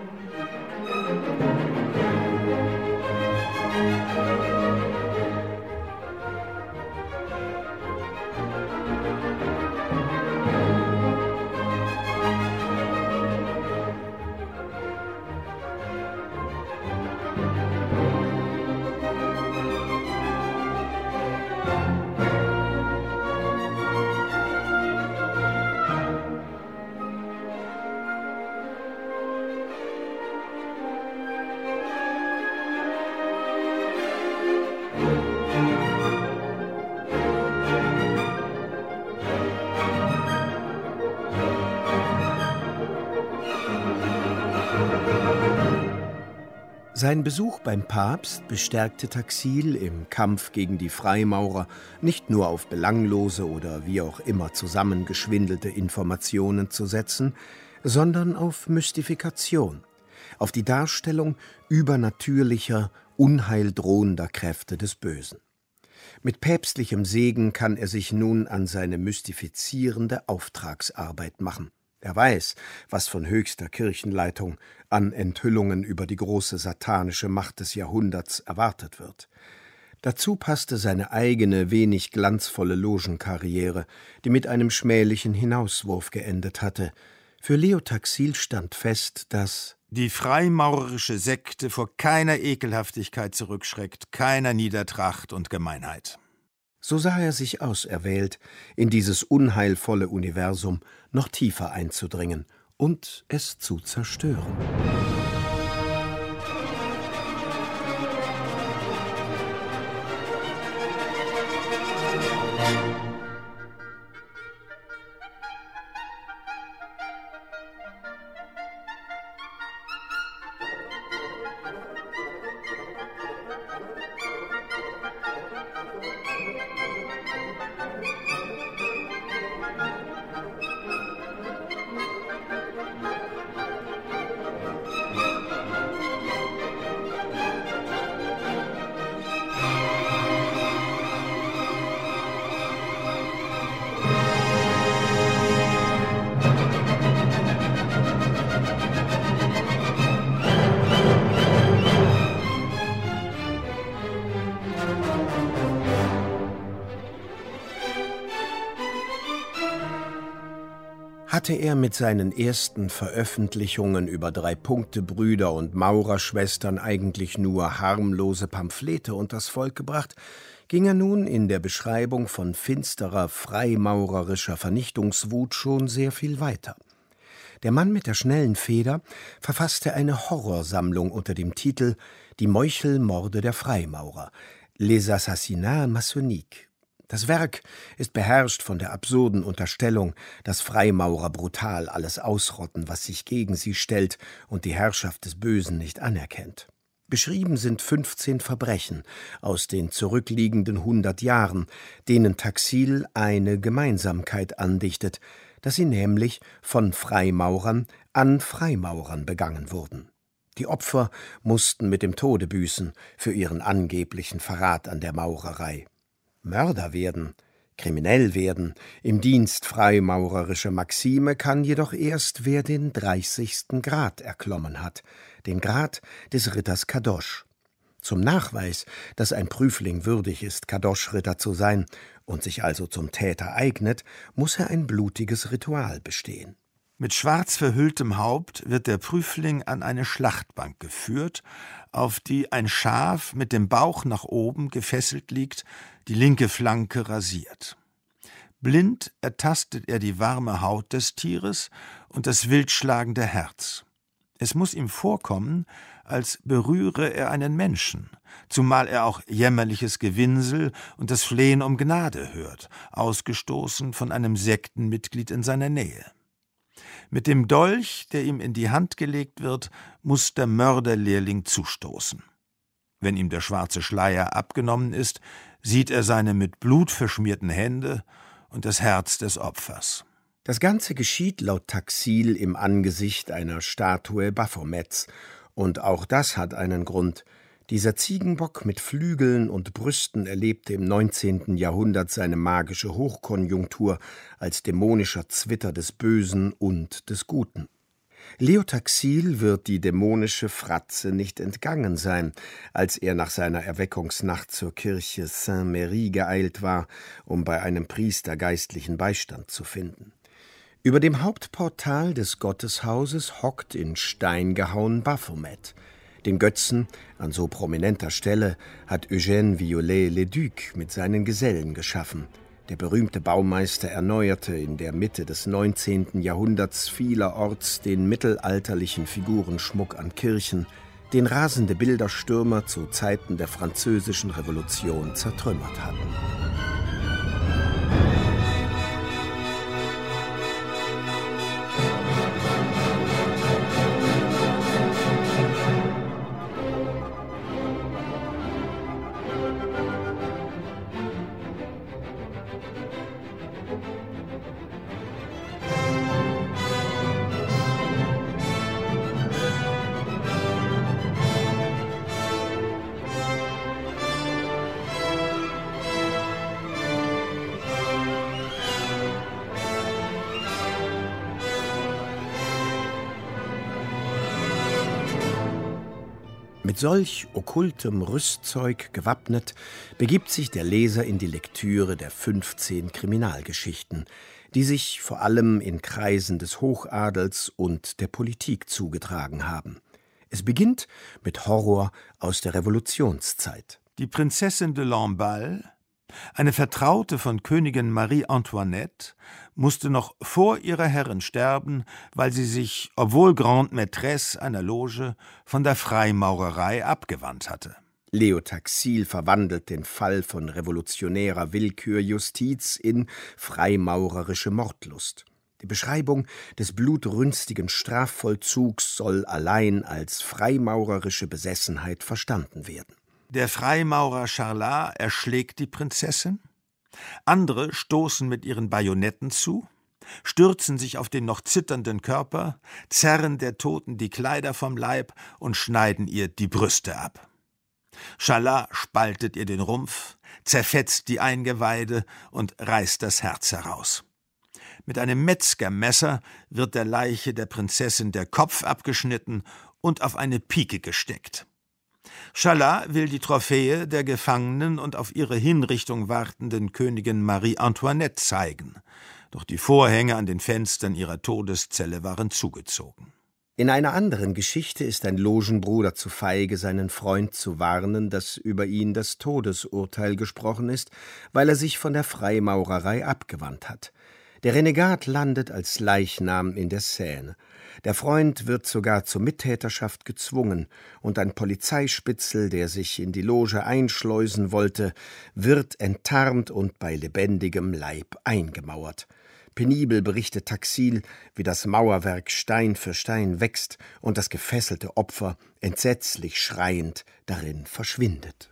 Sein Besuch beim Papst bestärkte Taxil im Kampf gegen die Freimaurer nicht nur auf belanglose oder wie auch immer zusammengeschwindelte Informationen zu setzen, sondern auf Mystifikation, auf die Darstellung übernatürlicher, unheildrohender Kräfte des Bösen. Mit päpstlichem Segen kann er sich nun an seine mystifizierende Auftragsarbeit machen. Er weiß, was von höchster Kirchenleitung an Enthüllungen über die große satanische Macht des Jahrhunderts erwartet wird. Dazu passte seine eigene, wenig glanzvolle Logenkarriere, die mit einem schmählichen Hinauswurf geendet hatte. Für Leo Taxil stand fest, dass die freimaurerische Sekte vor keiner Ekelhaftigkeit zurückschreckt, keiner Niedertracht und Gemeinheit. So sah er sich auserwählt, in dieses unheilvolle Universum noch tiefer einzudringen und es zu zerstören. hatte er mit seinen ersten Veröffentlichungen über Drei-Punkte-Brüder und Maurerschwestern eigentlich nur harmlose Pamphlete unters Volk gebracht, ging er nun in der Beschreibung von finsterer, freimaurerischer Vernichtungswut schon sehr viel weiter. Der Mann mit der schnellen Feder verfasste eine Horrorsammlung unter dem Titel »Die Meuchelmorde der Freimaurer«, Les Assassinats Maçonniques. Das Werk ist beherrscht von der absurden Unterstellung, dass Freimaurer brutal alles ausrotten, was sich gegen sie stellt und die Herrschaft des Bösen nicht anerkennt. Beschrieben sind 15 Verbrechen aus den zurückliegenden 100 Jahren, denen Taxil eine Gemeinsamkeit andichtet, dass sie nämlich von Freimaurern an Freimaurern begangen wurden. Die Opfer mussten mit dem Tode büßen für ihren angeblichen Verrat an der Maurerei. Mörder werden, kriminell werden, im Dienst freimaurerischer Maxime kann jedoch erst, wer den 30. Grad erklommen hat, den Grad des Ritters Kadosch. Zum Nachweis, dass ein Prüfling würdig ist, Kadosch-Ritter zu sein und sich also zum Täter eignet, muss er ein blutiges Ritual bestehen. Mit schwarz verhülltem Haupt wird der Prüfling an eine Schlachtbank geführt, auf die ein Schaf mit dem Bauch nach oben gefesselt liegt, die linke Flanke rasiert. Blind ertastet er die warme Haut des Tieres und das wild schlagende Herz. Es muss ihm vorkommen, als berühre er einen Menschen, zumal er auch jämmerliches Gewinsel und das Flehen um Gnade hört, ausgestoßen von einem Sektenmitglied in seiner Nähe. Mit dem Dolch, der ihm in die Hand gelegt wird, muss der Mörderlehrling zustoßen. Wenn ihm der schwarze Schleier abgenommen ist, sieht er seine mit Blut verschmierten Hände und das Herz des Opfers. Das Ganze geschieht laut Taxil im Angesicht einer Statue Baphomets, und auch das hat einen Grund. Dieser Ziegenbock mit Flügeln und Brüsten erlebte im 19. Jahrhundert seine magische Hochkonjunktur als dämonischer Zwitter des Bösen und des Guten. Leo Taxil wird die dämonische Fratze nicht entgangen sein, als er nach seiner Erweckungsnacht zur Kirche Saint-Méry geeilt war, um bei einem Priester geistlichen Beistand zu finden. Über dem Hauptportal des Gotteshauses hockt in Stein gehauen Baphomet. Den Götzen an so prominenter Stelle hat Eugène Viollet-le-Duc mit seinen Gesellen geschaffen. Der berühmte Baumeister erneuerte in der Mitte des 19. Jahrhunderts vielerorts den mittelalterlichen Figurenschmuck an Kirchen, den rasende Bilderstürmer zu Zeiten der Französischen Revolution zertrümmert hatten. Mit solch okkultem Rüstzeug gewappnet, begibt sich der Leser in die Lektüre der 15 Kriminalgeschichten, die sich vor allem in Kreisen des Hochadels und der Politik zugetragen haben. Es beginnt mit Horror aus der Revolutionszeit. Die Prinzessin de Lamballe, eine Vertraute von Königin Marie Antoinette, musste noch vor ihrer Herrin sterben, weil sie sich, obwohl Grande Maîtresse einer Loge, von der Freimaurerei abgewandt hatte. Leo Taxil verwandelt den Fall von revolutionärer Willkürjustiz in freimaurerische Mordlust. Die Beschreibung des blutrünstigen Strafvollzugs soll allein als freimaurerische Besessenheit verstanden werden. Der Freimaurer Charlat erschlägt die Prinzessin, andere stoßen mit ihren Bajonetten zu, stürzen sich auf den noch zitternden Körper, zerren der Toten die Kleider vom Leib und schneiden ihr die Brüste ab. Charlat spaltet ihr den Rumpf, zerfetzt die Eingeweide und reißt das Herz heraus. Mit einem Metzgermesser wird der Leiche der Prinzessin der Kopf abgeschnitten und auf eine Pike gesteckt. Charlat will die Trophäe der gefangenen und auf ihre Hinrichtung wartenden Königin Marie Antoinette zeigen. doch die Vorhänge an den Fenstern ihrer Todeszelle waren zugezogen. In einer anderen Geschichte ist ein Logenbruder zu feige, seinen Freund zu warnen, dass über ihn das Todesurteil gesprochen ist, weil er sich von der Freimaurerei abgewandt hat. Der Renegat landet als Leichnam in der Seine. Der Freund wird sogar zur Mittäterschaft gezwungen, und ein Polizeispitzel, der sich in die Loge einschleusen wollte, wird enttarnt und bei lebendigem Leib eingemauert. Penibel berichtet Taxil, wie das Mauerwerk Stein für Stein wächst und das gefesselte Opfer, entsetzlich schreiend, darin verschwindet.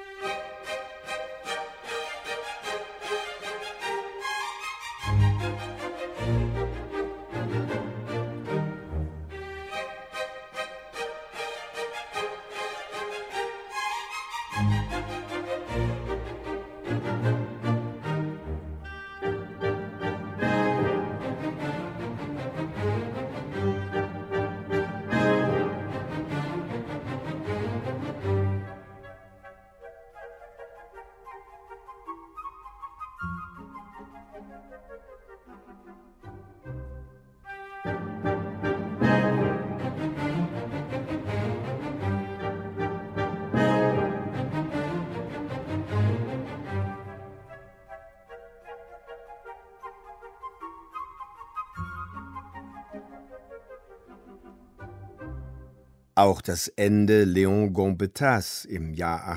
Auch das Ende Léon Gambetas im Jahr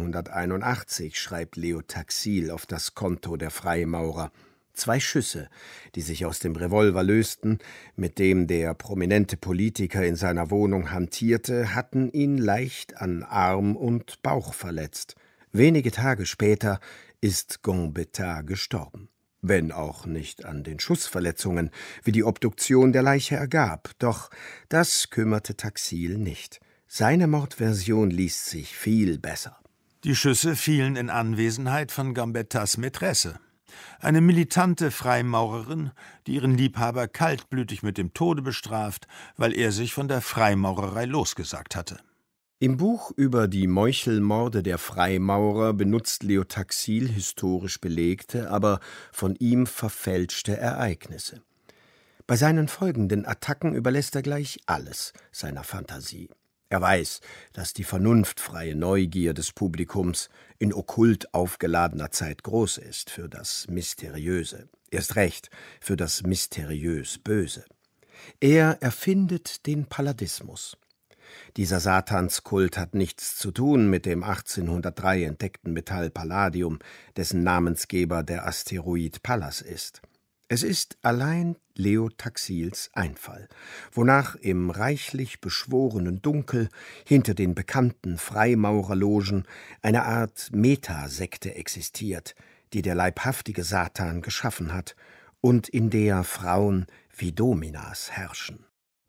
1881 schreibt Leo Taxil auf das Konto der Freimaurer. 2 Schüsse, die sich aus dem Revolver lösten, mit dem der prominente Politiker in seiner Wohnung hantierte, hatten ihn leicht an Arm und Bauch verletzt. Wenige Tage später ist Gambetta gestorben. Wenn auch nicht an den Schussverletzungen, wie die Obduktion der Leiche ergab. Doch das kümmerte Taxil nicht. Seine Mordversion liest sich viel besser. Die Schüsse fielen in Anwesenheit von Gambettas Mätresse, eine militante Freimaurerin, die ihren Liebhaber kaltblütig mit dem Tode bestraft, weil er sich von der Freimaurerei losgesagt hatte. Im Buch über die Meuchelmorde der Freimaurer benutzt Leo Taxil historisch belegte, aber von ihm verfälschte Ereignisse. Bei seinen folgenden Attacken überlässt er gleich alles seiner Fantasie. Er weiß, dass die vernunftfreie Neugier des Publikums in okkult aufgeladener Zeit groß ist für das Mysteriöse, erst recht für das mysteriös Böse. Er erfindet den Palladismus. Dieser Satanskult hat nichts zu tun mit dem 1803 entdeckten Metall Palladium, dessen Namensgeber der Asteroid Pallas ist. Es ist allein Leo Taxils Einfall, wonach im reichlich beschworenen Dunkel hinter den bekannten Freimaurerlogen eine Art Metasekte existiert, die der leibhaftige Satan geschaffen hat und in der Frauen wie Dominas herrschen.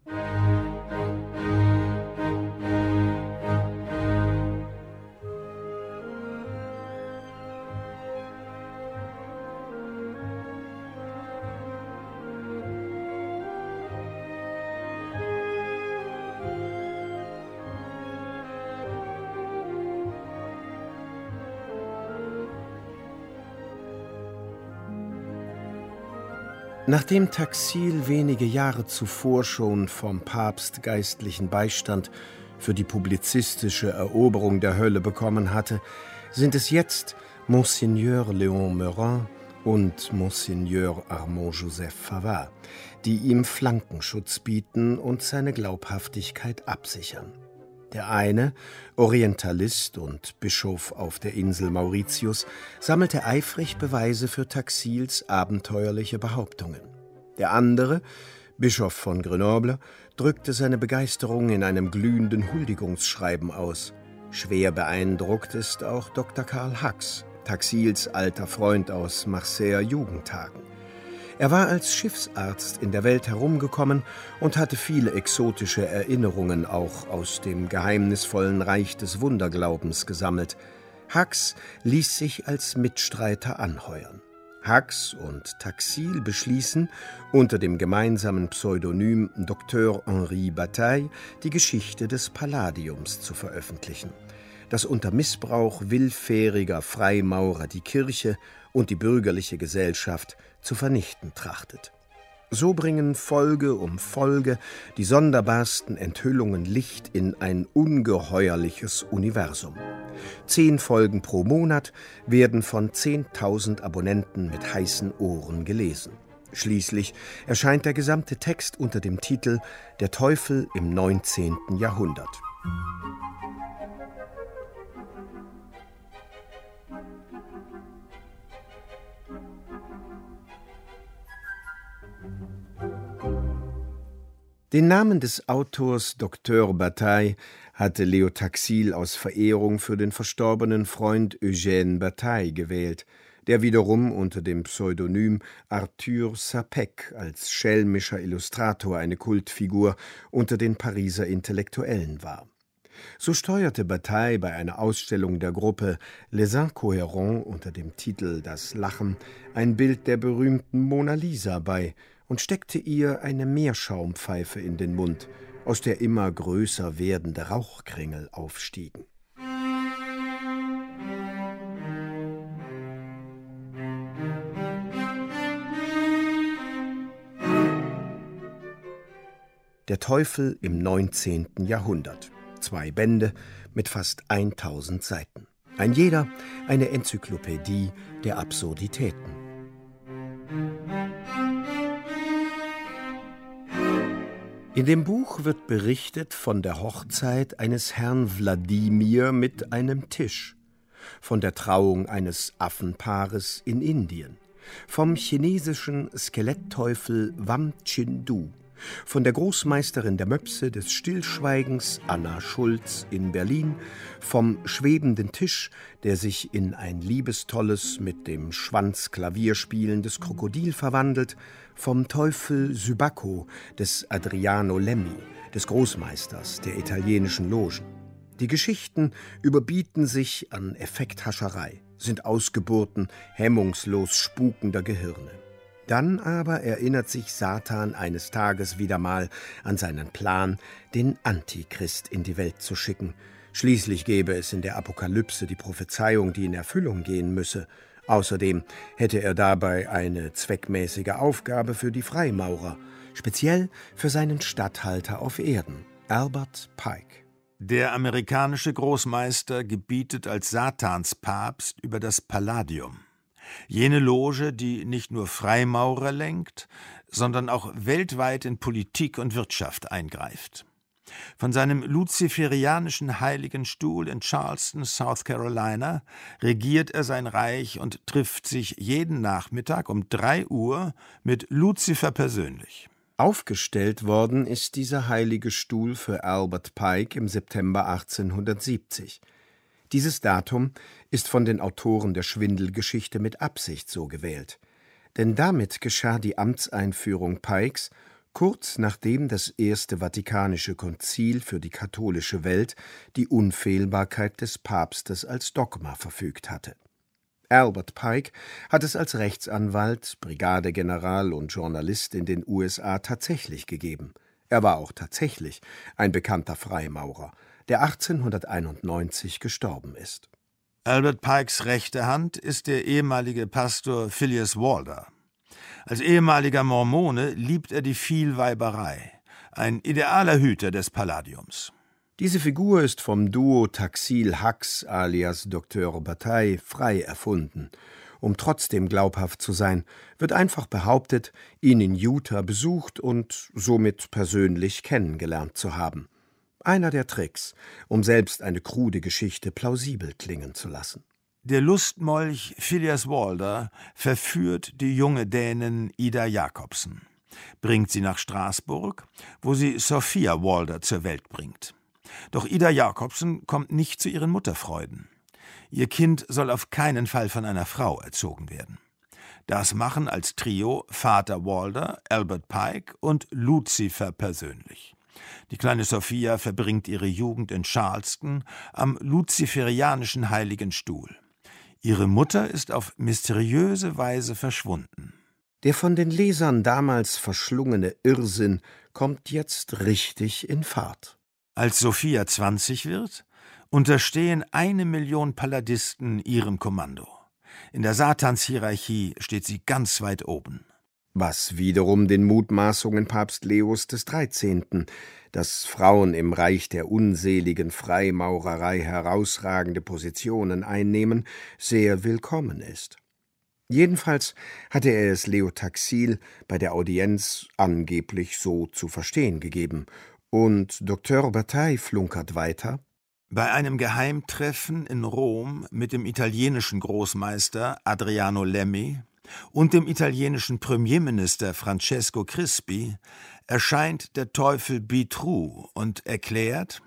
Nachdem Taxil wenige Jahre zuvor schon vom Papst geistlichen Beistand für die publizistische Eroberung der Hölle bekommen hatte, sind es jetzt Monseigneur Léon Meurin und Monseigneur Armand-Joseph Favart, die ihm Flankenschutz bieten und seine Glaubhaftigkeit absichern. Der eine, Orientalist und Bischof auf der Insel Mauritius, sammelte eifrig Beweise für Taxils abenteuerliche Behauptungen. Der andere, Bischof von Grenoble, drückte seine Begeisterung in einem glühenden Huldigungsschreiben aus. Schwer beeindruckt ist auch Dr. Karl Hux, Taxils alter Freund aus Marseiller Jugendtagen. Er war als Schiffsarzt in der Welt herumgekommen und hatte viele exotische Erinnerungen auch aus dem geheimnisvollen Reich des Wunderglaubens gesammelt. Hux ließ sich als Mitstreiter anheuern. Hux und Taxil beschließen, unter dem gemeinsamen Pseudonym Dr. Henri Bataille die Geschichte des Palladiums zu veröffentlichen. das unter Missbrauch willfähriger Freimaurer die Kirche und die bürgerliche Gesellschaft zu vernichten trachtet. So bringen Folge um Folge die sonderbarsten Enthüllungen Licht in ein ungeheuerliches Universum. 10 Folgen pro Monat werden von 10.000 Abonnenten mit heißen Ohren gelesen. Schließlich erscheint der gesamte Text unter dem Titel »Der Teufel im 19. Jahrhundert«. Den Namen des Autors Dr. Bataille hatte Leo Taxil aus Verehrung für den verstorbenen Freund Eugène Bataille gewählt, der wiederum unter dem Pseudonym Arthur Sapec als schelmischer Illustrator eine Kultfigur unter den Pariser Intellektuellen war. So steuerte Bataille bei einer Ausstellung der Gruppe Les Incohérents unter dem Titel »Das Lachen« ein Bild der berühmten Mona Lisa bei und steckte ihr eine Meerschaumpfeife in den Mund, aus der immer größer werdende Rauchkringel aufstiegen. Der Teufel im 19. Jahrhundert. 2 Bände mit fast 1000 Seiten. Ein jeder eine Enzyklopädie der Absurditäten. In dem Buch wird berichtet von der Hochzeit eines Herrn Wladimir mit einem Tisch, von der Trauung eines Affenpaares in Indien, vom chinesischen Skelettteufel Wam Chin-du, von der Großmeisterin der Möpse des Stillschweigens Anna Schulz in Berlin, vom schwebenden Tisch, der sich in ein liebestolles, mit dem Schwanz Klavier spielendes Krokodil verwandelt, vom Teufel Sybacco des Adriano Lemmi, des Großmeisters der italienischen Logen. Die Geschichten überbieten sich an Effekthascherei, sind Ausgeburten hemmungslos spukender Gehirne. Dann aber erinnert sich Satan eines Tages wieder mal an seinen Plan, den Antichrist in die Welt zu schicken. Schließlich gäbe es in der Apokalypse die Prophezeiung, die in Erfüllung gehen müsse. Außerdem hätte er dabei eine zweckmäßige Aufgabe für die Freimaurer, speziell für seinen Statthalter auf Erden, Albert Pike. Der amerikanische Großmeister gebietet als Satanspapst über das Palladium. Jene Loge, die nicht nur Freimaurer lenkt, sondern auch weltweit in Politik und Wirtschaft eingreift. Von seinem luziferianischen Heiligen Stuhl in Charleston, South Carolina, regiert er sein Reich und trifft sich jeden Nachmittag um 3 Uhr mit Luzifer persönlich. Aufgestellt worden ist dieser Heilige Stuhl für Albert Pike im September 1870. Dieses Datum ist von den Autoren der Schwindelgeschichte mit Absicht so gewählt. Denn damit geschah die Amtseinführung Pikes kurz nachdem das Erste Vatikanische Konzil für die katholische Welt die Unfehlbarkeit des Papstes als Dogma verfügt hatte. Albert Pike hat es als Rechtsanwalt, Brigadegeneral und Journalist in den USA tatsächlich gegeben. Er war auch tatsächlich ein bekannter Freimaurer, der 1891 gestorben ist. Albert Pikes rechte Hand ist der ehemalige Pastor Phileas Walder. Als ehemaliger Mormone liebt er die Vielweiberei, ein idealer Hüter des Palladiums. Diese Figur ist vom Duo Taxil-Hux alias Dr. Bataille frei erfunden. Um trotzdem glaubhaft zu sein, wird einfach behauptet, ihn in Utah besucht und somit persönlich kennengelernt zu haben. Einer der Tricks, um selbst eine krude Geschichte plausibel klingen zu lassen. Der Lustmolch Phileas Walder verführt die junge Dänin Ida Jacobsen, bringt sie nach Straßburg, wo sie Sophia Walder zur Welt bringt. Doch Ida Jacobsen kommt nicht zu ihren Mutterfreuden. Ihr Kind soll auf keinen Fall von einer Frau erzogen werden. Das machen als Trio Vater Walder, Albert Pike und Luzifer persönlich. Die kleine Sophia verbringt ihre Jugend in Charleston am luziferianischen Heiligen Stuhl. Ihre Mutter ist auf mysteriöse Weise verschwunden. Der von den Lesern damals verschlungene Irrsinn kommt jetzt richtig in Fahrt. Als Sophia 20 wird unterstehen 1 Million Paladisten ihrem Kommando. In der Satanshierarchie steht sie ganz weit oben. Was wiederum den Mutmaßungen Papst Leos XIII., dass Frauen im Reich der unseligen Freimaurerei herausragende Positionen einnehmen, sehr willkommen ist. Jedenfalls hatte er es Leo Taxil bei der Audienz angeblich so zu verstehen gegeben, und Dr. Bataille flunkert weiter: Bei einem Geheimtreffen in Rom mit dem italienischen Großmeister Adriano Lemmi und dem italienischen Premierminister Francesco Crispi erscheint der Teufel Bitrou und erklärt: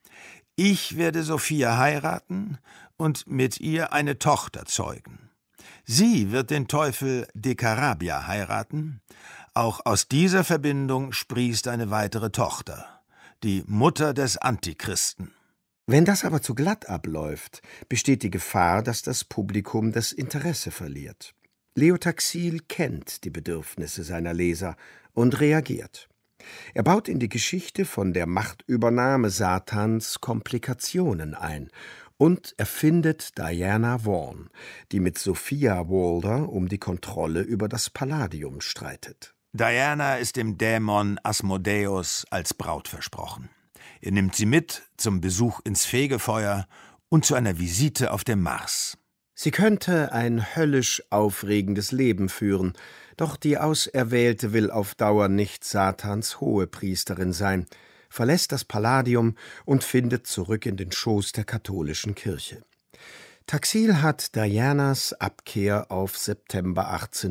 Ich werde Sophia heiraten und mit ihr eine Tochter zeugen. Sie wird den Teufel de Carabia heiraten. Auch aus dieser Verbindung sprießt eine weitere Tochter, die Mutter des Antichristen. Wenn das aber zu glatt abläuft, besteht die Gefahr, dass das Publikum das Interesse verliert. Leo Taxil kennt die Bedürfnisse seiner Leser und reagiert. Er baut in die Geschichte von der Machtübernahme Satans Komplikationen ein und erfindet Diana Vaughan, die mit Sophia Walder um die Kontrolle über das Palladium streitet. Diana ist dem Dämon Asmodeus als Braut versprochen. Er nimmt sie mit zum Besuch ins Fegefeuer und zu einer Visite auf dem Mars. Sie könnte ein höllisch aufregendes Leben führen, doch die Auserwählte will auf Dauer nicht Satans Hohepriesterin sein, verlässt das Palladium und findet zurück in den Schoß der katholischen Kirche. Taxil hat Dianas Abkehr auf September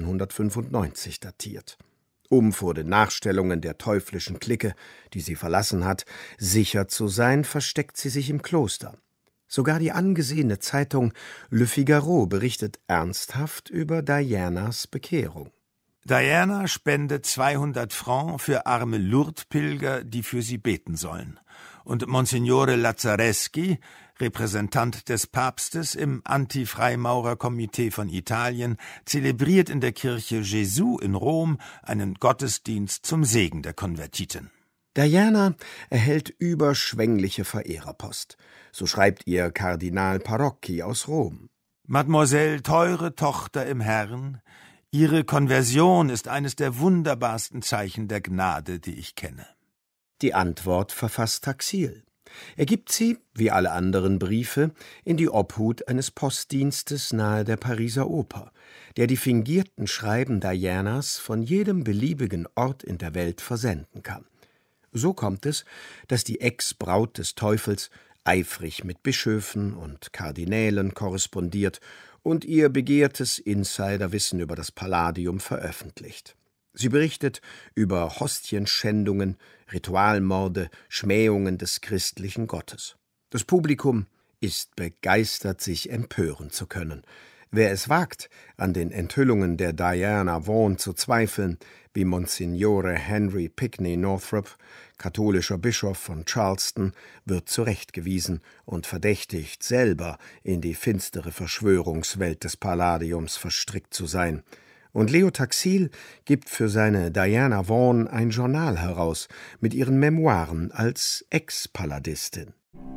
1895 datiert. Um vor den Nachstellungen der teuflischen Clique, die sie verlassen hat, sicher zu sein, versteckt sie sich im Kloster. Sogar die angesehene Zeitung Le Figaro berichtet ernsthaft über Dianas Bekehrung. Diana spendet 200 Francs für arme Lourdes-Pilger, die für sie beten sollen. Und Monsignore Lazzareschi, Repräsentant des Papstes im Anti-Freimaurer-Komitee von Italien, zelebriert in der Kirche Gesù in Rom einen Gottesdienst zum Segen der Konvertiten. Diana erhält überschwängliche Verehrerpost. So schreibt ihr Kardinal Parocchi aus Rom: Mademoiselle, teure Tochter im Herrn, Ihre Konversion ist eines der wunderbarsten Zeichen der Gnade, die ich kenne. Die Antwort verfasst Taxil. Er gibt sie, wie alle anderen Briefe, in die Obhut eines Postdienstes nahe der Pariser Oper, der die fingierten Schreiben Dianas von jedem beliebigen Ort in der Welt versenden kann. So kommt es, dass die Ex-Braut des Teufels eifrig mit Bischöfen und Kardinälen korrespondiert und ihr begehrtes Insiderwissen über das Palladium veröffentlicht. Sie berichtet über Hostienschändungen, Ritualmorde, Schmähungen des christlichen Gottes. Das Publikum ist begeistert, sich empören zu können. Wer es wagt, an den Enthüllungen der Diana Vaughan zu zweifeln, wie Monsignore Henry Pickney Northrop, katholischer Bischof von Charleston, wird zurechtgewiesen und verdächtigt, selber in die finstere Verschwörungswelt des Palladiums verstrickt zu sein. Und Leo Taxil gibt für seine Diana Vaughan ein Journal heraus mit ihren Memoiren als Ex-Palladistin.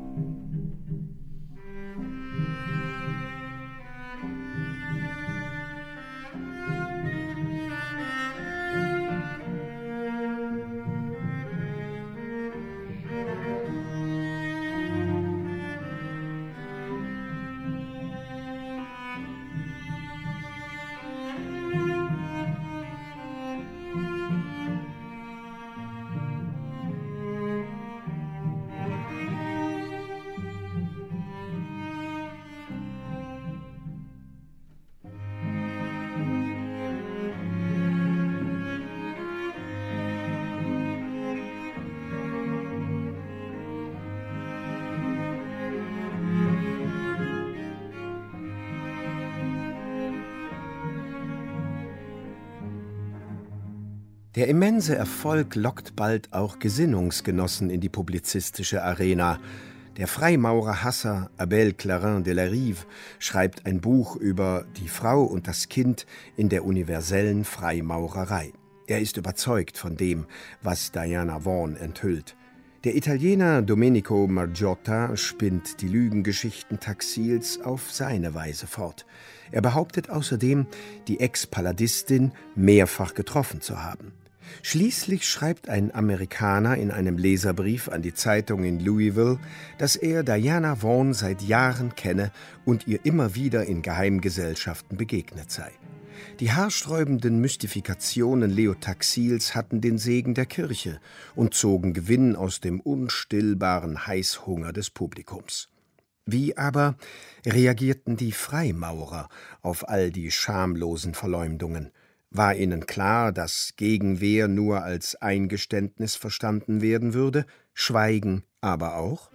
Der immense Erfolg lockt bald auch Gesinnungsgenossen in die publizistische Arena. Der Freimaurerhasser Abel Clarin de la Rive schreibt ein Buch über die Frau und das Kind in der universellen Freimaurerei. Er ist überzeugt von dem, was Diana Vaughan enthüllt. Der Italiener Domenico Margiotta spinnt die Lügengeschichten Taxils auf seine Weise fort. Er behauptet außerdem, die Ex-Palladistin mehrfach getroffen zu haben. Schließlich schreibt ein Amerikaner in einem Leserbrief an die Zeitung in Louisville, dass er Diana Vaughan seit Jahren kenne und ihr immer wieder in Geheimgesellschaften begegnet sei. Die haarsträubenden Mystifikationen Leo Taxils hatten den Segen der Kirche und zogen Gewinn aus dem unstillbaren Heißhunger des Publikums. Wie aber reagierten die Freimaurer auf all die schamlosen Verleumdungen? War ihnen klar, dass Gegenwehr nur als Eingeständnis verstanden werden würde, Schweigen aber auch?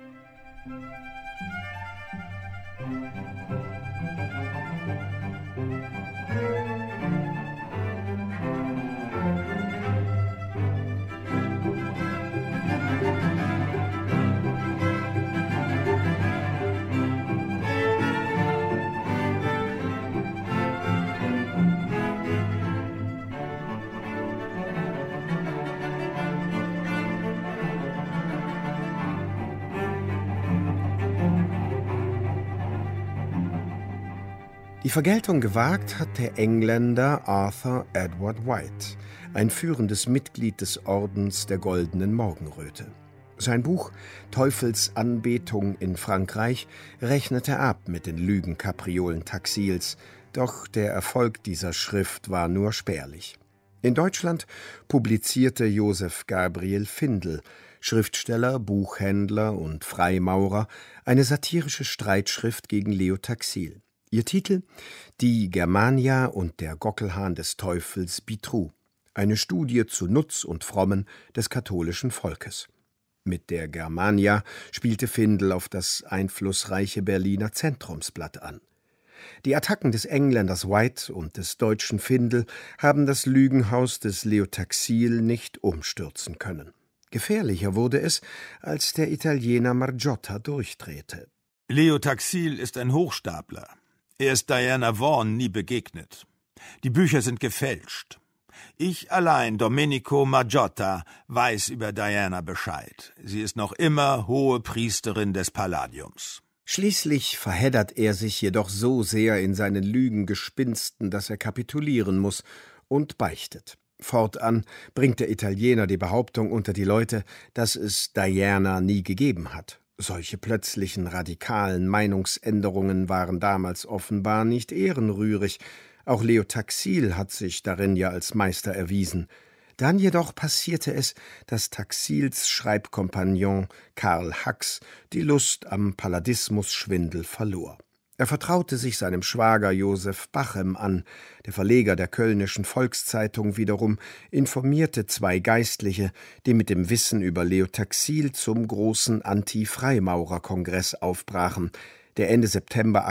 Die Vergeltung gewagt hat der Engländer Arthur Edward White, ein führendes Mitglied des Ordens der Goldenen Morgenröte. Sein Buch »Teufels Anbetung in Frankreich« rechnete ab mit den Lügenkapriolen Taxils, doch der Erfolg dieser Schrift war nur spärlich. In Deutschland publizierte Joseph Gabriel Findel, Schriftsteller, Buchhändler und Freimaurer, eine satirische Streitschrift gegen Leo Taxil. Ihr Titel »Die Germania und der Gockelhahn des Teufels Bitrou«, eine Studie zu Nutz und Frommen des katholischen Volkes. Mit der Germania spielte Findel auf das einflussreiche Berliner Zentrumsblatt an. Die Attacken des Engländers White und des deutschen Findel haben das Lügenhaus des Leo Taxil nicht umstürzen können. Gefährlicher wurde es, als der Italiener Margiotta durchdrehte. Leo Taxil ist ein Hochstapler. Er ist Diana Vaughan nie begegnet. Die Bücher sind gefälscht. Ich allein, Domenico Margiotta, weiß über Diana Bescheid. Sie ist noch immer hohe Priesterin des Palladiums. Schließlich verheddert er sich jedoch so sehr in seinen Lügengespinsten, dass er kapitulieren muss und beichtet. Fortan bringt der Italiener die Behauptung unter die Leute, dass es Diana nie gegeben hat. Solche plötzlichen radikalen Meinungsänderungen waren damals offenbar nicht ehrenrührig. Auch Leo Taxil hat sich darin ja als Meister erwiesen. Dann jedoch passierte es, dass Taxils Schreibkompagnon Karl Hacks die Lust am Palladismus-Schwindel verlor. Er vertraute sich seinem Schwager Josef Bachem an. Der Verleger der Kölnischen Volkszeitung wiederum informierte zwei Geistliche, die mit dem Wissen über Leo Taxil zum großen Anti-Freimaurer-Kongress aufbrachen, der Ende September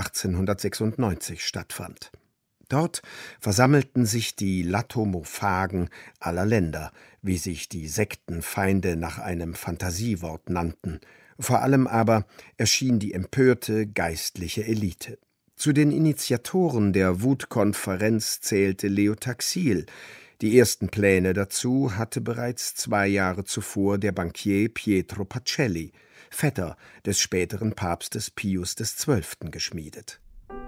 1896 stattfand. Dort versammelten sich die Latomophagen aller Länder, wie sich die Sektenfeinde nach einem Fantasiewort nannten. Vor allem aber erschien die empörte geistliche Elite. Zu den Initiatoren der Wutkonferenz zählte Leo Taxil. Die ersten Pläne dazu hatte bereits 2 Jahre zuvor der Bankier Pietro Pacelli, Vetter des späteren Papstes Pius XII., geschmiedet.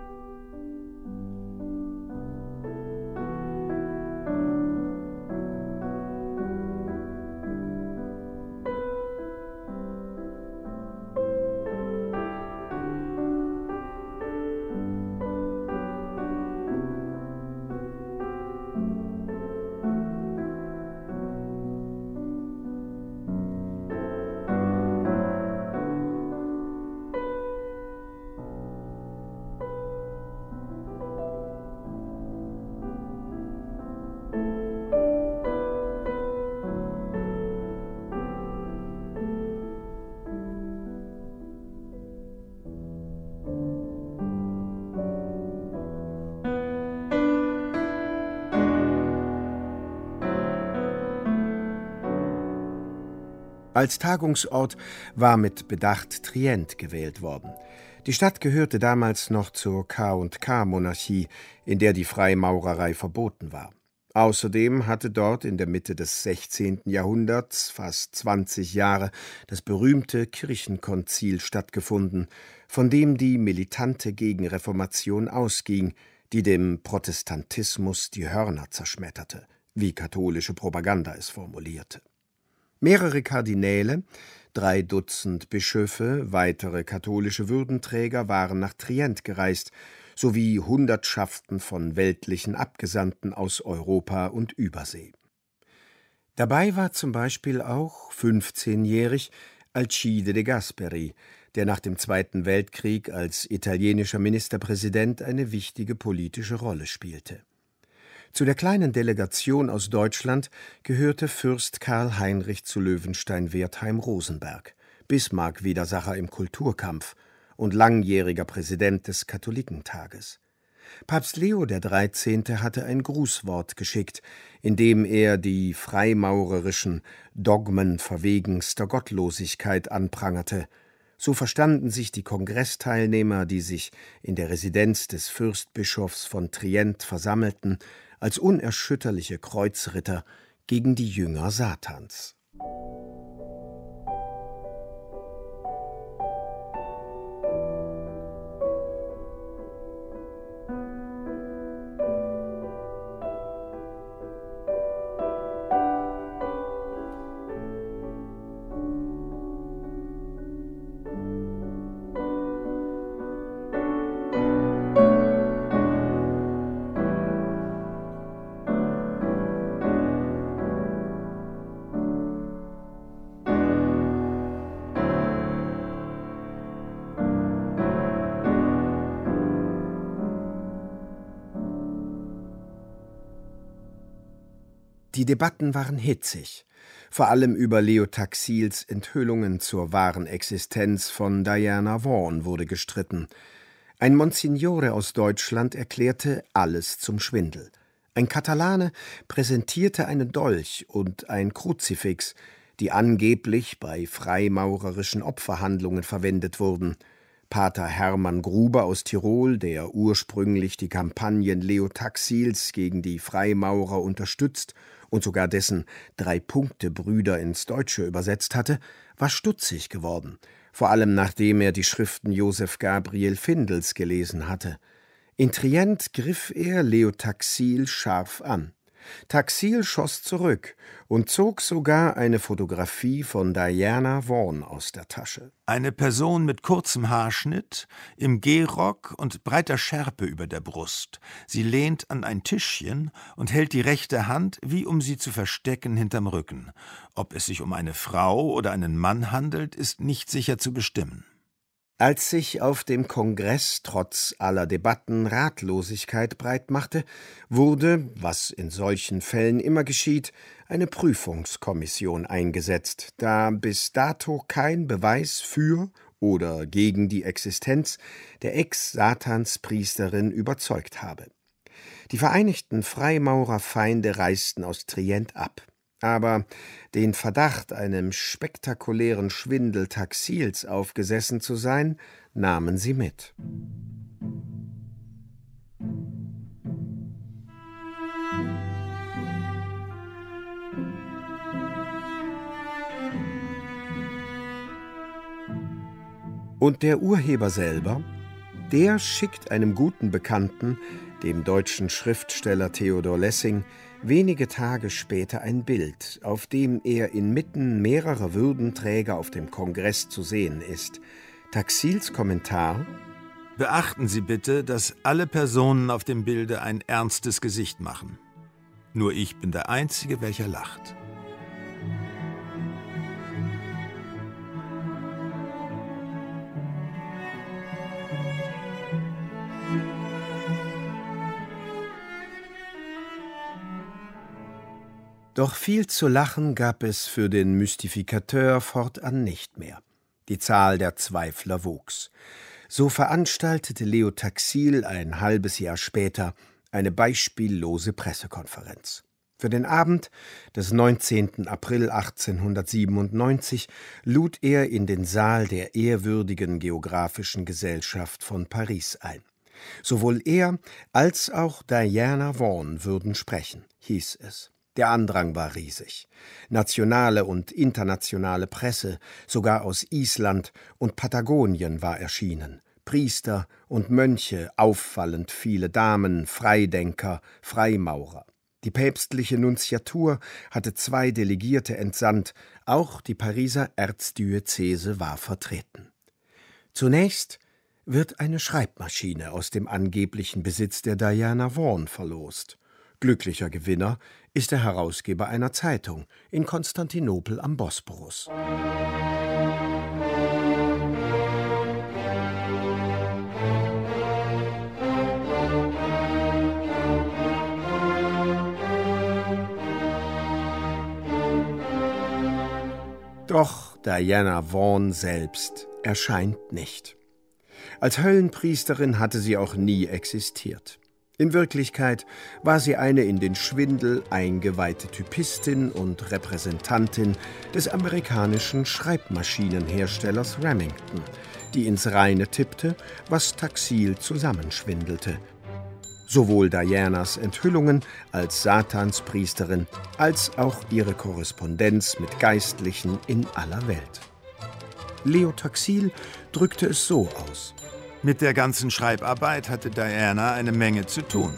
Als Tagungsort war mit Bedacht Trient gewählt worden. Die Stadt gehörte damals noch zur K&K-Monarchie, in der die Freimaurerei verboten war. Außerdem hatte dort in der Mitte des 16. Jahrhunderts, fast 20 Jahre, das berühmte Kirchenkonzil stattgefunden, von dem die militante Gegenreformation ausging, die dem Protestantismus die Hörner zerschmetterte, wie katholische Propaganda es formulierte. Mehrere Kardinäle, 3 Dutzend Bischöfe, weitere katholische Würdenträger waren nach Trient gereist, sowie Hundertschaften von weltlichen Abgesandten aus Europa und Übersee. Dabei war zum Beispiel auch 15-jährig Alcide de Gasperi, der nach dem Zweiten Weltkrieg als italienischer Ministerpräsident eine wichtige politische Rolle spielte. Zu der kleinen Delegation aus Deutschland gehörte Fürst Karl Heinrich zu Löwenstein-Wertheim-Rosenberg, Bismarck-Widersacher im Kulturkampf und langjähriger Präsident des Katholikentages. Papst Leo XIII. Hatte ein Grußwort geschickt, in dem er die freimaurerischen Dogmen verwegenster Gottlosigkeit anprangerte. So verstanden sich die Kongressteilnehmer, die sich in der Residenz des Fürstbischofs von Trient versammelten, als unerschütterliche Kreuzritter gegen die Jünger Satans. Die Debatten waren hitzig. Vor allem über Leo Taxils Enthüllungen zur wahren Existenz von Diana Vaughan wurde gestritten. Ein Monsignore aus Deutschland erklärte alles zum Schwindel. Ein Katalane präsentierte einen Dolch und ein Kruzifix, die angeblich bei freimaurerischen Opferhandlungen verwendet wurden. Pater Hermann Gruber aus Tirol, der ursprünglich die Kampagnen Leo Taxils gegen die Freimaurer unterstützt und sogar dessen 3-Punkte-Brüder ins Deutsche übersetzt hatte, war stutzig geworden, vor allem nachdem er die Schriften Joseph Gabriel Findels gelesen hatte. In Trient griff er Leo Taxil scharf an. Taxil schoss zurück und zog sogar eine Fotografie von Diana Vaughan aus der Tasche. Eine Person mit kurzem Haarschnitt, im Gehrock und breiter Schärpe über der Brust. Sie lehnt an ein Tischchen und hält die rechte Hand, wie um sie zu verstecken, hinterm Rücken. Ob es sich um eine Frau oder einen Mann handelt, ist nicht sicher zu bestimmen. Als sich auf dem Kongress trotz aller Debatten Ratlosigkeit breitmachte, wurde, was in solchen Fällen immer geschieht, eine Prüfungskommission eingesetzt, da bis dato kein Beweis für oder gegen die Existenz der Ex-Satanspriesterin überzeugt habe. Die vereinigten Freimaurerfeinde reisten aus Trient ab. Aber den Verdacht, einem spektakulären Schwindel Taxils aufgesessen zu sein, nahmen sie mit. Und der Urheber selber, der schickt einem guten Bekannten, dem deutschen Schriftsteller Theodor Lessing, wenige Tage später ein Bild, auf dem er inmitten mehrerer Würdenträger auf dem Kongress zu sehen ist. Taxils Kommentar: Beachten Sie bitte, dass alle Personen auf dem Bilde ein ernstes Gesicht machen. Nur ich bin der Einzige, welcher lacht. Doch viel zu lachen gab es für den Mystifikateur fortan nicht mehr. Die Zahl der Zweifler wuchs. So veranstaltete Leo Taxil ein halbes Jahr später eine beispiellose Pressekonferenz. Für den Abend des 19. April 1897 lud er in den Saal der Ehrwürdigen Geographischen Gesellschaft von Paris ein. Sowohl er als auch Diana Vaughan würden sprechen, hieß es. Der Andrang war riesig. Nationale und internationale Presse, sogar aus Island und Patagonien war erschienen. Priester und Mönche, auffallend viele Damen, Freidenker, Freimaurer. Die päpstliche Nunziatur hatte 2 Delegierte entsandt, auch die Pariser Erzdiözese war vertreten. Zunächst wird eine Schreibmaschine aus dem angeblichen Besitz der Diana Vaughan verlost. Glücklicher Gewinner ist der Herausgeber einer Zeitung in Konstantinopel am Bosporus. Doch Diana Vaughan selbst erscheint nicht. Als Höllenpriesterin hatte sie auch nie existiert. In Wirklichkeit war sie eine in den Schwindel eingeweihte Typistin und Repräsentantin des amerikanischen Schreibmaschinenherstellers Remington, die ins Reine tippte, was Taxil zusammenschwindelte. Sowohl Dianas Enthüllungen als Satanspriesterin als auch ihre Korrespondenz mit Geistlichen in aller Welt. Leo Taxil drückte es so aus: Mit der ganzen Schreibarbeit hatte Diana eine Menge zu tun.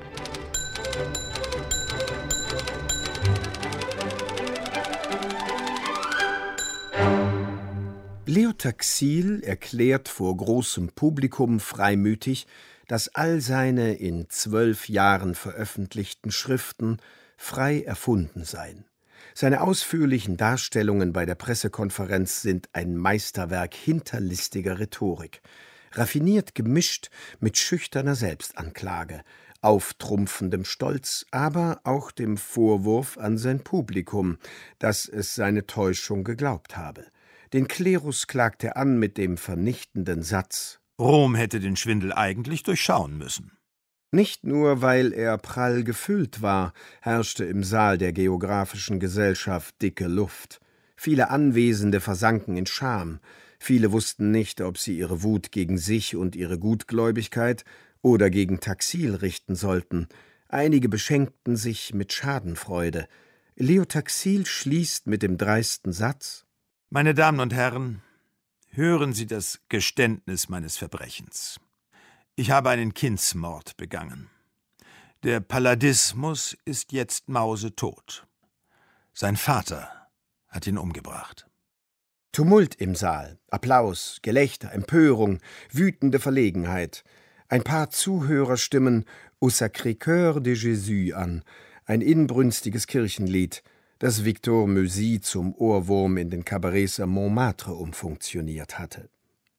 Leo Taxil erklärt vor großem Publikum freimütig, dass all seine in 12 Jahren veröffentlichten Schriften frei erfunden seien. Seine ausführlichen Darstellungen bei der Pressekonferenz sind ein Meisterwerk hinterlistiger Rhetorik, raffiniert gemischt mit schüchterner Selbstanklage, auftrumpfendem Stolz, aber auch dem Vorwurf an sein Publikum, dass es seine Täuschung geglaubt habe. Den Klerus klagt er an mit dem vernichtenden Satz: Rom hätte den Schwindel eigentlich durchschauen müssen. Nicht nur, weil er prall gefüllt war, herrschte im Saal der Geographischen Gesellschaft dicke Luft. Viele Anwesende versanken in Scham. Viele wussten nicht, ob sie ihre Wut gegen sich und ihre Gutgläubigkeit oder gegen Taxil richten sollten. Einige beschenkten sich mit Schadenfreude. Leo Taxil schließt mit dem dreisten Satz: Meine Damen und Herren, hören Sie das Geständnis meines Verbrechens. Ich habe einen Kindsmord begangen. Der Palladismus ist jetzt mausetot. Sein Vater hat ihn umgebracht. Tumult im Saal, Applaus, Gelächter, Empörung, wütende Verlegenheit. Ein paar Zuhörer stimmen Au Sacré-Cœur de Jésus an, ein inbrünstiges Kirchenlied, das Victor Meusy zum Ohrwurm in den Kabarets am Montmartre umfunktioniert hatte.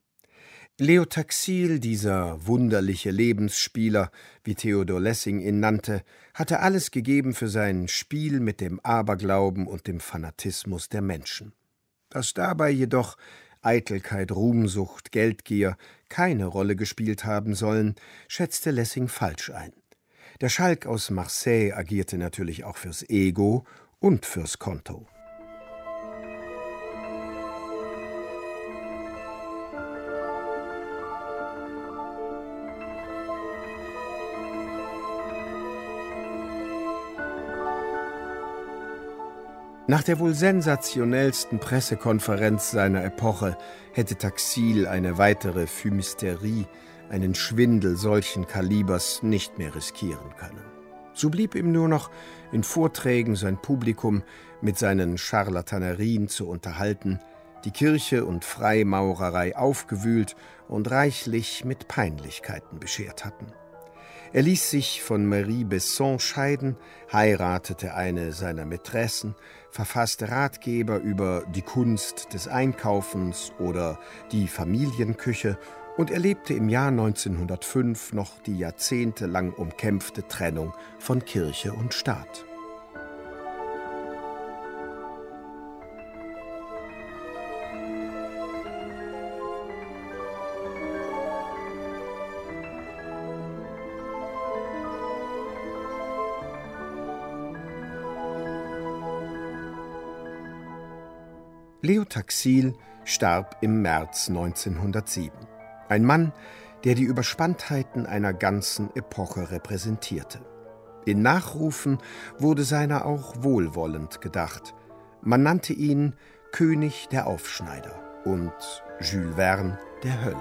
Leo Taxil, dieser wunderliche Lebensspieler, wie Theodor Lessing ihn nannte, hatte alles gegeben für sein Spiel mit dem Aberglauben und dem Fanatismus der Menschen. Dass dabei jedoch Eitelkeit, Ruhmsucht, Geldgier keine Rolle gespielt haben sollen, schätzte Lessing falsch ein. Der Schalk aus Marseille agierte natürlich auch fürs Ego und fürs Konto. Nach der wohl sensationellsten Pressekonferenz seiner Epoche hätte Taxil eine weitere Fumisterie, einen Schwindel solchen Kalibers nicht mehr riskieren können. So blieb ihm nur noch, in Vorträgen sein Publikum mit seinen Charlatanerien zu unterhalten, die Kirche und Freimaurerei aufgewühlt und reichlich mit Peinlichkeiten beschert hatten. Er ließ sich von Marie Besson scheiden, heiratete eine seiner Mätressen, verfasste Ratgeber über die Kunst des Einkaufens oder die Familienküche und erlebte im Jahr 1905 noch die jahrzehntelang umkämpfte Trennung von Kirche und Staat. Leo Taxil starb im März 1907. Ein Mann, der die Überspanntheiten einer ganzen Epoche repräsentierte. In Nachrufen wurde seiner auch wohlwollend gedacht. Man nannte ihn König der Aufschneider und Jules Verne der Hölle.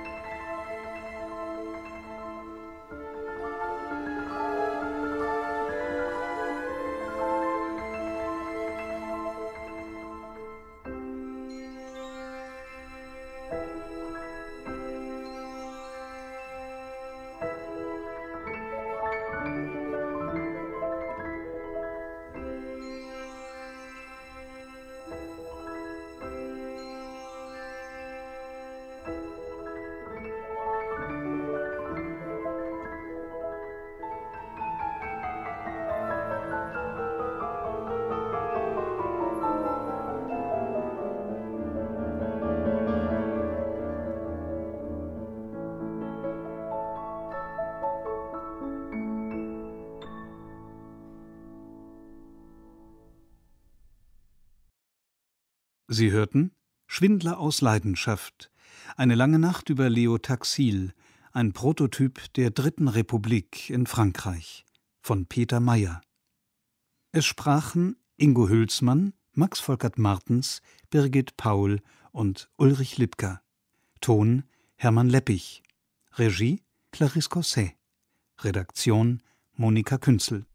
Sie hörten Schwindler aus Leidenschaft, eine lange Nacht über Leo Taxil, ein Prototyp der Dritten Republik in Frankreich, von Peter Meyer. Es sprachen Ingo Hülsmann, Max Volkert Martens, Birgit Paul und Ulrich Lipka. Ton Hermann Leppich. Regie Clarisse Cosset. Redaktion Monika Künzel.